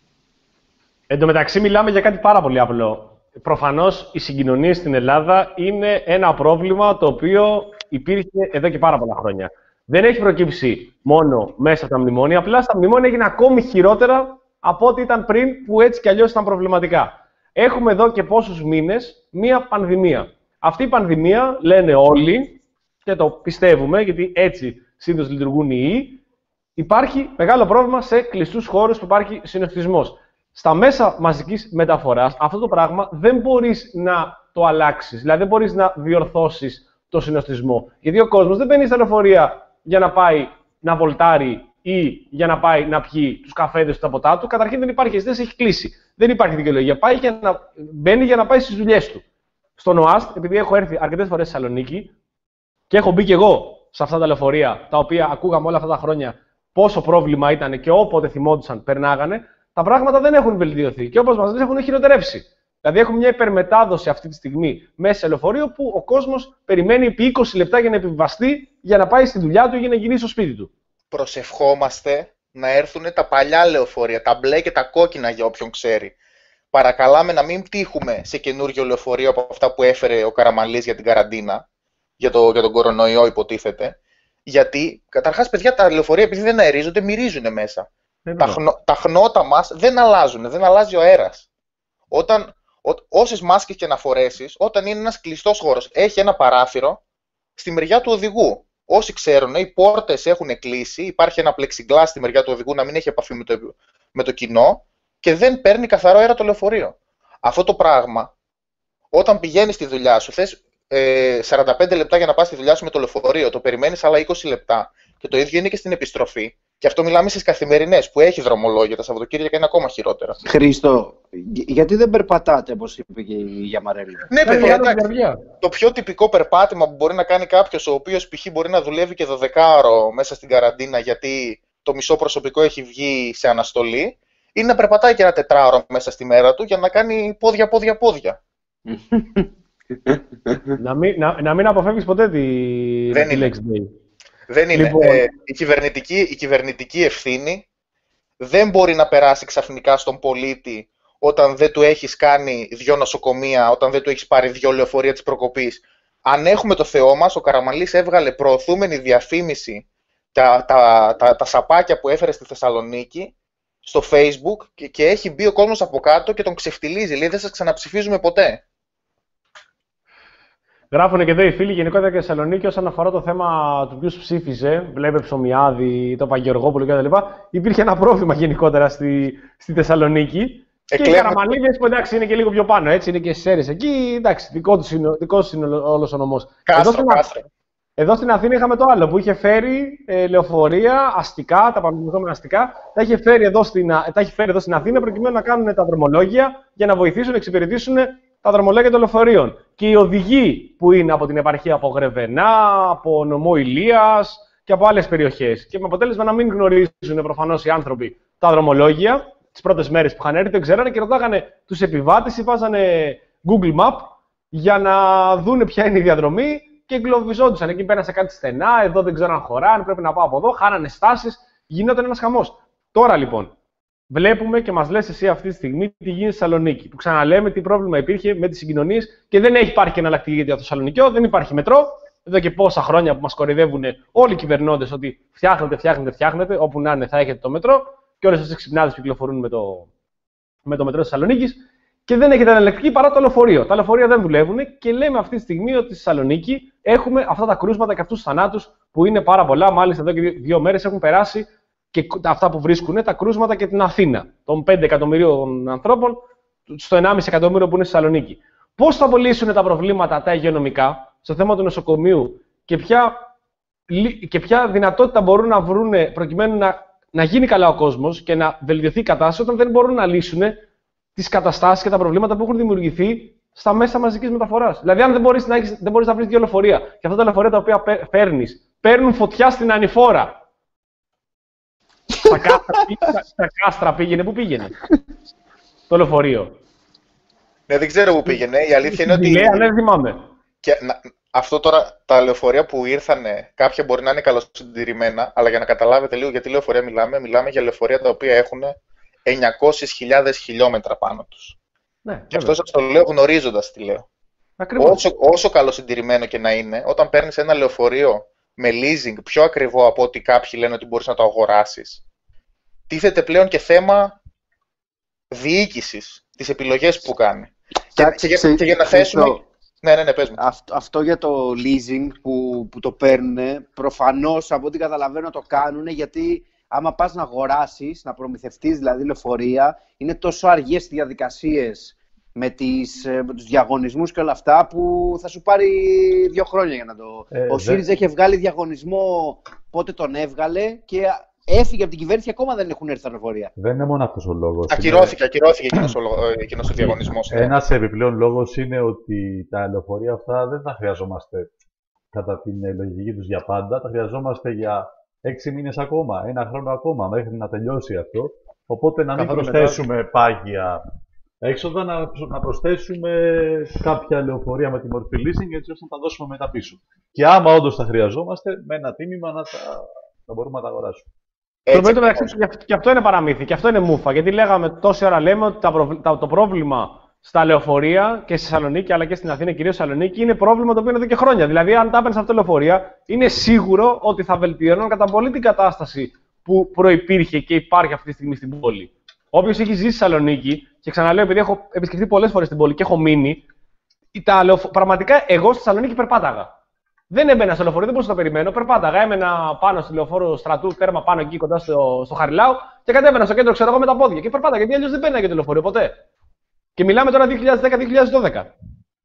Εν τω μεταξύ μιλάμε για κάτι πάρα πολύ απλό. Προφανώς οι συγκοινωνίες στην Ελλάδα είναι ένα πρόβλημα το οποίο υπήρχε εδώ και πάρα πολλά χρόνια. Δεν έχει προκύψει μόνο μέσα από τα μνημόνια, απλά στα μνημόνια έγινε ακόμη χειρότερα από ό,τι ήταν πριν, που έτσι κι αλλιώς ήταν προβληματικά. Έχουμε εδώ και πόσους μήνες μία πανδημία. Αυτή η πανδημία, λένε όλοι, και το πιστεύουμε, γιατί έτσι συνήθως λειτουργούν οι ιοί, υπάρχει μεγάλο πρόβλημα σε κλειστούς χώρους που υπάρχει συνοστισμός. Στα μέσα μαζικής μεταφοράς, αυτό το πράγμα δεν μπορείς να το αλλάξεις. Δηλαδή, δεν μπορείς να διορθώσεις το συνοστισμό. Γιατί ο κόσμος δεν μπαίνει στα λεωφορεία για να πάει να βολτάρει ή για να πάει να πιει τους καφέδες του, τα ποτά του. Καταρχήν δεν υπάρχει εστίαση, έχει κλείσει. Δεν υπάρχει δικαιολογία. Πάει για να... Μπαίνει για να πάει στις δουλειές του. Στον ΟΑΣΤ, επειδή έχω έρθει αρκετές φορές στη Θεσσαλονίκη και έχω μπει κι εγώ σε αυτά τα λεωφορεία, τα οποία ακούγαμε όλα αυτά τα χρόνια πόσο πρόβλημα ήταν και όποτε θυμόντουσαν, περνάγανε. Τα πράγματα δεν έχουν βελτιωθεί και όπως μας λένε έχουν χειροτερεύσει. Δηλαδή, έχουμε μια υπερμετάδοση αυτή τη στιγμή μέσα σε λεωφορείο που ο κόσμος περιμένει επί είκοσι λεπτά για να επιβιβαστεί, για να πάει στη δουλειά του ή για να γυρίσει στο σπίτι του. Προσευχόμαστε να έρθουν τα παλιά λεωφορεία, τα μπλε και τα κόκκινα για όποιον ξέρει. Παρακαλάμε να μην τύχουμε σε καινούριο λεωφορείο από αυτά που έφερε ο Καραμανλής για την καραντίνα, για, το, για τον κορονοϊό υποτίθεται. Γιατί, καταρχάς, παιδιά, τα λεωφορεία επειδή δεν αερίζονται, μυρίζουν μέσα. Τα, χνο, τα χνότα μας δεν αλλάζουν, δεν αλλάζει ο αέρας. Όταν, ό, όσες μάσκες και να φορέσεις, όταν είναι ένας κλειστός χώρος, έχει ένα παράθυρο στη μεριά του οδηγού. Όσοι ξέρουν, οι πόρτες έχουν κλείσει, υπάρχει ένα πλεξιγκλάς στη μεριά του οδηγού να μην έχει επαφή με το, με το κοινό και δεν παίρνει καθαρό αέρα το λεωφορείο. Αυτό το πράγμα, όταν πηγαίνεις στη δουλειά σου, θες ε, σαράντα πέντε λεπτά για να πας στη δουλειά σου με το λεωφορείο, το περιμένεις άλλα είκοσι λεπτά και το ίδιο είναι και στην επιστροφή. Και αυτό μιλάμε στις καθημερινές που έχει δρομολόγια, τα Σαββατοκύριακα είναι ακόμα χειρότερα. Χρήστο, γιατί δεν περπατάτε, όπως είπε και η Γιαμαρέλη? Ναι, παιδιά, εντάξει. Το πιο τυπικό περπάτημα που μπορεί να κάνει κάποιος, ο οποίος π.χ. μπορεί να δουλεύει και δωδεκάωρο μέσα στην καραντίνα, γιατί το μισό προσωπικό έχει βγει σε αναστολή, είναι να περπατάει και ένα τετράωρο μέσα στη μέρα του για να κάνει πόδια, πόδια, πόδια. να, μην, να, να μην αποφεύγεις ποτέ τη, δεν τη λέξη. Δεν είναι. Λοιπόν... Ε, η, κυβερνητική, η κυβερνητική ευθύνη δεν μπορεί να περάσει ξαφνικά στον πολίτη όταν δεν του έχεις κάνει δυο νοσοκομεία, όταν δεν του έχεις πάρει δυο λεωφορεία της προκοπής. Αν έχουμε το Θεό μας, ο Καραμανλής έβγαλε προωθούμενη διαφήμιση τα, τα, τα, τα σαπάκια που έφερε στη Θεσσαλονίκη στο Facebook και, και έχει μπει ο κόσμος από κάτω και τον ξεφτιλίζει. Λέει, δεν σας ξαναψηφίζουμε ποτέ. Γράφουν και εδώ οι φίλοι γενικότερα και Θεσσαλονίκη όσον αφορά το θέμα του ποιους ψήφιζε. Βλέπε Ψωμιάδη, το Παγγεωργόπουλο κτλ. Υπήρχε ένα πρόβλημα γενικότερα στη, στη Θεσσαλονίκη. Εκλέμε... Και οι Καραμανλίδες που εντάξει είναι και λίγο πιο πάνω, έτσι είναι και στις αίρες εκεί. Εντάξει, δικό τους είναι, δικός είναι όλος ο νομός. Κάστρο, εδώ, κάστρο. Στην, εδώ στην Αθήνα είχαμε το άλλο που είχε φέρει ε, λεωφορεία, αστικά, τα παραμετρηθόμενα αστικά, τα είχε, φέρει εδώ στην, τα είχε φέρει εδώ στην Αθήνα προκειμένου να κάνουν τα δρομολόγια για να βοηθήσουν να εξυπηρετήσουν τα δρομολόγια των λεωφορείων. Και οι οδηγοί που είναι από την επαρχία από Γρεβενά, από νομό Ηλίας και από άλλες περιοχές. Και με αποτέλεσμα να μην γνωρίζουν προφανώς οι άνθρωποι τα δρομολόγια τις πρώτες μέρες που είχαν έρθει, δεν ξέρανε και ρωτάγανε τους επιβάτες ή βάζανε Google Map για να δούνε ποια είναι η διαδρομή και εγκλωβιζόντουσαν. Εκεί πέρασε κάτι στενά, εδώ δεν ξέρω αν χωράνε, πρέπει να πάω από εδώ, χάνανε στάσεις, γινόταν ένας χαμός. Τώρα λοιπόν. Βλέπουμε και μας λες εσύ αυτή τη στιγμή τι γίνεται στη Θεσσαλονίκη. Που ξαναλέμε τι πρόβλημα υπήρχε με τις συγκοινωνίες και δεν έχει υπάρχει εναλλακτική για το Θεσσαλονικιό, δεν υπάρχει μετρό. Εδώ και πόσα χρόνια που μας κοροϊδεύουν όλοι οι κυβερνώντες ότι φτιάχνετε, φτιάχνετε, φτιάχνετε, όπου να είναι θα έχετε το μετρό και όλες αυτές τις ξυπνάδες που κυκλοφορούν με το, με το μετρό της Θεσσαλονίκης και δεν έχετε εναλλακτική παρά το λεωφορείο. Τα λεωφορεία δεν δουλεύουν και λέμε αυτή τη στιγμή ότι στη Θεσσαλονίκη έχουμε αυτά τα κρούσματα και αυτούς τους θανάτους που είναι πάρα πολλά. Μάλιστα εδώ και δύο μέρες έχουν περάσει. Και αυτά που βρίσκουν, τα κρούσματα και την Αθήνα, των πέντε εκατομμυρίων ανθρώπων, στο ενάμιση εκατομμύριο που είναι στη Θεσσαλονίκη. Πώς θα απολύσουν τα προβλήματα τα υγειονομικά στο θέμα του νοσοκομείου και ποια, και ποια δυνατότητα μπορούν να βρουν προκειμένου να, να γίνει καλά ο κόσμος και να βελτιωθεί η κατάσταση, όταν δεν μπορούν να λύσουν τις καταστάσεις και τα προβλήματα που έχουν δημιουργηθεί στα μέσα μαζικής μεταφοράς. Δηλαδή, αν δεν μπορείς να, έχεις, δεν μπορείς να βρεις δύο λεωφορεία και αυτά τα λεωφορεία τα οποία παίρνεις παίρνουν φωτιά στην ανηφόρα. Στα κάστρα, στα κάστρα πήγαινε, πού πήγαινε το λεωφορείο? Ναι, δεν ξέρω πού πήγαινε. Η αλήθεια είναι ότι. Ναι, ναι, θυμάμαι. Και, να, αυτό τώρα, τα λεωφορεία που ήρθανε, κάποια μπορεί να είναι καλοσυντηρημένα, αλλά για να καταλάβετε λίγο γιατί λεωφορεία μιλάμε, μιλάμε για λεωφορεία τα οποία έχουν εννιακόσιες χιλιάδες χιλιόμετρα πάνω τους. Ναι, και αυτό σας το λέω γνωρίζοντας τι λέω. Όσο, όσο καλοσυντηρημένο και να είναι, όταν παίρνεις ένα λεωφορείο με leasing πιο ακριβό από ό,τι κάποιοι λένε ότι μπορείς να το αγοράσεις, τίθεται πλέον και θέμα διοίκησης, τις επιλογές που κάνει. Και, και, και, και για να θέσουμε... Ναι, ναι, ναι, πες μου. Αυτό, αυτό για το leasing που, που το παίρνουν, προφανώς από ό,τι καταλαβαίνω το κάνουν, γιατί άμα πας να αγοράσεις, να προμηθευτείς δηλαδή λεωφορεία, είναι τόσο αργές οι διαδικασίες με, τις, με τους διαγωνισμούς και όλα αυτά που θα σου πάρει δύο χρόνια για να το... Ε, ο ΣΥΡΙΖΑ είχε βγάλει διαγωνισμό πότε τον έβγαλε και έφυγε από την κυβέρνηση και ακόμα δεν έχουν έρθει τα λεωφορεία. Δεν είναι μόνο αυτός ο λόγος. Ακυρώθηκε, είναι... ακυρώθηκε εκείνος ο, εκείνος ο διαγωνισμός. Ένας επιπλέον λόγος είναι ότι τα λεωφορεία αυτά δεν τα χρειαζόμαστε κατά την λογική τους για πάντα. Τα χρειαζόμαστε για έξι μήνες ακόμα, ένα χρόνο ακόμα, μέχρι να τελειώσει αυτό. Οπότε να μην προσθέσουμε μετά... πάγια έξοδα να, να προσθέσουμε κάποια λεωφορεία με τη μορφή leasing, έτσι ώστε να τα δώσουμε μετά πίσω. Και άμα όντως τα χρειαζόμαστε, με ένα τίμημα να τα, να μπορούμε να τα αγοράσουμε. Το μέτρο μεταξύ και αυτό είναι παραμύθι, και αυτό είναι μούφα. Γιατί λέγαμε τόση ώρα, λέμε ότι τα προ... τα... το πρόβλημα στα λεωφορεία και στη Θεσσαλονίκη, αλλά και στην Αθήνα, κυρίως στη Θεσσαλονίκη, είναι πρόβλημα το οποίο είναι εδώ και χρόνια. Δηλαδή, αν τα έπαιρνε αυτά τα λεωφορεία, είναι σίγουρο ότι θα βελτιώνουν κατά πολύ την κατάσταση που προϋπήρχε και υπάρχει αυτή τη στιγμή στην πόλη. Όποιος έχει ζήσει στη Θεσσαλονίκη, και ξαναλέω, επειδή έχω επισκεφτεί πολλές φορές την πόλη και έχω μείνει, τα λεωφο... πραγματικά εγώ στη Θεσσαλονίκη περπάταγα. Δεν έμπαινα στο λεωφορείο, δεν μπορούσα να το περιμένω. Περπάταγα, έμενα πάνω στο λεωφόρο στρατού, τέρμα πάνω εκεί κοντά στο, στο Χαριλάου και κατέβαινα στο κέντρο, ξέρω εγώ, με τα πόδια. Και περπάταγα, γιατί αλλιώς δεν μπαίνα για το λεωφορείο ποτέ. Και μιλάμε τώρα δύο χιλιάδες δέκα δύο χιλιάδες δώδεκα.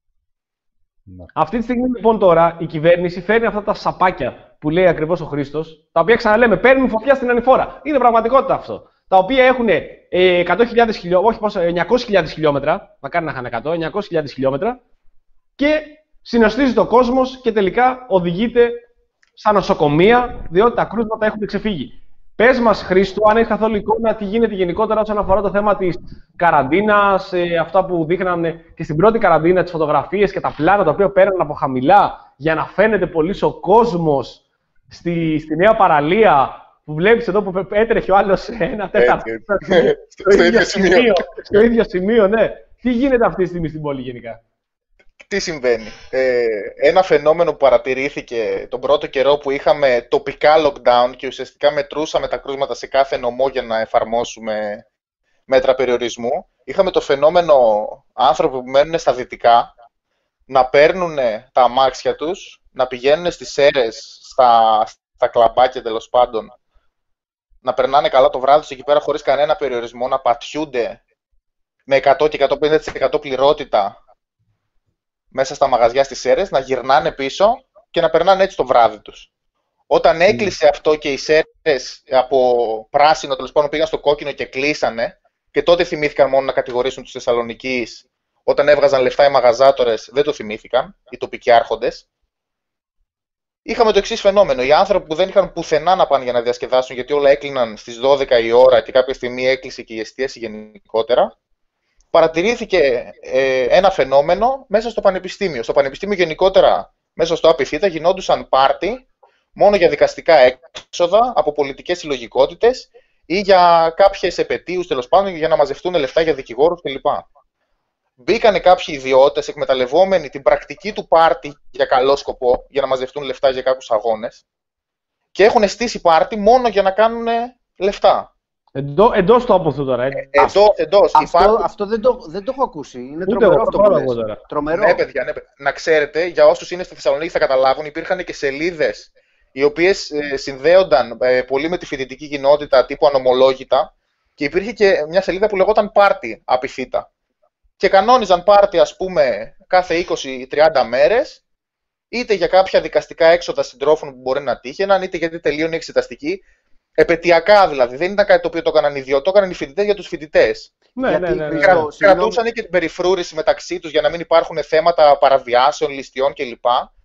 Ναι. Αυτή τη στιγμή λοιπόν τώρα η κυβέρνηση φέρνει αυτά τα σαπάκια που λέει ακριβώς ο Χρήστος, τα οποία ξαναλέμε παίρνουν φωτιά στην ανηφόρα. Είναι πραγματικότητα αυτό. Τα οποία έχουν ε, εκατό χιλιάδες χιλιόμετρα, όχι πόσο, εννιακόσιες χιλιάδες χιλιόμετρα, μακάρι να είχαν εκατό, εννιακόσιες χιλιάδες χιλιόμετρα και συνοστίζεται ο κόσμος και τελικά οδηγείται στα νοσοκομεία, διότι τα κρούσματα έχουν ξεφύγει. Πες μας, Χρήστο, αν έχεις καθόλου εικόνα, τι γίνεται γενικότερα όσον αφορά το θέμα της καραντίνας, ε, αυτά που δείχνανε και στην πρώτη καραντίνα, τις φωτογραφίες και τα πλάνα τα οποία παίρνουν από χαμηλά για να φαίνεται πολύ ο κόσμος στη, στη νέα παραλία που βλέπεις εδώ που έτρεχε ο άλλος ένα τέταρτο στο ίδιο σημείο. Στο ίδιο σημείο, ναι. Τι γίνεται αυτή τη στιγμή στην πόλη γενικά? Τι συμβαίνει. Ε, ένα φαινόμενο που παρατηρήθηκε τον πρώτο καιρό που είχαμε τοπικά lockdown και ουσιαστικά μετρούσαμε τα κρούσματα σε κάθε νομό για να εφαρμόσουμε μέτρα περιορισμού. Είχαμε το φαινόμενο άνθρωποι που μένουν στα δυτικά να παίρνουν τα αμάξια τους, να πηγαίνουν στις Σέρρες, στα, στα κλαμπάκια τέλος πάντων, να περνάνε καλά το βράδυ τους εκεί πέρα χωρίς κανένα περιορισμό, να πατιούνται με εκατό και εκατόν πενήντα τοις εκατό πληρότητα μέσα στα μαγαζιά στις Σέρρες, να γυρνάνε πίσω και να περνάνε έτσι το βράδυ τους. Όταν έκλεισε mm. αυτό και οι Σέρρες από πράσινο τέλος πάντων πήγαν στο κόκκινο και κλείσανε, και τότε θυμήθηκαν μόνο να κατηγορήσουν τους Θεσσαλονικείς, όταν έβγαζαν λεφτά οι μαγαζάτορες δεν το θυμήθηκαν, οι τοπικοί άρχοντες. Είχαμε το εξής φαινόμενο. Οι άνθρωποι που δεν είχαν πουθενά να πάνε για να διασκεδάσουν, γιατί όλα έκλειναν στις δώδεκα η ώρα και κάποια στιγμή έκλεισε και η εστίαση γενικότερα, παρατηρήθηκε ε, ένα φαινόμενο μέσα στο πανεπιστήμιο. Στο πανεπιστήμιο γενικότερα, μέσα στο ΑΠΙΘΙΤΑ, γινόντουσαν πάρτι μόνο για δικαστικά έξοδα από πολιτικές συλλογικότητες ή για κάποιες επετείους, τέλος πάντων, για να μαζευτούν λεφτά για δικηγόρους κλπ. Μπήκανε κάποιοι ιδιώτες εκμεταλλευόμενοι την πρακτική του πάρτι για καλό σκοπό, για να μαζευτούν λεφτά για κάποιους αγώνες, και έχουν στήσει πάρτι μόνο για να κάνουν λεφτά. Εντό, εντός το από τώρα. Ε. Ε, εντός, εντός. Αυτό, Υπάρχει... αυτό δεν, το, δεν το έχω ακούσει. Είναι Ούτε τρομερό αυτό που λες. Τρομερό. Ναι, παιδιά, ναι, να ξέρετε, για όσους είναι στη Θεσσαλονίκη θα καταλάβουν, υπήρχαν και σελίδες οι οποίες ε, συνδέονταν ε, πολύ με τη φοιτητική κοινότητα τύπου ανομολόγητα, και υπήρχε και μια σελίδα που λεγόταν Πάρτι ΑΠΙΘΙΤΑ. Και κανόνιζαν πάρτι, ας πούμε, κάθε είκοσι με τριάντα μέρες, είτε για κάποια δικαστικά έξοδα συντρόφων που μπορεί να τύχαιναν, είτε γιατί τελείωνε η εξεταστική. Επαιτειακά δηλαδή. Δεν ήταν κάτι το οποίο το έκαναν οι ιδιώτες, το έκαναν οι φοιτητές για τους φοιτητές. Ναι, ναι, ναι, ναι, ναι. Κρα... Κρατούσαν και την περιφρούρηση μεταξύ τους για να μην υπάρχουν θέματα παραβιάσεων, ληστειών κλπ.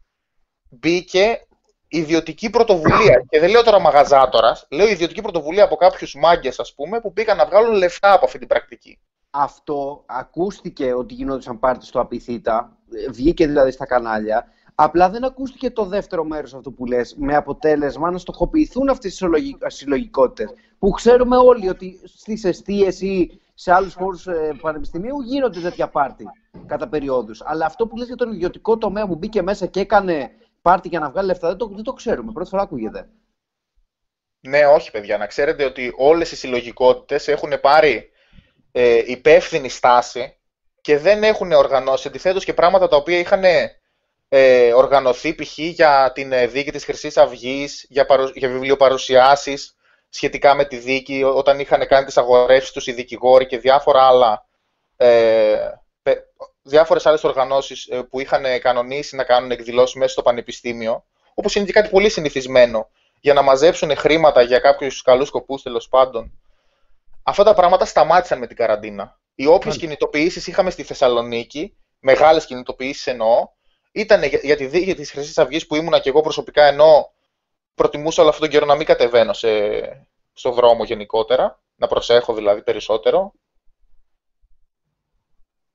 Μπήκε ιδιωτική πρωτοβουλία. Και δεν λέω τώρα μαγαζάτορας, λέω ιδιωτική πρωτοβουλία από κάποιους μάγκες, ας πούμε, που πήγαν να βγάλουν λεφτά από αυτή την πρακτική. Αυτό ακούστηκε ότι γινόντουσαν πάρτι στο ΑΠΙΘΙΤΑ, βγήκε δηλαδή στα κανάλια. Απλά δεν ακούστηκε το δεύτερο μέρος αυτό που λες, με αποτέλεσμα να στοχοποιηθούν αυτές τις συλλογικότητες. Που ξέρουμε όλοι ότι στις εστίες ή σε άλλους χώρους ε, πανεπιστημίου γίνονται τέτοια πάρτι κατά περιόδους. Αλλά αυτό που λες για τον ιδιωτικό τομέα που μπήκε μέσα και έκανε πάρτι για να βγάλει λεφτά, δεν το, δεν το ξέρουμε. Πρώτη φορά ακούγεται. Ναι, όχι παιδιά. Να ξέρετε ότι όλες οι συλλογικότητες έχουν πάρει ε, υπεύθυνη στάση και δεν έχουν οργανώσει αντιθέτως και πράγματα τα οποία είχαν ε, οργανωθεί π.χ. για την δίκη της Χρυσής Αυγής, για, παρου, για βιβλιοπαρουσιάσεις σχετικά με τη δίκη, όταν είχαν κάνει τις αγορεύσεις τους οι δικηγόροι και διάφορα άλλα, ε, διάφορες άλλες οργανώσεις που είχαν κανονίσει να κάνουν εκδηλώσεις μέσα στο πανεπιστήμιο, όπως είναι και κάτι πολύ συνηθισμένο, για να μαζέψουν χρήματα για κάποιους καλούς σκοπούς, τέλος πάντων. Αυτά τα πράγματα σταμάτησαν με την καραντίνα. Οι όποιες κινητοποιήσεις είχαμε στη Θεσσαλονίκη, μεγάλες κινητοποιήσεις εννοώ, ήταν για τη δίκη της Χρυσής Αυγής που ήμουνα και εγώ προσωπικά, ενώ προτιμούσα όλο αυτόν τον καιρό να μην κατεβαίνω σε, στο δρόμο γενικότερα, να προσέχω δηλαδή περισσότερο.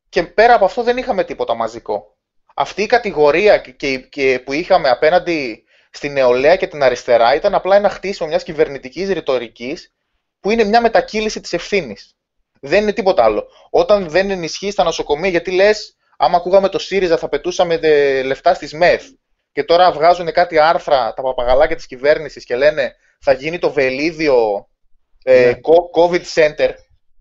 Και πέρα από αυτό δεν είχαμε τίποτα μαζικό. Αυτή η κατηγορία και, και που είχαμε απέναντι στην νεολαία και την αριστερά ήταν απλά ένα χτίσιμο μιας κυβερνητικής ρητορικής που είναι μια μετακύληση της ευθύνης. Δεν είναι τίποτα άλλο. Όταν δεν ενισχύει τα νοσοκομεία, γιατί λες, άμα ακούγαμε το ΣΥΡΙΖΑ θα πετούσαμε λεφτά στις ΜΕΘ. Και τώρα βγάζουν κάτι άρθρα τα παπαγαλάκια της κυβέρνησης και λένε θα γίνει το βελίδιο ε, yeah. COVID Center.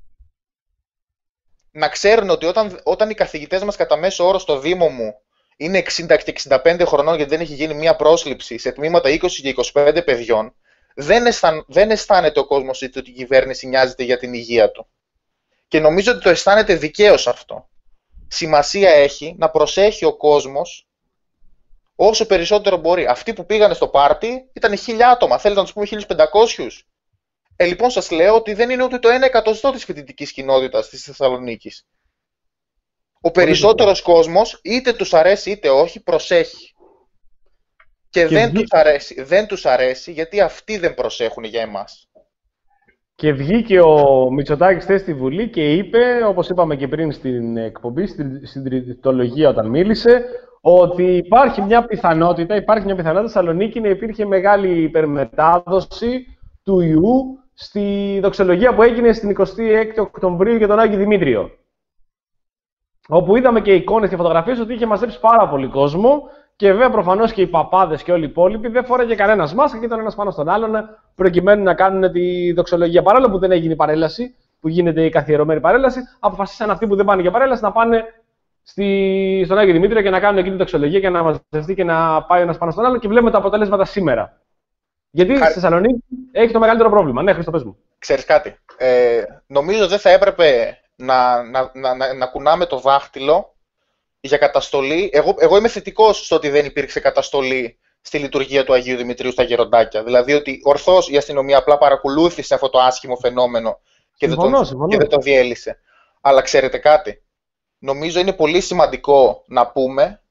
Να ξέρουν ότι όταν, όταν οι καθηγητές μας κατά μέσο όρο στο Δήμο μου είναι εξήντα και εξήντα πέντε χρονών γιατί δεν έχει γίνει μία πρόσληψη σε τμήματα είκοσι και είκοσι πέντε παιδιών, δεν, αισθαν, δεν αισθάνεται ο κόσμος ότι η κυβέρνηση νοιάζεται για την υγεία του. Και νομίζω ότι το αισθάνεται δικαίως αυτό. Σημασία έχει να προσέχει ο κόσμος όσο περισσότερο μπορεί. Αυτοί που πήγανε στο πάρτι ήταν χίλια άτομα. Θέλετε να τους πούμε χίλιους πεντακόσιους. Ε, λοιπόν, σας λέω ότι δεν είναι ούτε το ένα εκατοστό της φοιτητικής κοινότητας της Θεσσαλονίκης. Ο περισσότερος κόσμος, είτε τους αρέσει είτε όχι, προσέχει. Και, και δεν, βγή... τους αρέσει, δεν τους αρέσει γιατί αυτοί δεν προσέχουν για εμάς. Και βγήκε ο Μητσοτάκης χθες στη Βουλή και είπε, όπως είπαμε και πριν στην εκπομπή, στην συντηρητολογία όταν μίλησε, ότι υπάρχει μια πιθανότητα, υπάρχει μια πιθανότητα στη Θεσσαλονίκη να υπήρχε μεγάλη υπερμετάδοση του ιού στη δοξολογία που έγινε στην εικοστή έκτη Οκτωβρίου για τον Άγιο Δημήτριο. Όπου είδαμε και εικόνες και φωτογραφίες ότι είχε μαζέψει πάρα πολύ κόσμο και βέβαια προφανώς και οι παπάδες και όλοι οι υπόλοιποι δεν φόραγε κανένας μάσκα και ήταν ένας πάνω στον άλλον προκειμένου να κάνουν τη δοξολογία. Παρόλο που δεν έγινε η παρέλαση, που γίνεται η καθιερωμένη παρέλαση, αποφασίσαν αυτοί που δεν πάνε για παρέλαση να πάνε στη... στον Άγιο Δημήτριο και να κάνουν εκείνη τη δοξολογία και να μαζευτεί και να πάει ένας πάνω στον άλλον και βλέπουμε τα αποτελέσματα σήμερα. Γιατί Χάρη... στη Θεσσαλονίκη έχει το μεγαλύτερο πρόβλημα. Ναι, Χρήστο, πες μου. Ξέρεις κάτι. Ε, νομίζω δεν θα έπρεπε να, να, να, να, να κουνάμε το δάχτυλο για καταστολή. Εγώ, εγώ είμαι θετικός στο ότι δεν υπήρξε καταστολή στη λειτουργία του Αγίου Δημητρίου στα γεροντάκια. Δηλαδή ότι ορθώς η αστυνομία απλά παρακολούθησε αυτό το άσχημο φαινόμενο και, συμφωνώ, δεν, το, συμφωνώ. και δεν το διέλυσε. Αλλά ξέρετε κάτι. Νομίζω είναι πολύ σημαντικό να πούμε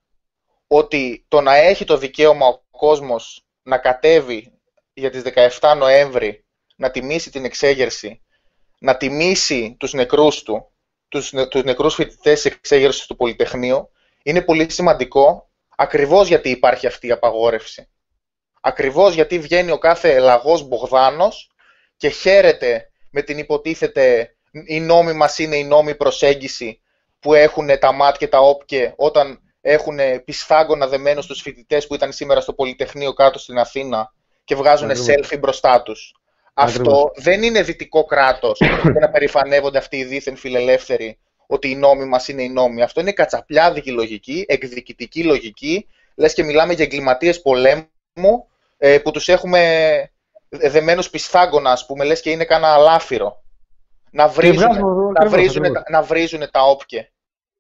ότι το να έχει το δικαίωμα ο κόσμος να κατέβει για τις δεκαεφτά Νοέμβρη, να τιμήσει την εξέγερση, να τιμήσει τους νεκρούς του, τους, τους νεκρούς φοιτητές της εξέγερσης του Πολυτεχνείου, είναι πολύ σημαντικό ακριβώς γιατί υπάρχει αυτή η απαγόρευση. Ακριβώς γιατί βγαίνει ο κάθε λαγός Μπογδάνος και χαίρεται με την υποτίθεται η νόμη μας είναι η νόμη προσέγγιση που έχουν τα ΜΑΤ και τα ΟΠΚΕ όταν έχουν πισφάγκωνα δεμένους τους φοιτητές που ήταν σήμερα στο Πολυτεχνείο κάτω στην Αθήνα και βγάζουν selfie μπροστά τους. Αυτό δεν είναι δυτικό κράτος για να περηφανεύονται αυτοί οι δίθεν φιλελεύθεροι ότι οι νόμοι μας είναι οι νόμοι. Αυτό είναι κατσαπλιάδικη λογική, εκδικητική λογική. Λες και μιλάμε για εγκληματίες πολέμου ε, που τους έχουμε δεμένους πισφάγκωνα, ας πούμε, λες και είναι κάνα αλάφυρο. Να βρίζουν, να βρίζουν, να βρίζουν τα όπκε.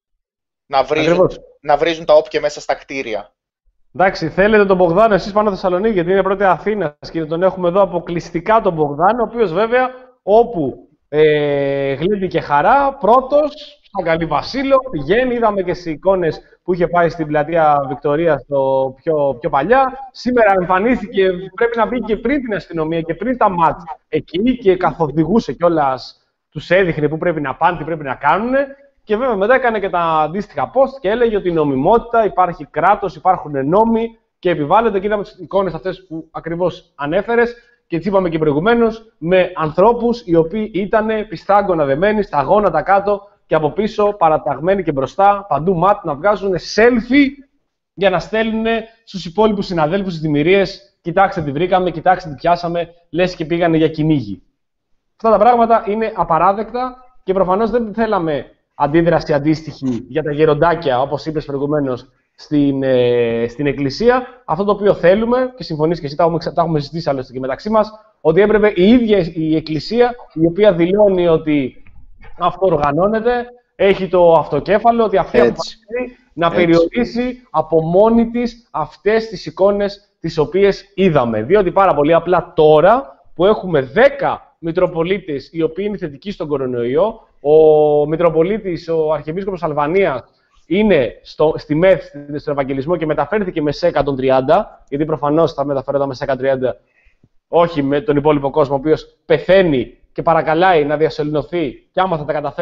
Να βρίζουν, να βρίζουν τα όπκε μέσα στα κτίρια. Εντάξει, θέλετε τον Μπογδάνο εσείς πάνω Θεσσαλονίκη, γιατί είναι πρώτη Αθήνα και τον έχουμε εδώ αποκλειστικά τον Μπογδάνο, ο οποίος βέβαια όπου ε, γλύβει και χαρά, πρώτος στον Καλή Βασίλο, πηγαίνει, είδαμε και στις εικόνες που είχε πάει στην πλατεία Βικτωρίας το πιο, πιο παλιά. Σήμερα εμφανίστηκε, πρέπει να μπει και πριν την αστυνομία και πριν τα ΜΑΤ εκεί και καθοδηγούσε κιόλας, τους έδειχνε που πρέπει να πάνε, τι πρέπει να κάνουν. Και βέβαια μετά έκανε και τα αντίστοιχα post και έλεγε ότι η νομιμότητα, υπάρχει κράτος, υπάρχουν νόμοι και επιβάλλεται. Και είδαμε τις εικόνες αυτές που ακριβώς ανέφερες και τις είπαμε και προηγουμένως, με ανθρώπους οι οποίοι ήταν πιστάγκωνα δεμένοι, στα γόνατα κάτω και από πίσω παραταγμένοι και μπροστά, παντού ματ, να βγάζουν selfie για να στέλνουν στους υπόλοιπους συναδέλφους τις δημιουργίες. Κοιτάξτε τι βρήκαμε, κοιτάξτε τι πιάσαμε, λες και πήγανε για κυνήγι. Αυτά τα πράγματα είναι απαράδεκτα και προφανώς δεν θέλαμε αντίδραση αντίστοιχη για τα γεροντάκια, όπως είπες προηγουμένως, στην, ε, στην Εκκλησία. Αυτό το οποίο θέλουμε, και συμφωνείς και εσύ, τα έχουμε, τα έχουμε συζητήσει άλλωστε και μεταξύ μας, ότι έπρεπε η ίδια η Εκκλησία, η οποία δηλώνει ότι αυτοοργανώνεται, έχει το αυτοκέφαλο, ότι αυτή αποφασίζει να περιορίσει από μόνη της αυτές τις εικόνες τις οποίες είδαμε. Διότι πάρα πολύ απλά τώρα που έχουμε δέκα Μητροπολίτες οι οποίοι είναι θετικοί στον κορονοϊό, ο Μητροπολίτης, ο Αρχιεπίσκοπος Αλβανίας, είναι στο, στη ΜΕΘ, στον Ευαγγελισμό και μεταφέρθηκε με ΣΕ εκατόν τριάντα, γιατί προφανώς θα μεταφέρονταν με ΣΕ εκατόν τριάντα, όχι με τον υπόλοιπο κόσμο, ο οποίος πεθαίνει και παρακαλάει να διασωληνωθεί και άμα θα τα καταφέρει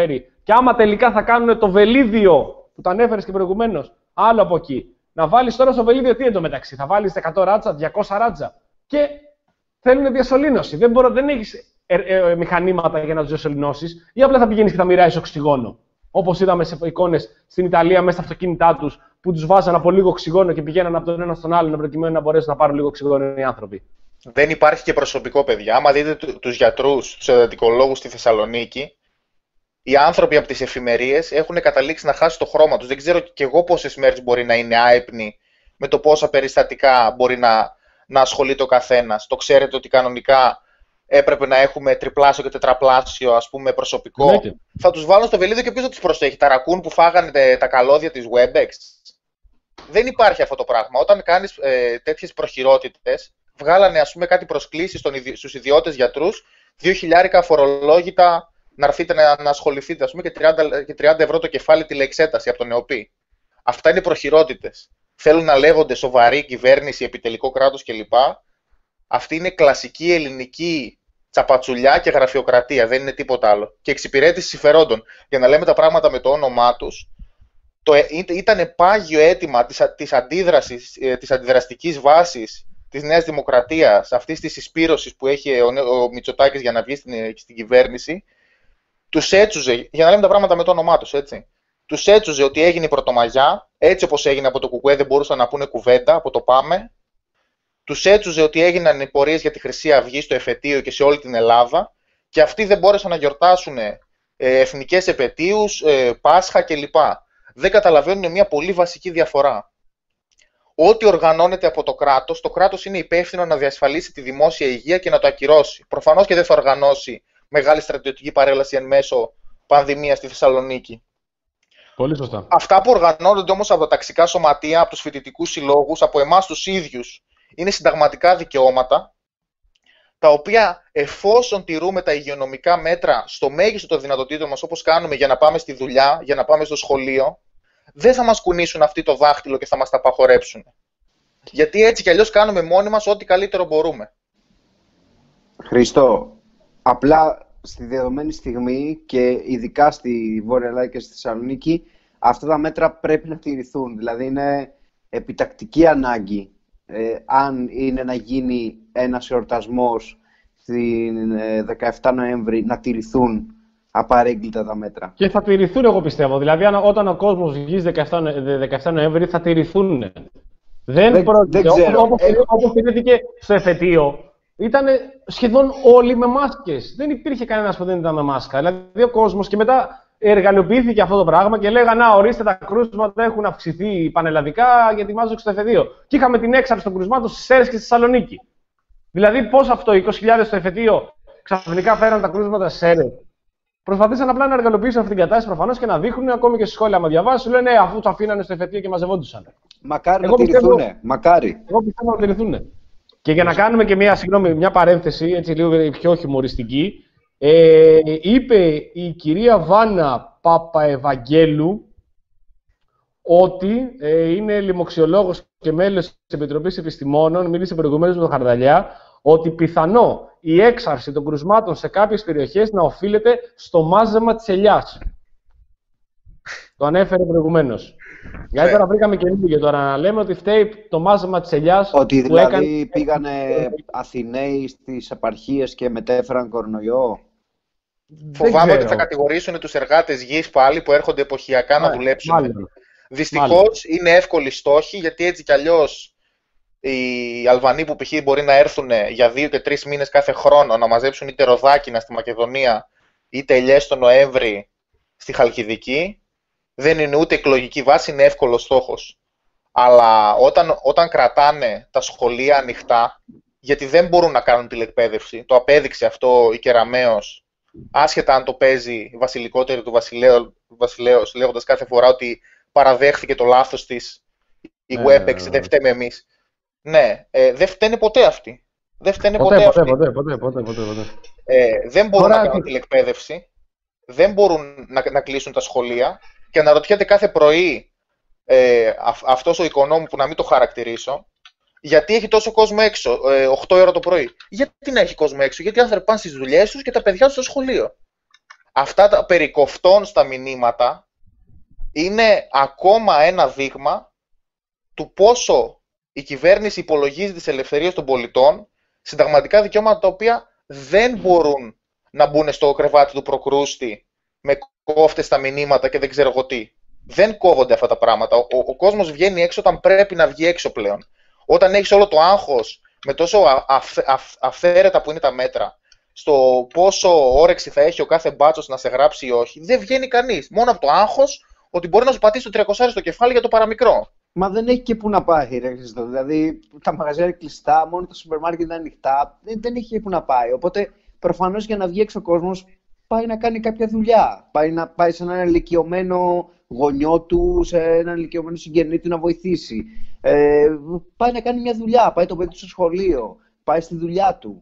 Και άμα τελικά θα κάνουν το βελίδιο που το ανέφερες και προηγουμένως, άλλο από εκεί. Να βάλεις τώρα στο βελίδιο τι εντωμεταξύ, θα βάλεις εκατό ράτσα, διακόσια ράτσα. Και θέλουν διασωλήνωση. Δεν, μπορώ, δεν έχεις ε, ε, μηχανήματα για να τους διασωληνώσεις, ή απλά θα πηγαίνεις και θα μοιράζεις οξυγόνο. Όπως είδαμε σε εικόνες στην Ιταλία μέσα στα αυτοκίνητά τους, που τους βάζαν από λίγο οξυγόνο και πηγαίναν από τον ένα στον άλλον προκειμένου να μπορέσουν να πάρουν λίγο οξυγόνο οι άνθρωποι. Δεν υπάρχει και προσωπικό, παιδιά. Άμα δείτε τους γιατρούς, τους εντατικολόγους στη Θεσσαλονίκη, οι άνθρωποι από τις εφημερίες έχουν καταλήξει να χάσουν το χρώμα τους. Δεν ξέρω κι εγώ πόσες μέρες μπορεί να είναι άυπνοι με το πόσα περιστατικά μπορεί να, να ασχολείται ο καθένας. Το ξέρετε ότι κανονικά έπρεπε να έχουμε τριπλάσιο και τετραπλάσιο, ας πούμε, προσωπικό. Ναι. Θα τους βάλουν στο βελίδιο και ποιος θα τους προσέχει? Τα ρακούν που φάγανε τα καλώδια της Webex. Δεν υπάρχει αυτό το πράγμα. Όταν κάνεις ε, τέτοιες προχειρότητες, βγάλανε, ας πούμε, κάτι προσκλήσεις στους ιδιώτες γιατρούς, δύο χιλιάρικα φορολόγητα να έρθετε να, να ασχοληθείτε, ας πούμε, και τριάντα, και τριάντα ευρώ το κεφάλι τηλεεξέταση από τον ΕΟΠΗ. Αυτά είναι προχειρότητες. Θέλουν να λέγονται σοβαρή κυβέρνηση, επιτελικό κράτος κλπ. Αυτή είναι κλασική ελληνική τσαπατσουλιά και γραφειοκρατία, δεν είναι τίποτα άλλο. Και εξυπηρέτηση συμφερόντων. Για να λέμε τα πράγματα με το όνομά τους, το, ήταν πάγιο αίτημα της, της αντίδρασης, της αντιδραστικής βάσης της Νέας Δημοκρατίας, αυτής της συσπήρωσης που έχει ο, ο Μητσοτάκης για να βγει στην, στην κυβέρνηση, τους έτσουζε, για να λέμε τα πράγματα με το όνομά τους, έτσι. Τους έτσουζε ότι έγινε η Πρωτομαγιά, έτσι όπως έγινε από το Κουκουέ, δεν μπορούσαν να πούνε κουβέντα από το Πάμε. Τους έτσουζε ότι έγιναν οι πορείες για τη Χρυσή Αυγή στο εφετείο και σε όλη την Ελλάδα, και αυτοί δεν μπόρεσαν να γιορτάσουν ε, εθνικές επετείους, ε, Πάσχα κλπ. Δεν καταλαβαίνουν μια πολύ βασική διαφορά. Ό,τι οργανώνεται από το κράτος, το κράτος είναι υπεύθυνο να διασφαλίσει τη δημόσια υγεία και να το ακυρώσει. Προφανώς και δεν θα οργανώσει μεγάλη στρατιωτική παρέλαση εν μέσω πανδημίας στη Θεσσαλονίκη. Πολύ σωστά. Αυτά που οργανώνονται όμως από τα ταξικά σωματεία, από τους φοιτητικούς συλλόγους, από εμάς τους ίδιους, είναι συνταγματικά δικαιώματα, τα οποία, εφόσον τηρούμε τα υγειονομικά μέτρα στο μέγιστο των δυνατοτήτων μας, όπως κάνουμε για να πάμε στη δουλειά, για να πάμε στο σχολείο, δεν θα μας κουνήσουν αυτοί το δάχτυλο και θα μας τα απαγορέψουν. Γιατί έτσι κι αλλιώς κάνουμε μόνοι μας ό,τι καλύτερο μπορούμε. Χριστό, απλά στη δεδομένη στιγμή και ειδικά στη Βόρεια Ελλάδα και στη Θεσσαλονίκη, αυτά τα μέτρα πρέπει να τηρηθούν. Δηλαδή είναι επιτακτική ανάγκη, ε, αν είναι να γίνει ένας εορτασμός στην ε, δεκαεφτά Νοέμβρη, να τηρηθούν απαρέγκλητα τα μέτρα. Και θα τηρηθούν, εγώ πιστεύω. Δηλαδή, αν, όταν ο κόσμος βγει δεκαεφτά Νοέμβρη, θα τηρηθούν. Δεν, δεν, προ... δεν ξέρω. Όπως, ε... όπως τηρήθηκε στο εφετείο, ήταν σχεδόν όλοι με μάσκες. Δεν υπήρχε κανένας που δεν ήταν με μάσκα. Δηλαδή, ο κόσμος, και μετά εργαλειοποιήθηκε αυτό το πράγμα και λέγανε, να, ορίστε, τα κρούσματα έχουν αυξηθεί πανελλαδικά γιατί μάζουν στο εφετείο. Και είχαμε την έξαρση των κρούσματων στις Σέρρες και στη Θεσσαλονίκη. Δηλαδή, πώς αυτό, είκοσι χιλιάδες στο εφετείο, ξαφνικά φέραν τα κρούσματα στις Σέρρες? Προσπαθήσαν απλά να εργαλειοποιήσουν αυτή την κατάσταση προφανώς και να δείχνουν, ακόμη και στη σχόλια, άμα διαβάσει, λένε ναι, αφού το αφήνανε στο εφετείο και μαζευόντουσαν. Μακάρι εγώ να τηρηθούν. Μακάρι. Εγώ πιστεύω να τηρηθούν. Και για να κάνουμε και μια, συγγνώμη, μια παρένθεση, έτσι λίγο πιο χιουμοριστική, ε, είπε η κυρία Βάνα Παπαευαγγέλου ότι ε, είναι λοιμοξιολόγος και μέλος της Επιτροπής Επιστημόνων, μίλησε προηγουμένως με τον Χαρδαλιά, ότι πιθανό η έξαρση των κρουσμάτων σε κάποιες περιοχές να οφείλεται στο μάζεμα της ελιάς. Το ανέφερε προηγουμένως. Γιατί τώρα βρήκαμε και λίγο τώρα να λέμε ότι φταίει το μάζεμα της ελιάς. Ότι που δηλαδή έκανε... πήγανε Αθηναίοι στις επαρχίες και μετέφεραν κορονοϊό. Φοβάμαι ότι θα κατηγορήσουν τους εργάτες γης πάλι που έρχονται εποχιακά να δουλέψουν. Δυστυχώς είναι εύκολοι στόχοι, γιατί έτσι κι αλλιώς οι Αλβανοί που π.χ. μπορεί να έρθουν για δύο και τρεις μήνες κάθε χρόνο να μαζέψουν είτε ροδάκινα στη Μακεδονία είτε ελιές στο Νοέμβρη στη Χαλκιδική, δεν είναι ούτε εκλογική βάση, είναι εύκολος στόχος. Αλλά όταν, όταν κρατάνε τα σχολεία ανοιχτά, γιατί δεν μπορούν να κάνουν τηλεκπαίδευση, το απέδειξε αυτό η Κεραμέως, άσχετα αν το παίζει βασιλικότερη του βασιλέως, λέγοντας κάθε φορά ότι παραδέχθηκε το λάθος της η Webex, δεν φταίμε εμείς. Ναι, ε, δεν φταίνε ποτέ αυτοί. Δεν φταίνε ποτέ, ποτέ, αυτοί. Ποτέ, ποτέ, ποτέ, ποτέ, ποτέ. Ε, δεν μπορούν Τώρα... να κάνουν τηλεκπαίδευση, δεν μπορούν να, να κλείσουν τα σχολεία και αναρωτιέται κάθε πρωί ε, α, αυτός ο οικονόμου, που να μην το χαρακτηρίσω, γιατί έχει τόσο κόσμο έξω, ε, οκτώ ώρα το πρωί. Γιατί να έχει κόσμο έξω? Γιατί οι άνθρωποι πάνε στις δουλειές τους και τα παιδιά τους στο σχολείο. αυτά τα περικοφτών στα μηνύματα είναι ακόμα ένα δείγμα του πόσο η κυβέρνηση υπολογίζει τις ελευθερίες των πολιτών, συνταγματικά δικαιώματα τα οποία δεν μπορούν να μπουν στο κρεβάτι του προκρούστη με κόφτες στα μηνύματα και δεν ξέρω εγώ τι. Δεν κόβονται αυτά τα πράγματα. Ο, ο, ο κόσμος βγαίνει έξω όταν πρέπει να βγει έξω πλέον. Όταν έχεις όλο το άγχος με τόσο αυ, αυ, αυθαίρετα που είναι τα μέτρα, στο πόσο όρεξη θα έχει ο κάθε μπάτσος να σε γράψει ή όχι, δεν βγαίνει κανείς. Μόνο από το άγχος ότι μπορεί να σου πατήσει το τριακόσια στο κεφάλι για το παραμικρό. Μα δεν έχει και πού να πάει, ρε Χριστό. Δηλαδή, τα μαγαζιά είναι κλειστά, μόνο τα σούπερ μάρκετ είναι ανοιχτά. Δεν, δεν έχει και πού να πάει. Οπότε, προφανώς για να βγει έξω ο κόσμος, πάει να κάνει κάποια δουλειά. Πάει, να, πάει σε έναν ηλικιωμένο γονιό του, σε έναν ηλικιωμένο συγγενή του να βοηθήσει. Ε, πάει να κάνει μια δουλειά. Πάει το παιδί του στο σχολείο. Πάει στη δουλειά του.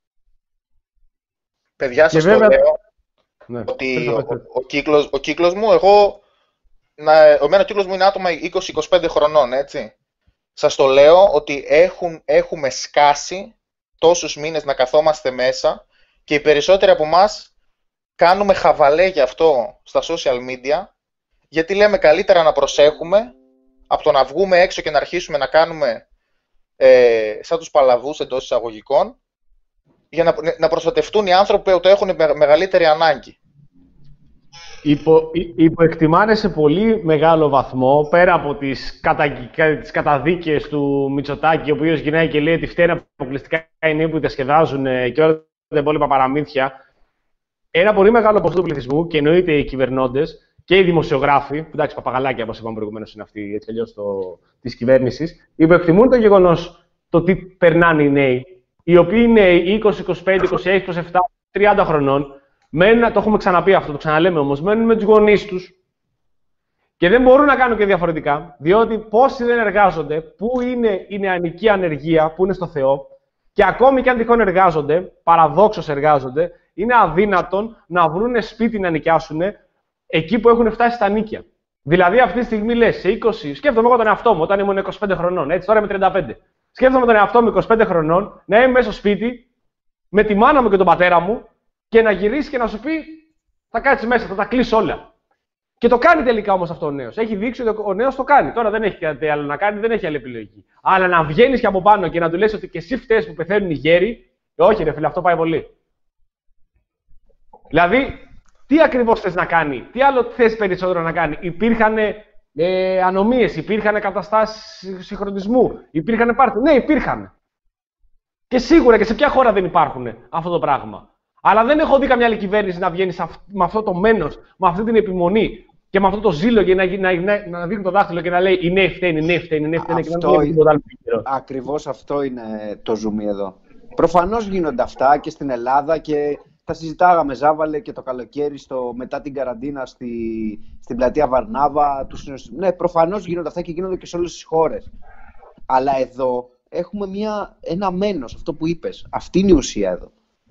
Παιδιά, σας βέβαια... το λέω ναι, ότι ο, ο, ο, κύκλος, ο κύκλος μου, εγώ. Να, ο εμένα κύκλος μου είναι άτομα είκοσι με είκοσι πέντε χρονών, έτσι. Σας το λέω ότι έχουν, έχουμε σκάσει τόσους μήνες να καθόμαστε μέσα και οι περισσότεροι από εμάς κάνουμε χαβαλέ γι' αυτό στα social media, γιατί λέμε καλύτερα να προσέχουμε από το να βγούμε έξω και να αρχίσουμε να κάνουμε ε, σαν τους παλαβούς εντός εισαγωγικών, για να, να προστατευτούν οι άνθρωποι που το έχουν με, μεγαλύτερη ανάγκη. Υπο, υποεκτιμάνε σε πολύ μεγάλο βαθμό, πέρα από τις, κατα, τις καταδίκες του Μητσοτάκη, ο οποίος γυρνάει και λέει ότι φταίνε αποκλειστικά οι νέοι που διασκεδάζουν και όλα τα υπόλοιπα παραμύθια. Ένα πολύ μεγάλο ποσοστό του πληθυσμού, και εννοείται οι κυβερνώντες και οι δημοσιογράφοι, που εντάξει, παπαγαλάκια, όπως είπαμε προηγουμένως, είναι αυτοί έτσι αλλιώς της κυβέρνησης, υποεκτιμούν το γεγονός το τι περνάνε οι νέοι, οι οποίοι είναι είκοσι, είκοσι πέντε, είκοσι έξι, είκοσι επτά, τριάντα χρονών. Μένουν, το έχουμε ξαναπεί αυτό, το ξαναλέμε όμως, μένουν με τους γονείς τους και δεν μπορούν να κάνουν και διαφορετικά, διότι πόσοι δεν εργάζονται, πού είναι η νεανική ανεργία, πού είναι στο Θεό, και ακόμη και αν τυχόν εργάζονται, παραδόξως εργάζονται, είναι αδύνατον να βρουν σπίτι να νοικιάσουν εκεί που έχουν φτάσει στα νίκια. Δηλαδή, αυτή τη στιγμή λες, σε είκοσι, σκέφτομαι εγώ τον εαυτό μου όταν ήμουν είκοσι πέντε χρονών, έτσι, τώρα είμαι τριάντα πέντε. Σκέφτομαι τον εαυτό μου είκοσι πέντε χρονών να είμαι μέσα στο σπίτι με τη μάνα μου και τον πατέρα μου. Και να γυρίσει και να σου πει, θα κάτσει μέσα, θα τα κλείσει όλα. Και το κάνει τελικά όμως αυτό ο νέος. Έχει δείξει ότι ο νέος το κάνει. Τώρα δεν έχει κάτι άλλο να κάνει, δεν έχει άλλη επιλογή. Αλλά να βγαίνεις και από πάνω και να του λες ότι και εσύ φταίς που πεθαίνουν οι γέροι, όχι ρε φίλε, αυτό πάει πολύ. Δηλαδή, τι ακριβώς θες να κάνει, τι άλλο θες περισσότερο να κάνει. Υπήρχαν ε, ανομίες, υπήρχαν καταστάσεις συγχρονισμού, υπήρχαν πάρτι. Ναι, υπήρχαν. Και σίγουρα και σε ποια χώρα δεν υπάρχουν αυτό το πράγμα. Αλλά δεν έχω δει καμιά άλλη κυβέρνηση να βγαίνει με αυτό το μένος, με αυτή την επιμονή και με αυτό το ζήλο και να, να, να, να δείχνει το δάχτυλο και να λέει οι νέοι φταίνουν, οι νέοι φταίνουν, οι νέοι φταίνουν και να μην τίποτα άλλο. Ακριβώς αυτό είναι το ζουμί εδώ. Προφανώς γίνονται αυτά και στην Ελλάδα και τα συζητάγαμε, Ζάβαλε, και το καλοκαίρι στο, μετά την καραντίνα στη, στην πλατεία Βαρνάβα. Τους, ναι, προφανώς γίνονται αυτά και γίνονται και σε όλες τις χώρες. Αλλά εδώ έχουμε μια, ένα μένος, αυτό που είπες. Αυτή είναι η ουσία εδώ.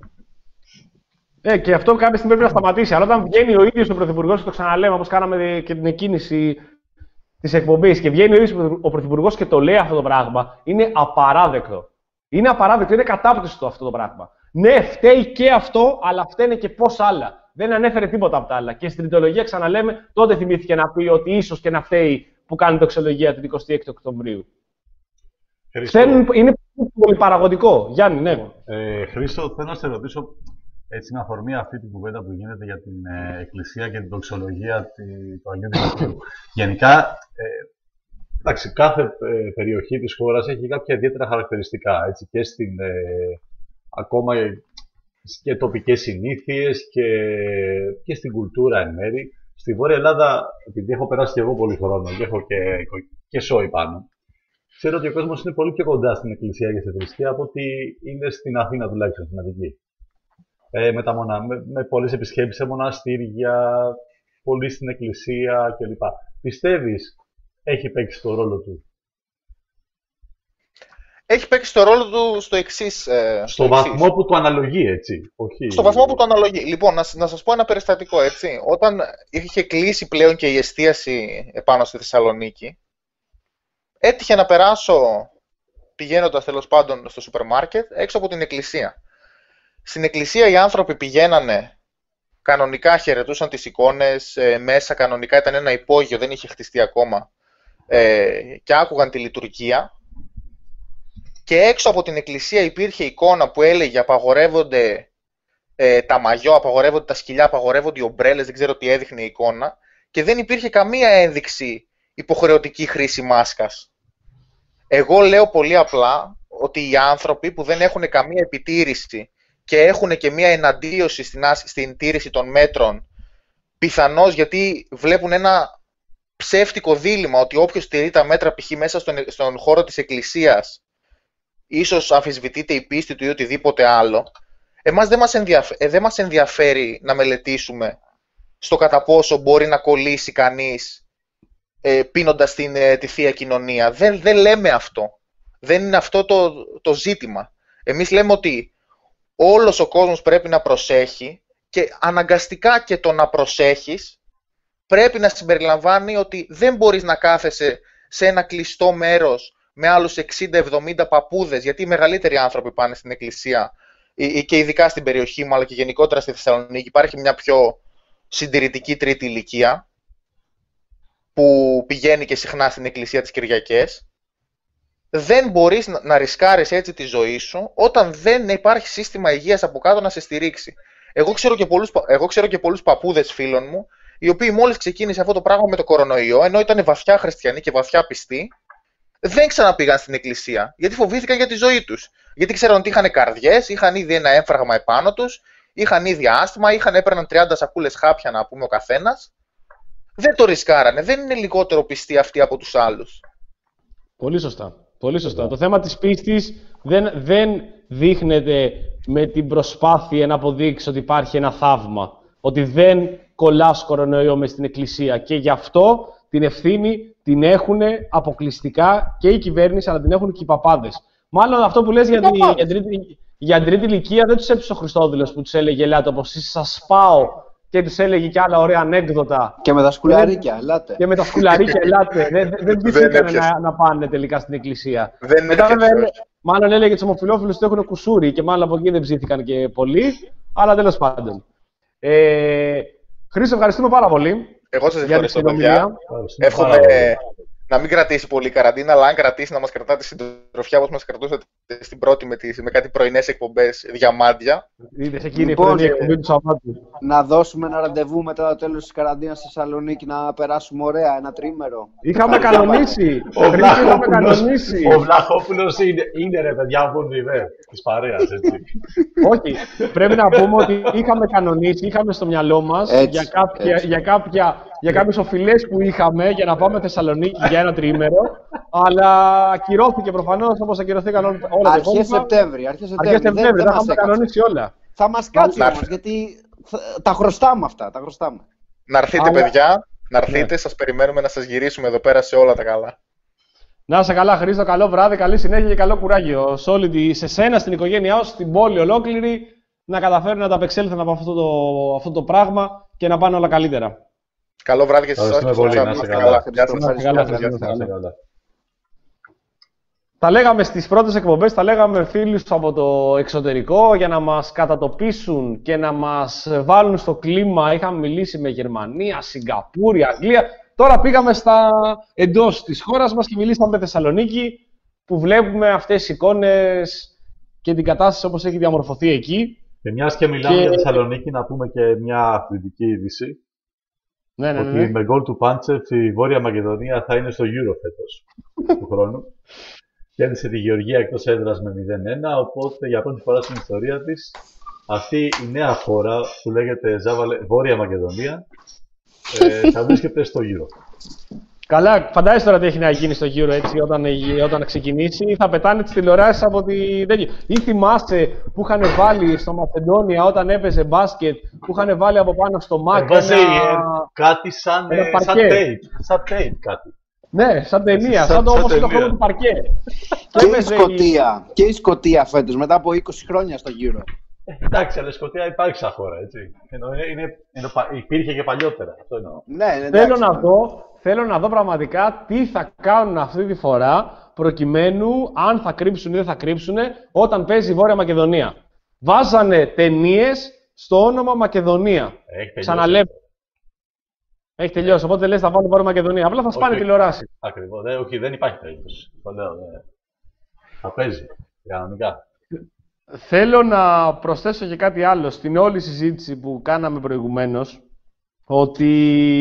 Ε, και αυτό κάποια στιγμή πρέπει να σταματήσει. Αλλά όταν βγαίνει ο ίδιος ο Πρωθυπουργός, και το ξαναλέμε, όπως κάναμε και την εκκίνηση της εκπομπής, και βγαίνει ο ίδιος ο Πρωθυπουργός και το λέει αυτό το πράγμα, είναι απαράδεκτο. Είναι απαράδεκτο, είναι κατάπτυστο αυτό το πράγμα. Ναι, φταίει και αυτό, αλλά φταίνε και πόσα άλλα. Δεν ανέφερε τίποτα από τα άλλα. Και στην τριτολογία, ξαναλέμε, τότε θυμήθηκε να πει ότι ίσως και να φταίει που κάνει τοξολογία την εικοστή έκτη Οκτωβρίου. Φταίνουν, είναι πολύ παραγωγικό. Γιάννη, ναι. Ε, Χρήστο, θέλω να σε ρωτήσω, έτσι, με αφορμή αυτή την κουβέντα που γίνεται για την ε, Εκκλησία και την τοξολογία του Αγίου Δημητρίου. Γενικά, ε, εντάξει, κάθε ε, περιοχή της χώρας έχει κάποια ιδιαίτερα χαρακτηριστικά, έτσι, και στην, ε, ακόμα και τοπικές συνήθειες και, και στην κουλτούρα εν μέρη. Στη Βόρεια Ελλάδα, επειδή έχω περάσει και εγώ πολύ χρόνο και έχω και, και σόι πάνω, ξέρω ότι ο κόσμος είναι πολύ πιο κοντά στην Εκκλησία και στη θρησκεία από ότι είναι στην Αθήνα, τουλάχιστον στην Αττική. Ε, με, τα μονα... με, με πολλές επισκέψεις σε μοναστήρια, πολύ στην Εκκλησία κλπ. Πιστεύεις έχει παίξει το ρόλο του? Έχει παίξει το ρόλο του στο εξής. Ε, στο στο βαθμό εξής. που του αναλογεί, έτσι. Όχι... Στο βαθμό που του αναλογεί. Λοιπόν, να, να σας πω ένα περιστατικό, έτσι. Όταν είχε κλείσει πλέον και η εστίαση επάνω στη Θεσσαλονίκη, έτυχε να περάσω, πηγαίνοντας τέλος πάντων στο σούπερ μάρκετ, έξω από την εκκλησία. Στην εκκλησία οι άνθρωποι πηγαίνανε κανονικά χαιρετούσαν τις εικόνες, ε, μέσα κανονικά ήταν ένα υπόγειο, δεν είχε χτιστεί ακόμα, ε, και άκουγαν τη λειτουργία. Και έξω από την εκκλησία υπήρχε εικόνα που έλεγε απαγορεύονται ε, τα μαγιό, απαγορεύονται τα σκυλιά, απαγορεύονται οι ομπρέλες, δεν ξέρω τι έδειχνε η εικόνα, και δεν υπήρχε καμία ένδειξη υποχρεωτική χρήση μάσκας. Εγώ λέω πολύ απλά ότι οι άνθρωποι που δεν έχουν καμία επιτήρηση και έχουν και μία εναντίωση στην, στην τήρηση των μέτρων, πιθανώς γιατί βλέπουν ένα ψεύτικο δίλημμα ότι όποιος τηρεί τα μέτρα π.χ. μέσα στον, στον χώρο της εκκλησίας, ίσως αμφισβητείται η πίστη του ή οτιδήποτε άλλο, εμάς δεν μας, ενδιαφέρει, δεν μας ενδιαφέρει να μελετήσουμε στο κατά πόσο μπορεί να κολλήσει κανείς ε, πίνοντας την, ε, τη Θεία Κοινωνία. Δεν, δεν λέμε αυτό. Δεν είναι αυτό το, το ζήτημα. Εμείς λέμε ότι όλος ο κόσμος πρέπει να προσέχει και αναγκαστικά και το να προσέχεις πρέπει να συμπεριλαμβάνει ότι δεν μπορείς να κάθεσαι σε ένα κλειστό μέρος με άλλους εξήντα εβδομήντα παππούδες, γιατί οι μεγαλύτεροι άνθρωποι πάνε στην εκκλησία και ειδικά στην περιοχή μου, αλλά και γενικότερα στη Θεσσαλονίκη υπάρχει μια πιο συντηρητική τρίτη ηλικία που πηγαίνει και συχνά στην εκκλησία τις Κυριακές. Δεν μπορείς να ρισκάρεις έτσι τη ζωή σου όταν δεν υπάρχει σύστημα υγείας από κάτω να σε στηρίξει. Εγώ ξέρω και πολλούς, εγώ ξέρω και πολλούς παππούδες φίλων μου, οι οποίοι μόλις ξεκίνησε αυτό το πράγμα με το κορονοϊό, ενώ ήταν βαθιά χριστιανοί και βαθιά πιστοί, δεν ξαναπήγαν στην εκκλησία, γιατί φοβήθηκαν για τη ζωή τους. Γιατί ξέραν ότι είχαν καρδιές, είχαν ήδη ένα έμφραγμα επάνω τους, είχαν ήδη άσθμα, είχαν έπαιρναν τριάντα σακούλες χάπια να πούμε ο καθένας. Δεν το ρισκάρανε, δεν είναι λιγότερο πιστοί αυτοί από τους άλλους. Πολύ σωστά. Πολύ σωστά. Το θέμα της πίστης δεν, δεν δείχνεται με την προσπάθεια να αποδείξει ότι υπάρχει ένα θαύμα. Ότι δεν κολλάς κορονοϊό μες στην εκκλησία. Και γι' αυτό την ευθύνη την έχουν αποκλειστικά και η κυβέρνηση, αλλά την έχουν και οι παπάδες. Μάλλον αυτό που λες για, τη, για, τρίτη, για τρίτη ηλικία δεν τους έπεισε ο Χριστόδουλος που τους έλεγε ελάτε όπως εσείς σας πάω και τους έλεγε και άλλα ωραία ανέκδοτα. Και με τα σκουλαρίκια, ελάτε. Και με τα σκουλαρίκια, ελάτε. δεν δεν ψήθηκαν να, να πάνε τελικά στην εκκλησία. Δεν Μετά βέβαια, μάλλον έλεγε τους ομοφυλόφιλους ότι έχουν κουσούρι και μάλλον από εκεί δεν ψήθηκαν και πολλοί, αλλά τέλος πάντων. Ε, Χρήστο, ευχαριστούμε πάρα πολύ. Εγώ σας ευχαριστώ, παιδιά. Εύχομαι να μην κρατήσει πολύ η καραντίνα, αλλά αν κρατήσει να μας κρατάτε συντροφιά όπως μας κρατούσατε στην πρώτη με, τις, με κάτι πρωινές εκπομπές διαμάντια. Είδες εκείνη λοιπόν, η εκπομπή του Σαββάτου. Να δώσουμε ένα ραντεβού μετά το τέλος της καραντίνας στη Θεσσαλονίκη να περάσουμε ωραία, ένα τρίμερο. Είχαμε κανονίσει. Ο Βλαχόπουλος είναι, είναι ρε παιδιά από Βονδιβέρ της παρέας, έτσι. Όχι, πρέπει να πούμε ότι είχαμε κανονίσει, είχαμε στο μυαλό μας έτσι, για, κάποια, για, κάποια, για κάποιες οφειλές που είχαμε για να πάμε Θεσσαλονίκη για ένα τριήμερο, αλλά ακυρώθηκε προφανώς όπως ακυρωθήκαν όλα τα υπόλοιπα. Αρχές Σεπτέμβρη, αρχές Σεπτέμβρη, δεν, δεν, δεν είχαμε κανονίσει όλα. Θα μας κάτσει όμως, γιατί θα, τα χρωστάμε αυτά, τα χρωστάμε. Να έρθετε αλλά... παιδιά, να έρθετε, ναι. Σας περιμένουμε να σας γυρίσουμε εδώ πέρα σε όλα τα καλά. Να είσαι καλά Χρήστο, καλό βράδυ, καλή συνέχεια και καλό κουράγιο σε όλη σε σένα, στην οικογένειά σου, στην πόλη ολόκληρη, να καταφέρουν να τα απεξέλθουν από αυτό το, αυτό το πράγμα και να πάνε όλα καλύτερα. Καλό βράδυ και σε εσάς. Τα λέγαμε στις πρώτες εκπομπές, τα λέγαμε με φίλους από το εξωτερικό για να μας κατατοπίσουν και να μας βάλουν στο κλίμα. Είχαμε μιλήσει με Γερμανία, Σιγκαπούρη, Αγγλία. Τώρα πήγαμε στα εντός της χώρας μας και μιλήσαμε με Θεσσαλονίκη, που βλέπουμε αυτές τις εικόνες και την κατάσταση όπως έχει διαμορφωθεί εκεί. Και μιας και μιλάμε και... για Θεσσαλονίκη, να πούμε και μια αθλητική είδηση. Ναι, ναι, ναι. Ότι με γκολ του Πάντσεφ η Βόρεια Μακεδονία θα είναι στο Euro φέτος του χρόνου. Κέρδισε τη Γεωργία εκτός έδρας με μηδέν ένα, οπότε για πρώτη φορά στην ιστορία της αυτή η νέα χώρα που λέγεται Ζάβαλε, Βόρεια Μακεδονία ε, θα βρίσκεται στο Euro. Καλά, φαντάζεσαι τώρα τι έχει να γίνει στο Euro έτσι όταν, όταν ξεκινήσει. Θα πετάνε τις τηλεοράσεις από τη τέτοια. Ή θυμάσαι που είχαν βάλει στο Μακεδόνια όταν έπαιζε μπάσκετ, που είχαν βάλει από πάνω στο μάτι. Βάζει ένα... κάτι σαν, σαν tape. Σαν tape κάτι. Ναι, σαν ταινία, σαν, σαν το όπως είναι το χώρο του παρκέ. Και η Σκωτία, και η Σκωτία φέτος, μετά από είκοσι χρόνια στο Euro. Ε, εντάξει, αλλά η Σκωτία υπάρχει σαν χώρα, έτσι. Ενώ είναι, είναι, είναι, υπήρχε και παλιότερα, αυτό εννοώ. Ναι, εντάξει, θέλω, να δω, θέλω να δω πραγματικά τι θα κάνουν αυτή τη φορά, προκειμένου αν θα κρύψουν ή δεν θα κρύψουν, όταν παίζει η Βόρεια Μακεδονία. Βάζανε ταινίες στο όνομα Μακεδονία. Ξαναλέω. Έχει τελειώσει. Οπότε λες θα βάλω πάρω Μακεδονία. Απλά θα σπάνε τηλεοράσει. Ακριβώς. Δεν, όχι, δεν υπάρχει περίπτωση. Το λέω. Δεν. Θα παίζει. Κανονικά. Θέλω να προσθέσω και κάτι άλλο στην όλη συζήτηση που κάναμε προηγουμένως. Ότι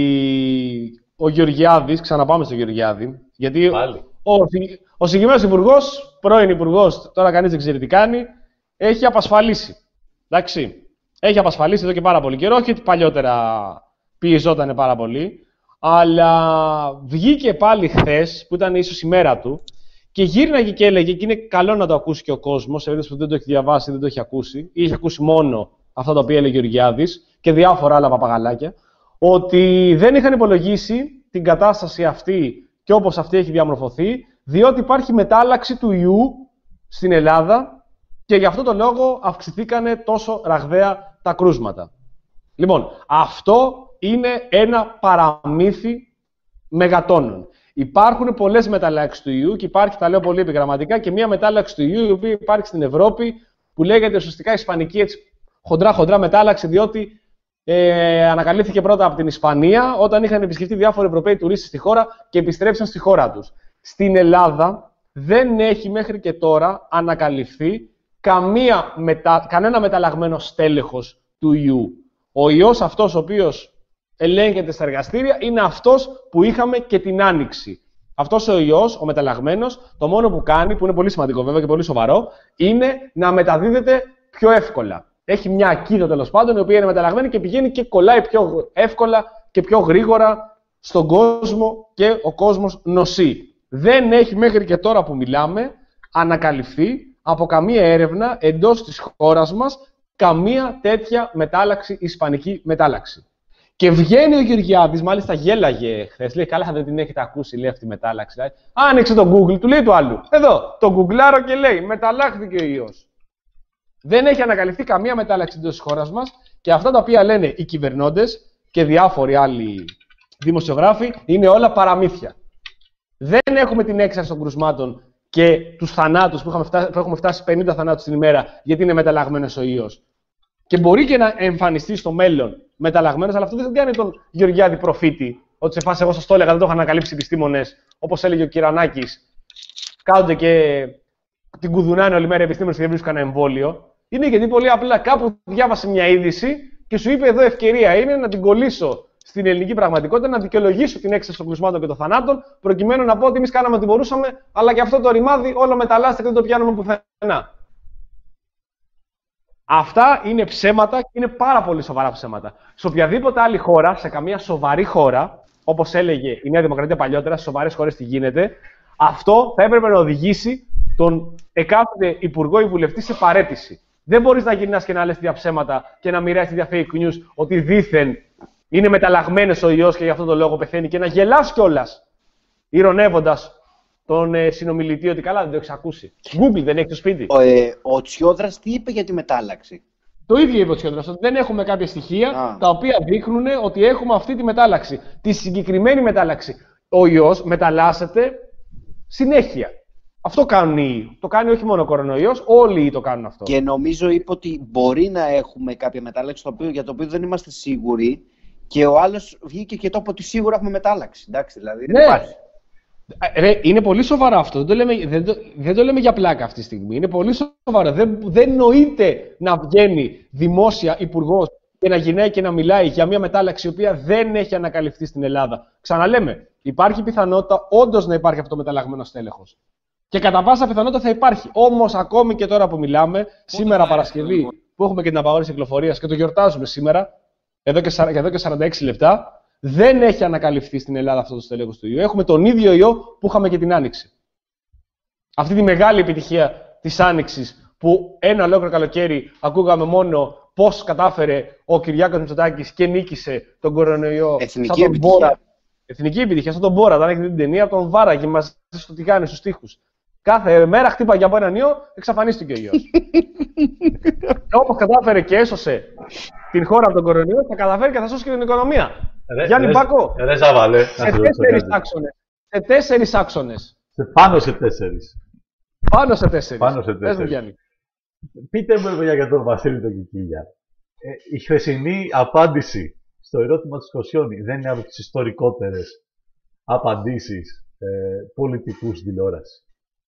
ο Γεωργιάδης, ξαναπάμε στο Γεωργιάδη, γιατί ο, ο συγκεκριμένος υπουργός, πρώην υπουργός, τώρα κανείς δεν ξέρει τι κάνει, έχει απασφαλίσει. Εντάξει. Έχει απασφαλίσει εδώ και πάρα πολύ καιρό, όχι ότι παλιότερα πιεζόταν πάρα πολύ, αλλά βγήκε πάλι χθες, που ήταν ίσως η μέρα του, και γύρναγε και έλεγε, και είναι καλό να το ακούσει και ο κόσμος, σε περίπτωση που δεν το έχει διαβάσει, δεν το έχει ακούσει, ή έχει ακούσει μόνο αυτά τα οποία έλεγε ο Γεωργιάδης και διάφορα άλλα παπαγαλάκια, ότι δεν είχαν υπολογίσει την κατάσταση αυτή και όπως αυτή έχει διαμορφωθεί, διότι υπάρχει μετάλλαξη του ιού στην Ελλάδα και γι' αυτό το λόγο αυξηθήκανε τόσο ραγδαία τα κρούσματα. Λοιπόν, αυτό είναι ένα παραμύθι μεγατόνων. Υπάρχουν πολλές μεταλλάξεις του ιού και υπάρχει, τα λέω πολύ επιγραμματικά, και μία μετάλλαξη του ιού η οποία υπάρχει στην Ευρώπη που λέγεται ουσιαστικά ισπανική χοντρά-χοντρά μετάλλαξη, διότι Ε, ανακαλύφθηκε πρώτα από την Ισπανία όταν είχαν επισκεφτεί διάφοροι Ευρωπαίοι τουρίστες στη χώρα και επιστρέψαν στη χώρα τους. Στην Ελλάδα δεν έχει μέχρι και τώρα ανακαλυφθεί καμία μετα... κανένα μεταλλαγμένο στέλεχος του ιού. Ο ιός αυτός ο οποίος ελέγχεται στα εργαστήρια είναι αυτός που είχαμε και την Άνοιξη. Αυτός ο ιός, ο μεταλλαγμένος, το μόνο που κάνει, που είναι πολύ σημαντικό βέβαια και πολύ σοβαρό, είναι να μεταδίδεται πιο εύκολα. Έχει μια ακίδα τέλος πάντων, η οποία είναι μεταλλαγμένη και πηγαίνει και κολλάει πιο εύκολα και πιο γρήγορα στον κόσμο και ο κόσμος νοσεί. Δεν έχει μέχρι και τώρα που μιλάμε ανακαλυφθεί από καμία έρευνα εντός της χώρας μας καμία τέτοια μετάλλαξη, ισπανική μετάλλαξη. Και βγαίνει ο Γεωργιάδης, μάλιστα γέλαγε χθες, λέει καλά δεν την έχετε ακούσει, λέει αυτή η μετάλλαξη. Λέει. Άνοιξε το Google, του λέει του άλλου. Εδώ, το γκουγκλάρω και λέει μεταλλάχθηκε ο ιός. Δεν έχει ανακαλυφθεί καμία μετάλλαξη εντός της χώρας μας και αυτά τα οποία λένε οι κυβερνώντες και διάφοροι άλλοι δημοσιογράφοι είναι όλα παραμύθια. Δεν έχουμε την έξαρση των κρουσμάτων και τους θανάτους που, φτάσει, που έχουμε φτάσει πενήντα θανάτους την ημέρα γιατί είναι μεταλλαγμένος ο ιός. Και μπορεί και να εμφανιστεί στο μέλλον μεταλλαγμένος, αλλά αυτό δεν κάνει τον Γεωργιάδη προφήτη. Ότι σε φάση εγώ σας το έλεγα, δεν το είχαν ανακαλύψει επιστήμονες, όπως έλεγε ο Κυρανάκης. Κάθονται και την κουδουνάνε όλη μέρα οι επιστήμονες και δεν βρίσκουν ένα εμβόλιο. Είναι γιατί πολύ απλά κάπου διάβασε μια είδηση και σου είπε εδώ ευκαιρία είναι να την κολλήσω στην ελληνική πραγματικότητα, να δικαιολογήσω την έξαρση των κρουσμάτων και των θανάτων, προκειμένου να πω ότι εμείς κάναμε ό,τι μπορούσαμε, αλλά και αυτό το ρημάδι όλο μεταλλάσσεται και δεν το πιάνουμε πουθενά. Αυτά είναι ψέματα και είναι πάρα πολύ σοβαρά ψέματα. Σε οποιαδήποτε άλλη χώρα, σε καμία σοβαρή χώρα, όπως έλεγε η Νέα Δημοκρατία παλιότερα, σε σοβαρές χώρες τι γίνεται, αυτό θα έπρεπε να οδηγήσει τον εκάστοτε υπουργό ή βουλευτή σε παραίτηση. Δεν μπορείς να γυρνάς και να λες τέτοια ψέματα και να μοιράζεις τέτοια fake news ότι δήθεν είναι μεταλλαγμένος ο ιός και γι' αυτόν τον λόγο πεθαίνει και να γελάς κιόλας, ειρωνεύοντας τον ε, συνομιλητή ότι καλά δεν το έχεις ακούσει. Google δεν έχει το σπίτι. Ο, ε, ο Τσιόδρας τι είπε για τη μετάλλαξη? Το ίδιο είπε ο Τσιόδρας, ότι δεν έχουμε κάποια στοιχεία Α. τα οποία δείχνουν ότι έχουμε αυτή τη μετάλλαξη. Τη συγκεκριμένη μετάλλαξη. Ο ιός μεταλλάσσεται συνέχεια. Αυτό κάνουν οι ιοί. Το κάνει όχι μόνο ο κορονοϊός, όλοι οι ιοί το κάνουν αυτό. Και νομίζω είπε ότι μπορεί να έχουμε κάποια μετάλλαξη το οποίο, για το οποίο δεν είμαστε σίγουροι και ο άλλος βγήκε και το είπε ότι σίγουρα έχουμε μετάλλαξη. Εντάξει, δηλαδή δεν ναι. υπάρχει. Ρε, είναι πολύ σοβαρό αυτό. Δεν το, λέμε, δεν, το, δεν το λέμε για πλάκα αυτή τη στιγμή. Είναι πολύ σοβαρό. Δεν, δεν νοείται να βγαίνει δημόσια υπουργός και να γυρνάει και να μιλάει για μια μετάλλαξη η οποία δεν έχει ανακαλυφθεί στην Ελλάδα. Ξαναλέμε, υπάρχει πιθανότητα όντως να υπάρχει αυτό το μεταλλαγμένο στέλεχος. Και κατά πάσα πιθανότητα θα υπάρχει. Όμως, ακόμη και τώρα που μιλάμε, σήμερα Παρασκευή, που έχουμε και την απαγόρευση κυκλοφορίας και το γιορτάζουμε σήμερα, εδώ και, εδώ και σαράντα έξι λεπτά, δεν έχει ανακαλυφθεί στην Ελλάδα αυτό το στέλεχος του ιού. Έχουμε τον ίδιο ιό που είχαμε και την Άνοιξη. Αυτή τη μεγάλη επιτυχία της Άνοιξης, που ένα ολόκληρο καλοκαίρι ακούγαμε μόνο πώς κατάφερε ο Κυριάκος Μητσοτάκης και νίκησε τον κορονοϊό. Εθνική επιτυχία. Μπόρα. Εθνική επιτυχία, σαν τον Μπόρα. Αν έχετε την ταινία, τον βάραγε μαζί στο τηγάνι, στους τοίχους. Κάθε μέρα χτύπαγε από έναν ιό, εξαφανίστηκε ο ιός. Όπως κατάφερε και έσωσε την χώρα από τον κορονοϊό, θα καταφέρει και θα σώσει και την οικονομία. Ρε, Γιάννη ρε, Μπάκο, ρε, ζαβαλέ, σε, τέσσερις άξονες, σε τέσσερις άξονες. Σε πάνω σε τέσσερις. Πάνω σε τέσσερις. Πάνω σε τέσσερις. Μου, Πείτε μου για τον Βασίλη τον Κικίλια. ε, η χθεσινή απάντηση στο ερώτημα της Κοσιόνη δεν είναι από τις ιστορικότερες απαντήσεις ε, πολιτικού στην τηλεόραση.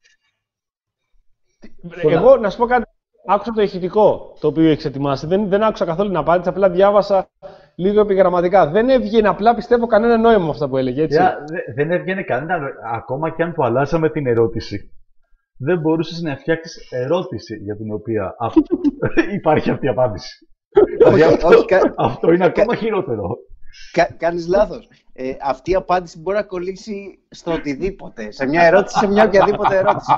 Εγώ να σου πω κάτι. Άκουσα το ηχητικό το οποίο έχεις ετοιμάσει. Δεν, δεν άκουσα καθόλου την απάντηση, απλά διάβασα λίγο επιγραμματικά. Δεν έβγαινε απλά, πιστεύω, κανένα νόημα αυτό που έλεγε, έτσι. Yeah, δεν έβγαινε κανένα νόημα. Ακόμα και αν του αλλάζαμε την ερώτηση, δεν μπορούσες να φτιάξεις ερώτηση για την οποία υπάρχει αυτή η απάντηση. Όχι, αυτό, όχι, κα... αυτό είναι ακόμα χειρότερο. Κα... Κάνεις λάθος. Ε, αυτή η απάντηση μπορεί να κολλήσει στο οτιδήποτε. Σε μια ερώτηση, σε μια οποιαδήποτε ερώτηση.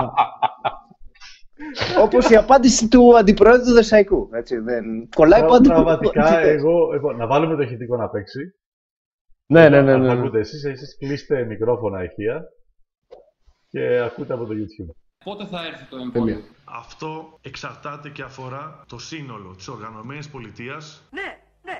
Όπως η απάντηση του αντιπρόεδρου του Δεσσαϊκού. Έτσι, δεν... Κολλάει πάντα. Πραγματικά, εγώ, εγώ, να βάλουμε το ηχητικό να παίξει. Ναι, ναι, ναι. ναι, ναι. Ακούτε εσείς, εσείς κλείστε μικρόφωνα ηχεία και ακούτε από το YouTube. Πότε θα έρθει το εμβόλιο? Αυτό εξαρτάται και αφορά το σύνολο της οργανωμένης πολιτείας. Ναι, ναι.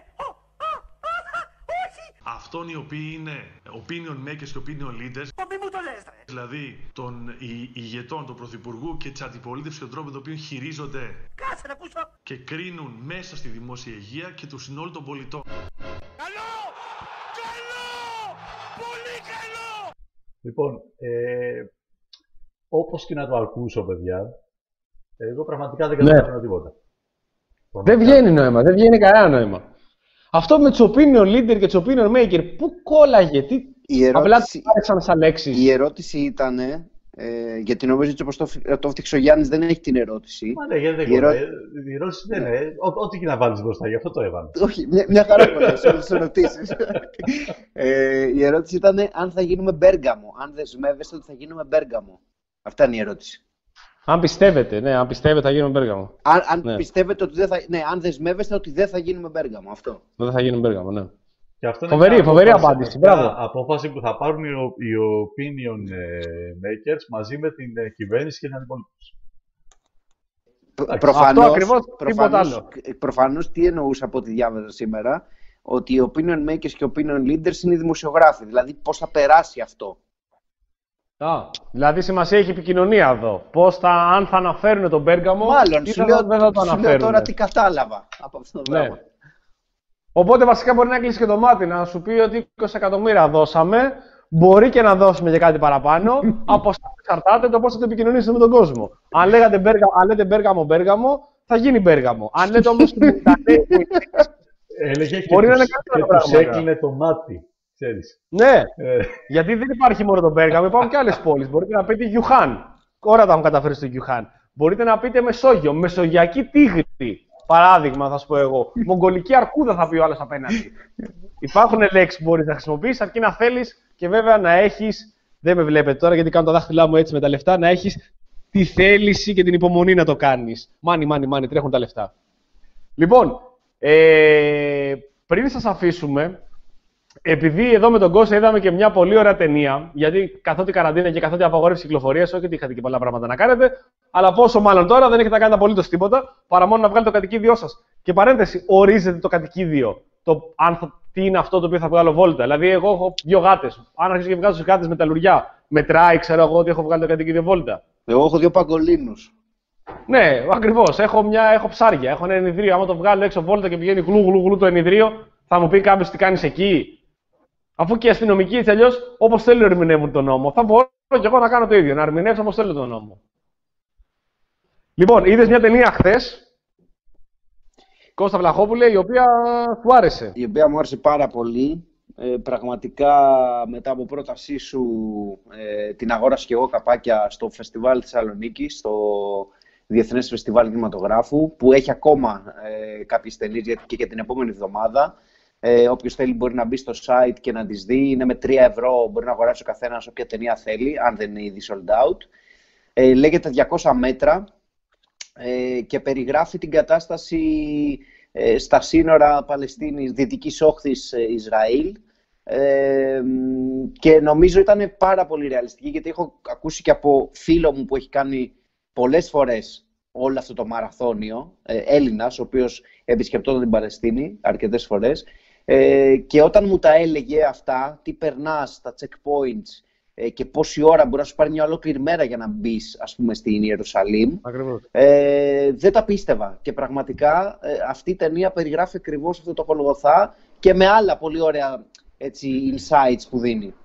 Αυτών οι οποίοι είναι opinion makers και opinion leaders. Μη μου το λες, ρε. Δηλαδή των η, ηγετών του Πρωθυπουργού και της αντιπολίτευσης και τον τρόπο με τον οποίο χειρίζονται. Κάτσε να ακούσω. Και κρίνουν μέσα στη δημόσια υγεία και του συνόλου των πολιτών. Καλό! Καλό! Πολύ καλό! Λοιπόν, ε, όπως και να το ακούσω, παιδιά, εγώ πραγματικά δεν καταλαβαίνω ναι. τίποτα. Δεν βγαίνει νόημα, δεν βγαίνει κανένα νόημα. Αυτό με τους opinion leader και τους opinion maker, πού κόλλαγε, τι... Η ερώτηση, απλά του άρεσαν σαν λέξεις. Η ερώτηση ήταν, ε, γιατί νομίζω ότι όπως το, το έφτιαξε ο Γιάννης δεν έχει την ερώτηση. Μα ναι, γιατί δεν ερώ... η ερώτηση δεν είναι, ό,τι και να βάλεις μπροστά, γι' αυτό το έβαλε. Όχι, μια, μια χαρά πολλά σε όλες τις ερωτήσεις. ε, η ερώτηση ήταν αν θα γίνουμε Μπέργαμο, αν δεσμεύεστε ότι θα γίνουμε Μπέργαμο. Αυτά είναι η ερώτηση. Αν πιστεύετε, ναι, αν πιστεύετε θα γίνουμε Μπέργαμο. Αν, αν ναι. πιστεύετε ότι δεν θα... Ναι, αν δεσμεύεστε ότι δεν θα γίνουμε Μπέργαμο, αυτό. Δεν θα γίνουμε Μπέργαμο, ναι. Και αυτό φοβερή, είναι φοβερή απάντηση, μπράβο. Απόφαση που θα πάρουν οι, οι opinion makers μαζί με την κυβέρνηση και την αντιπολίτευση. Προφανώς, αυτό ακριβώς, τίποτα άλλο. Προφανώς, τι εννοούσα από ό,τι διάβαζα σήμερα, ότι οι opinion makers και οι opinion leaders είναι οι δημοσιογράφοι. Δηλαδή, πώς θα περάσει αυτό. Α, δηλαδή σημασία έχει επικοινωνία εδώ. Πώς θα, αν θα αναφέρουν τον Μπέργαμο, μάλλον, ή σου λέω, δεν θα το αναφέρουν. Σου λέω τώρα τι κατάλαβα από αυτό το πράγμα. Ναι. Οπότε βασικά μπορεί να κλείσει και το μάτι, να σου πει ότι είκοσι εκατομμύρια δώσαμε, μπορεί και να δώσουμε για κάτι παραπάνω, από αυτό εξαρτάται το πώς θα το επικοινωνήσετε με τον κόσμο. Αν, λέγατε Μπέργα, αν λέτε Μπέργαμο, Μπέργαμο, θα γίνει Μπέργαμο. Αν λέτε όμως την έλεγε μπορεί να είναι κάτι άλλο. Τους έκλεινε το μάτι. Ξέρεις. Ναι, ε. γιατί δεν υπάρχει μόνο το Μπέργαμο, υπάρχουν και άλλες πόλεις. Μπορείτε να πείτε Γιουχάν. Τώρα τα έχουν καταφέρει στο Γιουχάν. Μπορείτε να πείτε Μεσόγειο, Μεσογειακή Τίγρη. Παράδειγμα, θα σου πω εγώ. Μογγολική αρκούδα θα πει ο άλλος απέναντι. Υπάρχουν λέξεις που μπορείς να χρησιμοποιήσεις, αρκεί να θέλεις και βέβαια να έχεις. Δεν με βλέπετε τώρα γιατί κάνω τα δάχτυλά μου έτσι με τα λεφτά. Να έχεις τη θέληση και την υπομονή να το κάνεις. Μάνι, μάνι, μάνι, τρέχουν τα λεφτά. Λοιπόν, ε, πριν σας αφήσουμε. Επειδή εδώ με τον Κώστα είδαμε και μια πολύ ωραία ταινία, γιατί καθότι καραντίνα και καθότι απαγόρευση κυκλοφορίας, όχι ότι είχατε και πολλά πράγματα να κάνετε, αλλά πόσο μάλλον τώρα δεν έχετε να κάνετε απολύτως τίποτα, παρά μόνο να βγάλετε το κατοικίδιό σας. Και παρένθεση, ορίζετε το κατοικίδιο, το, αν θα, τι είναι αυτό το οποίο θα βγάλω βόλτα. Δηλαδή, εγώ έχω δύο γάτες. Αν αρχίσω και βγάζω γάτες με τα λουριά, μετράει, ξέρω εγώ ότι έχω βγάλει το κατοικίδιο βόλτα. Εγώ έχω δύο παγκολίνους. Ναι, ακριβώς. Έχω, έχω ψάρια, έχω ένα ενιδρίο. Άμα το βγάλω έξω βόλτα και πηγαίνει γλου γλου γλου το ενιδρίο, θα μου πει κάποιος τι κάνεις εκεί. Αφού και οι αστυνομικοί έτσι αλλιώς όπως θέλουν ερμηνεύουν τον νόμο, θα μπορώ και εγώ να κάνω το ίδιο, να ερμηνεύσω όπως θέλω τον νόμο. Λοιπόν, είδες μια ταινία χθες, Κώστα Βλαχόπουλε, η οποία σου άρεσε. Η οποία μου άρεσε πάρα πολύ. Ε, πραγματικά μετά από πρότασή σου ε, την αγόρασα και εγώ καπάκια στο Φεστιβάλ Θεσσαλονίκης, στο Διεθνές Φεστιβάλ Κινηματογράφου, που έχει ακόμα ε, κάποιες ταινίες και για την επόμενη εβδομάδα. Ε, όποιος θέλει μπορεί να μπει στο site και να τις δει. Είναι με τρία ευρώ, μπορεί να αγοράσει ο καθένας όποια ταινία θέλει, αν δεν είναι ήδη sold out. Ε, λέγεται διακόσια μέτρα ε, και περιγράφει την κατάσταση ε, στα σύνορα Παλαιστίνης, Δυτικής Όχθης ε, Ισραήλ. Ε, και νομίζω ήταν πάρα πολύ ρεαλιστική, γιατί έχω ακούσει και από φίλο μου που έχει κάνει πολλές φορές όλο αυτό το μαραθώνιο, ε, Έλληνας, ο οποίος επισκεπτόταν την Παλαιστίνη αρκετές φορές. Ε, και όταν μου τα έλεγε αυτά, τι περνάς, τα checkpoints ε, και πόση ώρα μπορεί να σου πάρει μια ολόκληρη μέρα για να μπει, ας πούμε, στην Ιερουσαλήμ. Ε, δεν τα πίστευα. Και πραγματικά ε, αυτή η ταινία περιγράφει ακριβώς αυτό το Γολγοθά και με άλλα πολύ ωραία έτσι, insights που δίνει.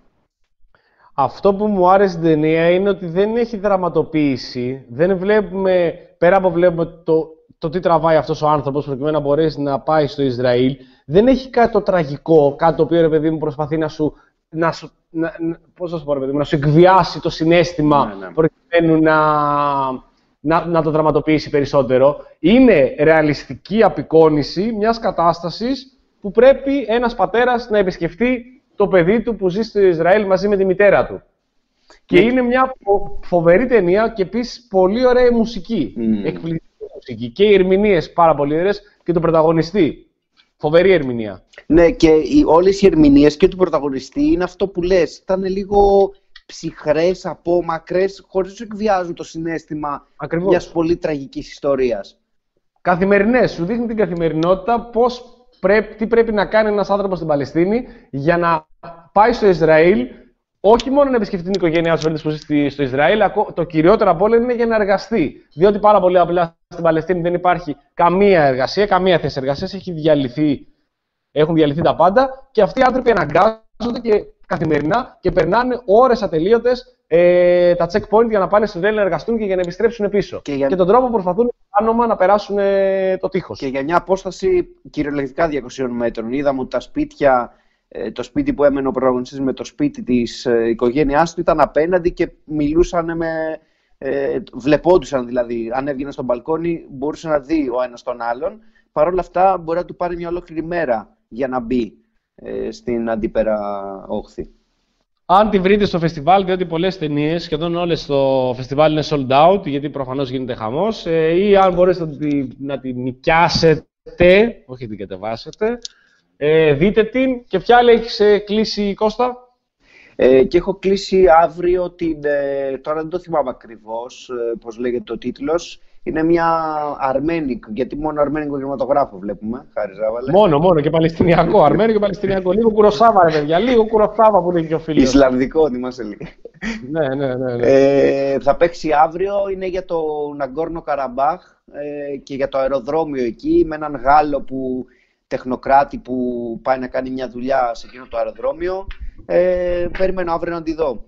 Αυτό που μου άρεσε στην ταινία είναι ότι δεν έχει δραματοποίηση. Δεν βλέπουμε, πέρα από βλέπουμε το, το τι τραβάει αυτός ο άνθρωπος προκειμένου να μπορέσει να πάει στο Ισραήλ, δεν έχει κάτι το τραγικό, κάτι το οποίο, ρε παιδί μου, προσπαθεί να σου, να σου, να, πώς να σου πω, ρε παιδί μου, να σου εκβιάσει το συναίσθημα ναι, ναι. προκειμένου να, να, να το δραματοποιήσει περισσότερο. Είναι ρεαλιστική απεικόνηση μιας κατάστασης που πρέπει ένας πατέρας να επισκεφτεί το παιδί του που ζει στο Ισραήλ μαζί με τη μητέρα του. Και είναι μια φοβερή ταινία και επίσης πολύ ωραία μουσική. Mm. Εκπληκτική μουσική. Και οι ερμηνείες πάρα πολύ ωραίες και του πρωταγωνιστή. Φοβερή ερμηνεία. Ναι, και οι, όλες οι ερμηνείες και του πρωταγωνιστή είναι αυτό που λες. Ήταν λίγο ψυχρές, απόμακρες, χωρίς να σου εκβιάζουν το συναίσθημα Ακριβώς. μιας πολύ τραγικής ιστορίας. Καθημερινές. Σου δείχνει την καθημερινότητα πώς. Πρέπει, τι πρέπει να κάνει ένας άνθρωπος στην Παλαιστίνη για να πάει στο Ισραήλ, όχι μόνο να επισκεφτεί την οικογένειά του που ζει στο Ισραήλ, το κυριότερο από όλα είναι για να εργαστεί. Διότι πάρα πολύ απλά στην Παλαιστίνη δεν υπάρχει καμία εργασία, καμία θέση εργασίας, έχει διαλυθεί, έχουν διαλυθεί τα πάντα και αυτοί οι άνθρωποι αναγκάζονται και καθημερινά και περνάνε ώρες ατελείωτες ε, τα checkpoint για να πάνε στο Ισραήλ να εργαστούν και για να επιστρέψουν πίσω. Και, για... και τον τρόπο προσπαθούν άνομα να περάσουν ε, το τείχος. Και για μια απόσταση κυριολεκτικά διακοσίων μέτρων. Είδαμε ότι τα σπίτια, ε, το σπίτι που έμενε ο πρωταγωνιστής με το σπίτι της ε, οικογένειάς του ήταν απέναντι και μιλούσαν με. Ε, βλεπόντουσαν δηλαδή. Αν έβγαινε στο μπαλκόνι, μπορούσε να δει ο ένας τον άλλον. Παρ' όλα αυτά, μπορεί να του πάρει μια ολόκληρη μέρα για να μπει ε, στην αντίπερα όχθη. Αν τη βρείτε στο φεστιβάλ, διότι πολλές ταινίες, σχεδόν όλες στο φεστιβάλ είναι sold out, γιατί προφανώς γίνεται χαμός, ε, ή αν μπορέσετε να τη, να τη νοικιάσετε, όχι την κατεβάσετε, ε, δείτε την. Και ποια άλλη έχεις ε, κλείσει, Κώστα? Ε, και έχω κλείσει αύριο την, ε, τώρα δεν το θυμάμαι ακριβώς ε, πώς λέγεται ο τίτλος. Είναι μια αρμένικο, γιατί μόνο αρμένικο κινηματογράφο βλέπουμε. Χάρη Ζάβαλε. Μόνο, μόνο και παλαιστινιακό. Αρμένικο και παλαιστινιακό. Λίγο Κουροσάβα, ρε παιδιά. Λίγο Κουροσάβα που είναι και ο φίλος. Ισλανδικό, θυμάσαι λίγο. ναι, ναι, ναι. ναι. Ε, θα παίξει αύριο. Είναι για το Ναγκόρνο Καραμπάχ ε, και για το αεροδρόμιο εκεί. Με έναν Γάλλο που, τεχνοκράτη που πάει να κάνει μια δουλειά σε εκείνο το αεροδρόμιο. Ε, περιμένω αύριο να τη δω.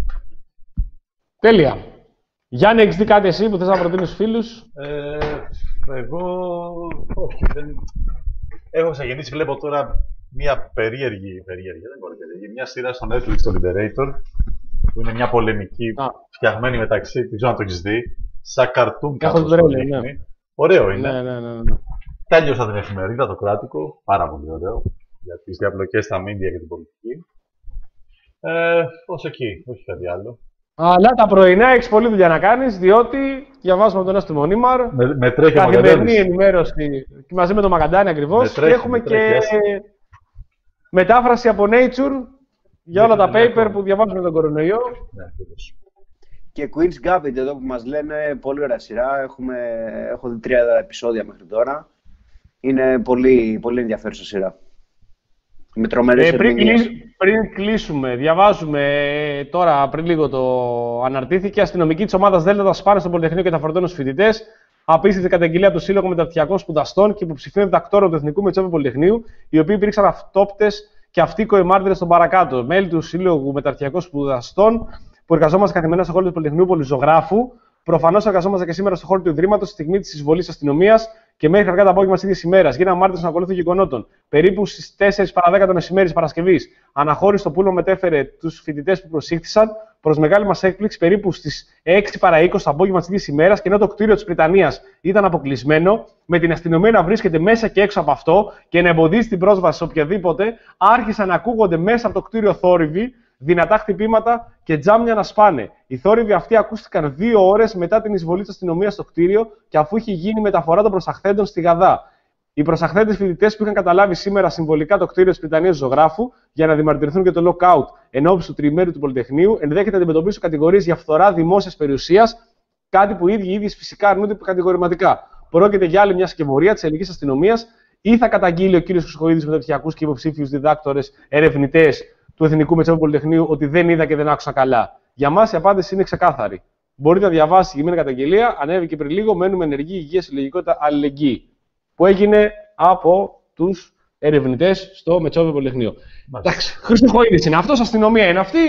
Τέλεια. Γιάννη, έχεις δει κάτι εσύ που θες να προτείνεις στους φίλους? Ε, εγώ, όχι, δεν... Έχω ξεκινήσει, βλέπω τώρα μια περίεργη, περίεργη, δεν μπορεί περίεργη, μια σειρά στο Netflix, το Liberator, που είναι μια πολεμική ah. φτιαγμένη μεταξύ, δεν ξέρω αν το έχεις δει, σαν καρτούν κάπως το δείχνει. Ναι. Ωραίο είναι. Ναι, ναι, ναι, ναι. Τέλειωσα την εφημερίδα, το κράτικο, πάρα πολύ ωραίο, για τις διαπλοκές στα media και την πολιτική. Ε, ως εκεί, όχι κάτι άλλο. Αλλά τα πρωινά έχεις πολλή δουλειά να κάνεις, διότι διαβάζουμε τον Άστο Μονίμαρ, με, με τρέχει καθημερινή ενημέρωση μαζί με τον Μαγκαντάνη ακριβώς, και έχουμε και μετάφραση από Nature για όλα τα paper που διαβάζουμε τον κορονοϊό. Ναι, και Queen's Gambit εδώ που μας λένε, πολύ ωραία σειρά, έχουμε, έχω δει τρία επεισόδια μέχρι τώρα, είναι πολύ, πολύ ενδιαφέρουσα σειρά. Με τρομερές ε, πριν, κλείσ, πριν κλείσουμε, διαβάζουμε ε, τώρα, πριν λίγο το αναρτήθηκε, αστυνομική της ομάδας Δέλτα θα σπάνε στο Πολυτεχνείο και θα φορτώνουν στους φοιτητές. Απίστευτη καταγγελία από το Σύλλογο Μεταπτυχιακών Σπουδαστών και υποψηφίων διδακτόρων του Εθνικού Μετσόβιου Πολυτεχνείου, οι οποίοι υπήρξαν αυτόπτες και αυτοίκοοι μάρτυρες στον παρακάτω. Μέλη του Σύλλογου Μεταπτυχιακών Σπουδαστών, που εργαζόμαστε καθημερινά στο χώρο του Πολυτεχνείου Πολυζωγράφου, προφανώς εργαζόμαστε και σήμερα στο χώρο του Ιδρύματος, στη στιγμή της εισβολής αστυνομίας και μέχρι αργά το απόγευμα τη ίδια ημέρα. Γίναμε μάρτυρες των ακολούθων γεγονότων. Περίπου στις τέσσερις παρά δέκα το μεσημέρι της Παρασκευής, αναχώρηση στο πούλμα μετέφερε τους φοιτητές που προσήχθησαν. Προς μεγάλη μας έκπληξη, περίπου στις έξι παρά είκοσι το απόγευμα της ίδιας ημέρας, και ενώ το κτίριο της Πριτανίας ήταν αποκλεισμένο, με την αστυνομία να βρίσκεται μέσα και έξω από αυτό και να εμποδίζει την πρόσβαση σε οποιαδήποτε, άρχισαν να ακούγονται μέσα από το κτίριο θόρυβοι, δυνατά χτυπήματα και τζάμια να σπάνε. Οι θόρυβοι αυτοί ακούστηκαν δύο ώρες μετά την εισβολή της αστυνομίας στο κτίριο και αφού είχε γίνει μεταφορά των προσαχθέντων στη Γαδά. Οι προσαχθέντες φοιτητές που είχαν καταλάβει σήμερα συμβολικά το κτίριο της Πριτανίας Ζωγράφου για να διαμαρτυρηθούν για το lockout εν ώψη του τριημέρου του Πολυτεχνείου, ενδέχεται να αντιμετωπίσουν κατηγορίες για φθορά δημόσιας περιουσίας, κάτι που οι ίδιοι οι ίδιες φυσικά αρνούνται κατηγορηματικά. Πρόκειται για άλλη μια σκευωρία της ελληνικής αστυνομίας, ή θα καταγγείλει ο κ. Χρυσοχοΐδης μεταπτυχιακούς και υποψήφιους διδάκτορες, ερευνητές, του Εθνικού Μετσόβιου Πολυτεχνείου ότι δεν είδα και δεν άκουσα καλά. Για μας η απάντηση είναι ξεκάθαρη. Μπορείτε να διαβάσετε τη συγκεκριμένη καταγγελία. Ανέβηκε πριν λίγο. Μένουμε ενεργή υγεία, συλλογικότητα, αλληλεγγύη. Που έγινε από τους ερευνητές στο Μετσόβιο Πολυτεχνείο. Εντάξει, Χριστουχοίδης είναι αυτός, αστυνομία είναι αυτή.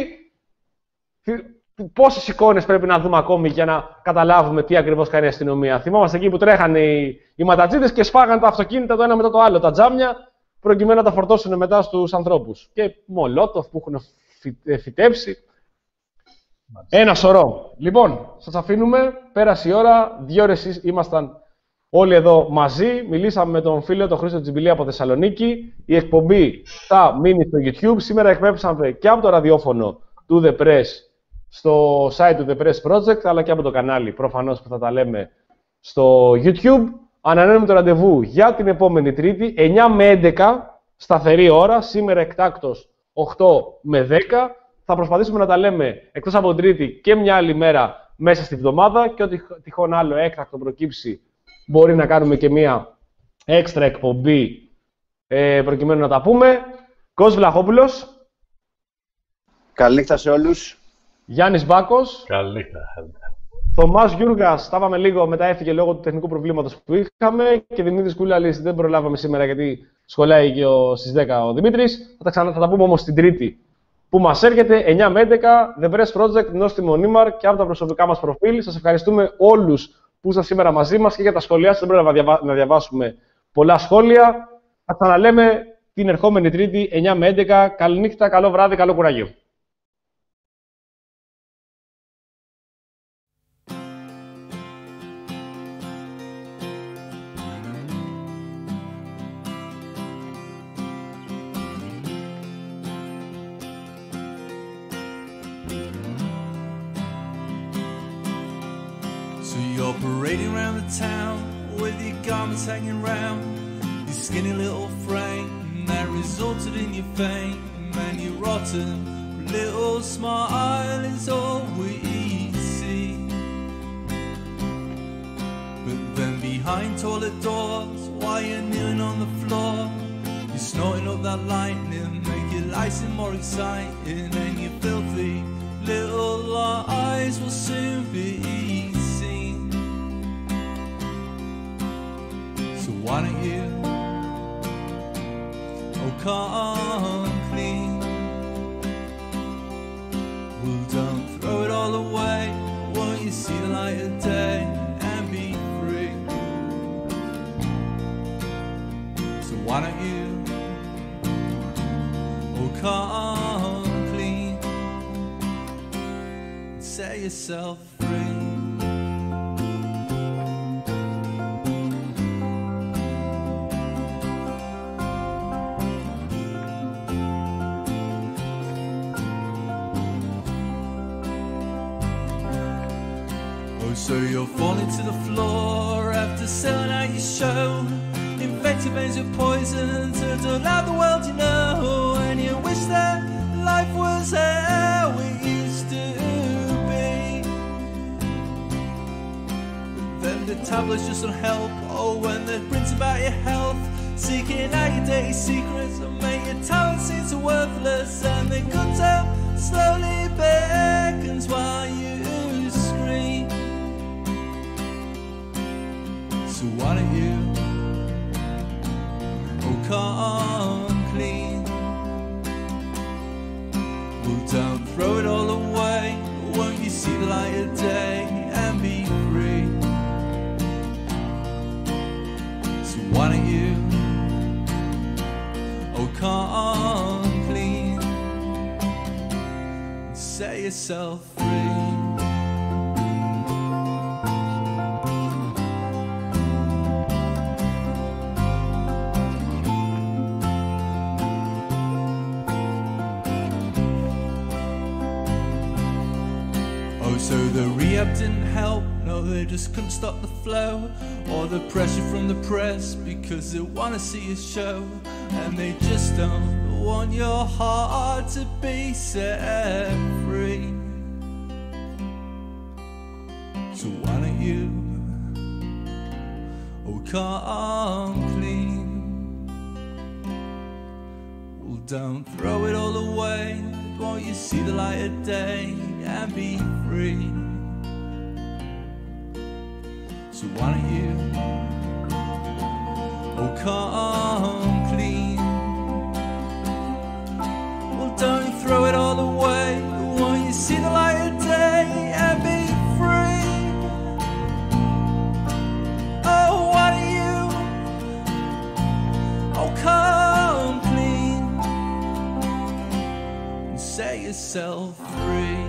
Πόσες εικόνες πρέπει να δούμε ακόμη για να καταλάβουμε τι ακριβώς κάνει η αστυνομία? Θυμόμαστε εκεί που τρέχανε οι, οι ματατζίδες και σφάγανε τα αυτοκίνητα το ένα μετά το άλλο, τα τζάμια, προκειμένου να τα φορτώσουν μετά στους ανθρώπους. Και μολότοφ που έχουν φυτέψει. Ένα σωρό. Λοιπόν, σας αφήνουμε. Πέρασε η ώρα. Δύο ώρες ήμασταν όλοι εδώ μαζί. Μιλήσαμε με τον φίλο τον Χρήστο Τζιμπιλή από Θεσσαλονίκη. Η εκπομπή θα μείνει στο YouTube. Σήμερα εκπέμψαμε και από το ραδιόφωνο του The Press στο site του The Press Project, αλλά και από το κανάλι προφανώς που θα τα λέμε στο YouTube. Ανανέουμε το ραντεβού για την επόμενη Τρίτη, εννιά με έντεκα, σταθερή ώρα. Σήμερα εκτάκτος οκτώ με δέκα. Θα προσπαθήσουμε να τα λέμε εκτός από την Τρίτη και μια άλλη μέρα μέσα στη βδομάδα και ό,τι τυχόν άλλο έκτακτο προκύψει μπορεί να κάνουμε και μια έξτρα εκπομπή ε, προκειμένου να τα πούμε. Κώστας Βλαχόπουλος. Καλή νύχτα σε όλους. Γιάννης Μπάκος. Καλή νύχτα. Θωμάς Γιούργας, τα πάμε λίγο, μετά έφυγε λόγω του τεχνικού προβλήματος που είχαμε. Και Δημήτρης Κούλαλης δεν προλάβαμε σήμερα γιατί σχολάει και ο, στις δέκα ο Δημήτρης. Θα τα, ξανα, θα τα πούμε όμως την Τρίτη που μας έρχεται, εννιά με έντεκα, The Press Project, Νόστιμο Νίμαρ και από τα προσωπικά μας προφίλ. Σας ευχαριστούμε όλους που ήσασταν σήμερα μαζί μας και για τα σχόλιά σας. Δεν πρέπει να, διαβα... να διαβάσουμε πολλά σχόλια. Θα ξαναλέμε την ερχόμενη Τρίτη, εννιά με έντεκα. Καλή νύχτα, καλό βράδυ, καλό κουράγιο. You're parading around the town with your garments hanging round your skinny little frame that resulted in your fame, and your rotten little smile is all we see. But then behind toilet doors, while you're kneeling on the floor, you're snorting up that lightning, make your life seem more exciting, and your filthy little eyes will soon be seen. So why don't you, oh come clean? Well, don't throw it all away. Won't you see the light of day and be free? So why don't you, oh come clean, and set yourself free? So you're falling to the floor after selling out your show, infect your veins with poison to dull out the world you know, and you wish that life was how it used to be. But then the tablets just don't help. Oh, when they print about your health, seeking out your dirty secrets and make your talent seem so worthless, and the good time slowly beckons while you scream. So why don't you, oh come clean? Well, don't throw it all away. Won't you see the light of day and be free? So why don't you, oh come clean, and set yourself free? So the rehab didn't help, no they just couldn't stop the flow, or the pressure from the press because they want to see a show, and they just don't want your heart to be set free. So why don't you, oh come clean? Well, don't throw it all away. Won't you see the light of day and be free? So why don't you oh come clean? Well, don't throw it all away. Won't you see the light of day and be free? Oh, why don't you oh come clean and set yourself free?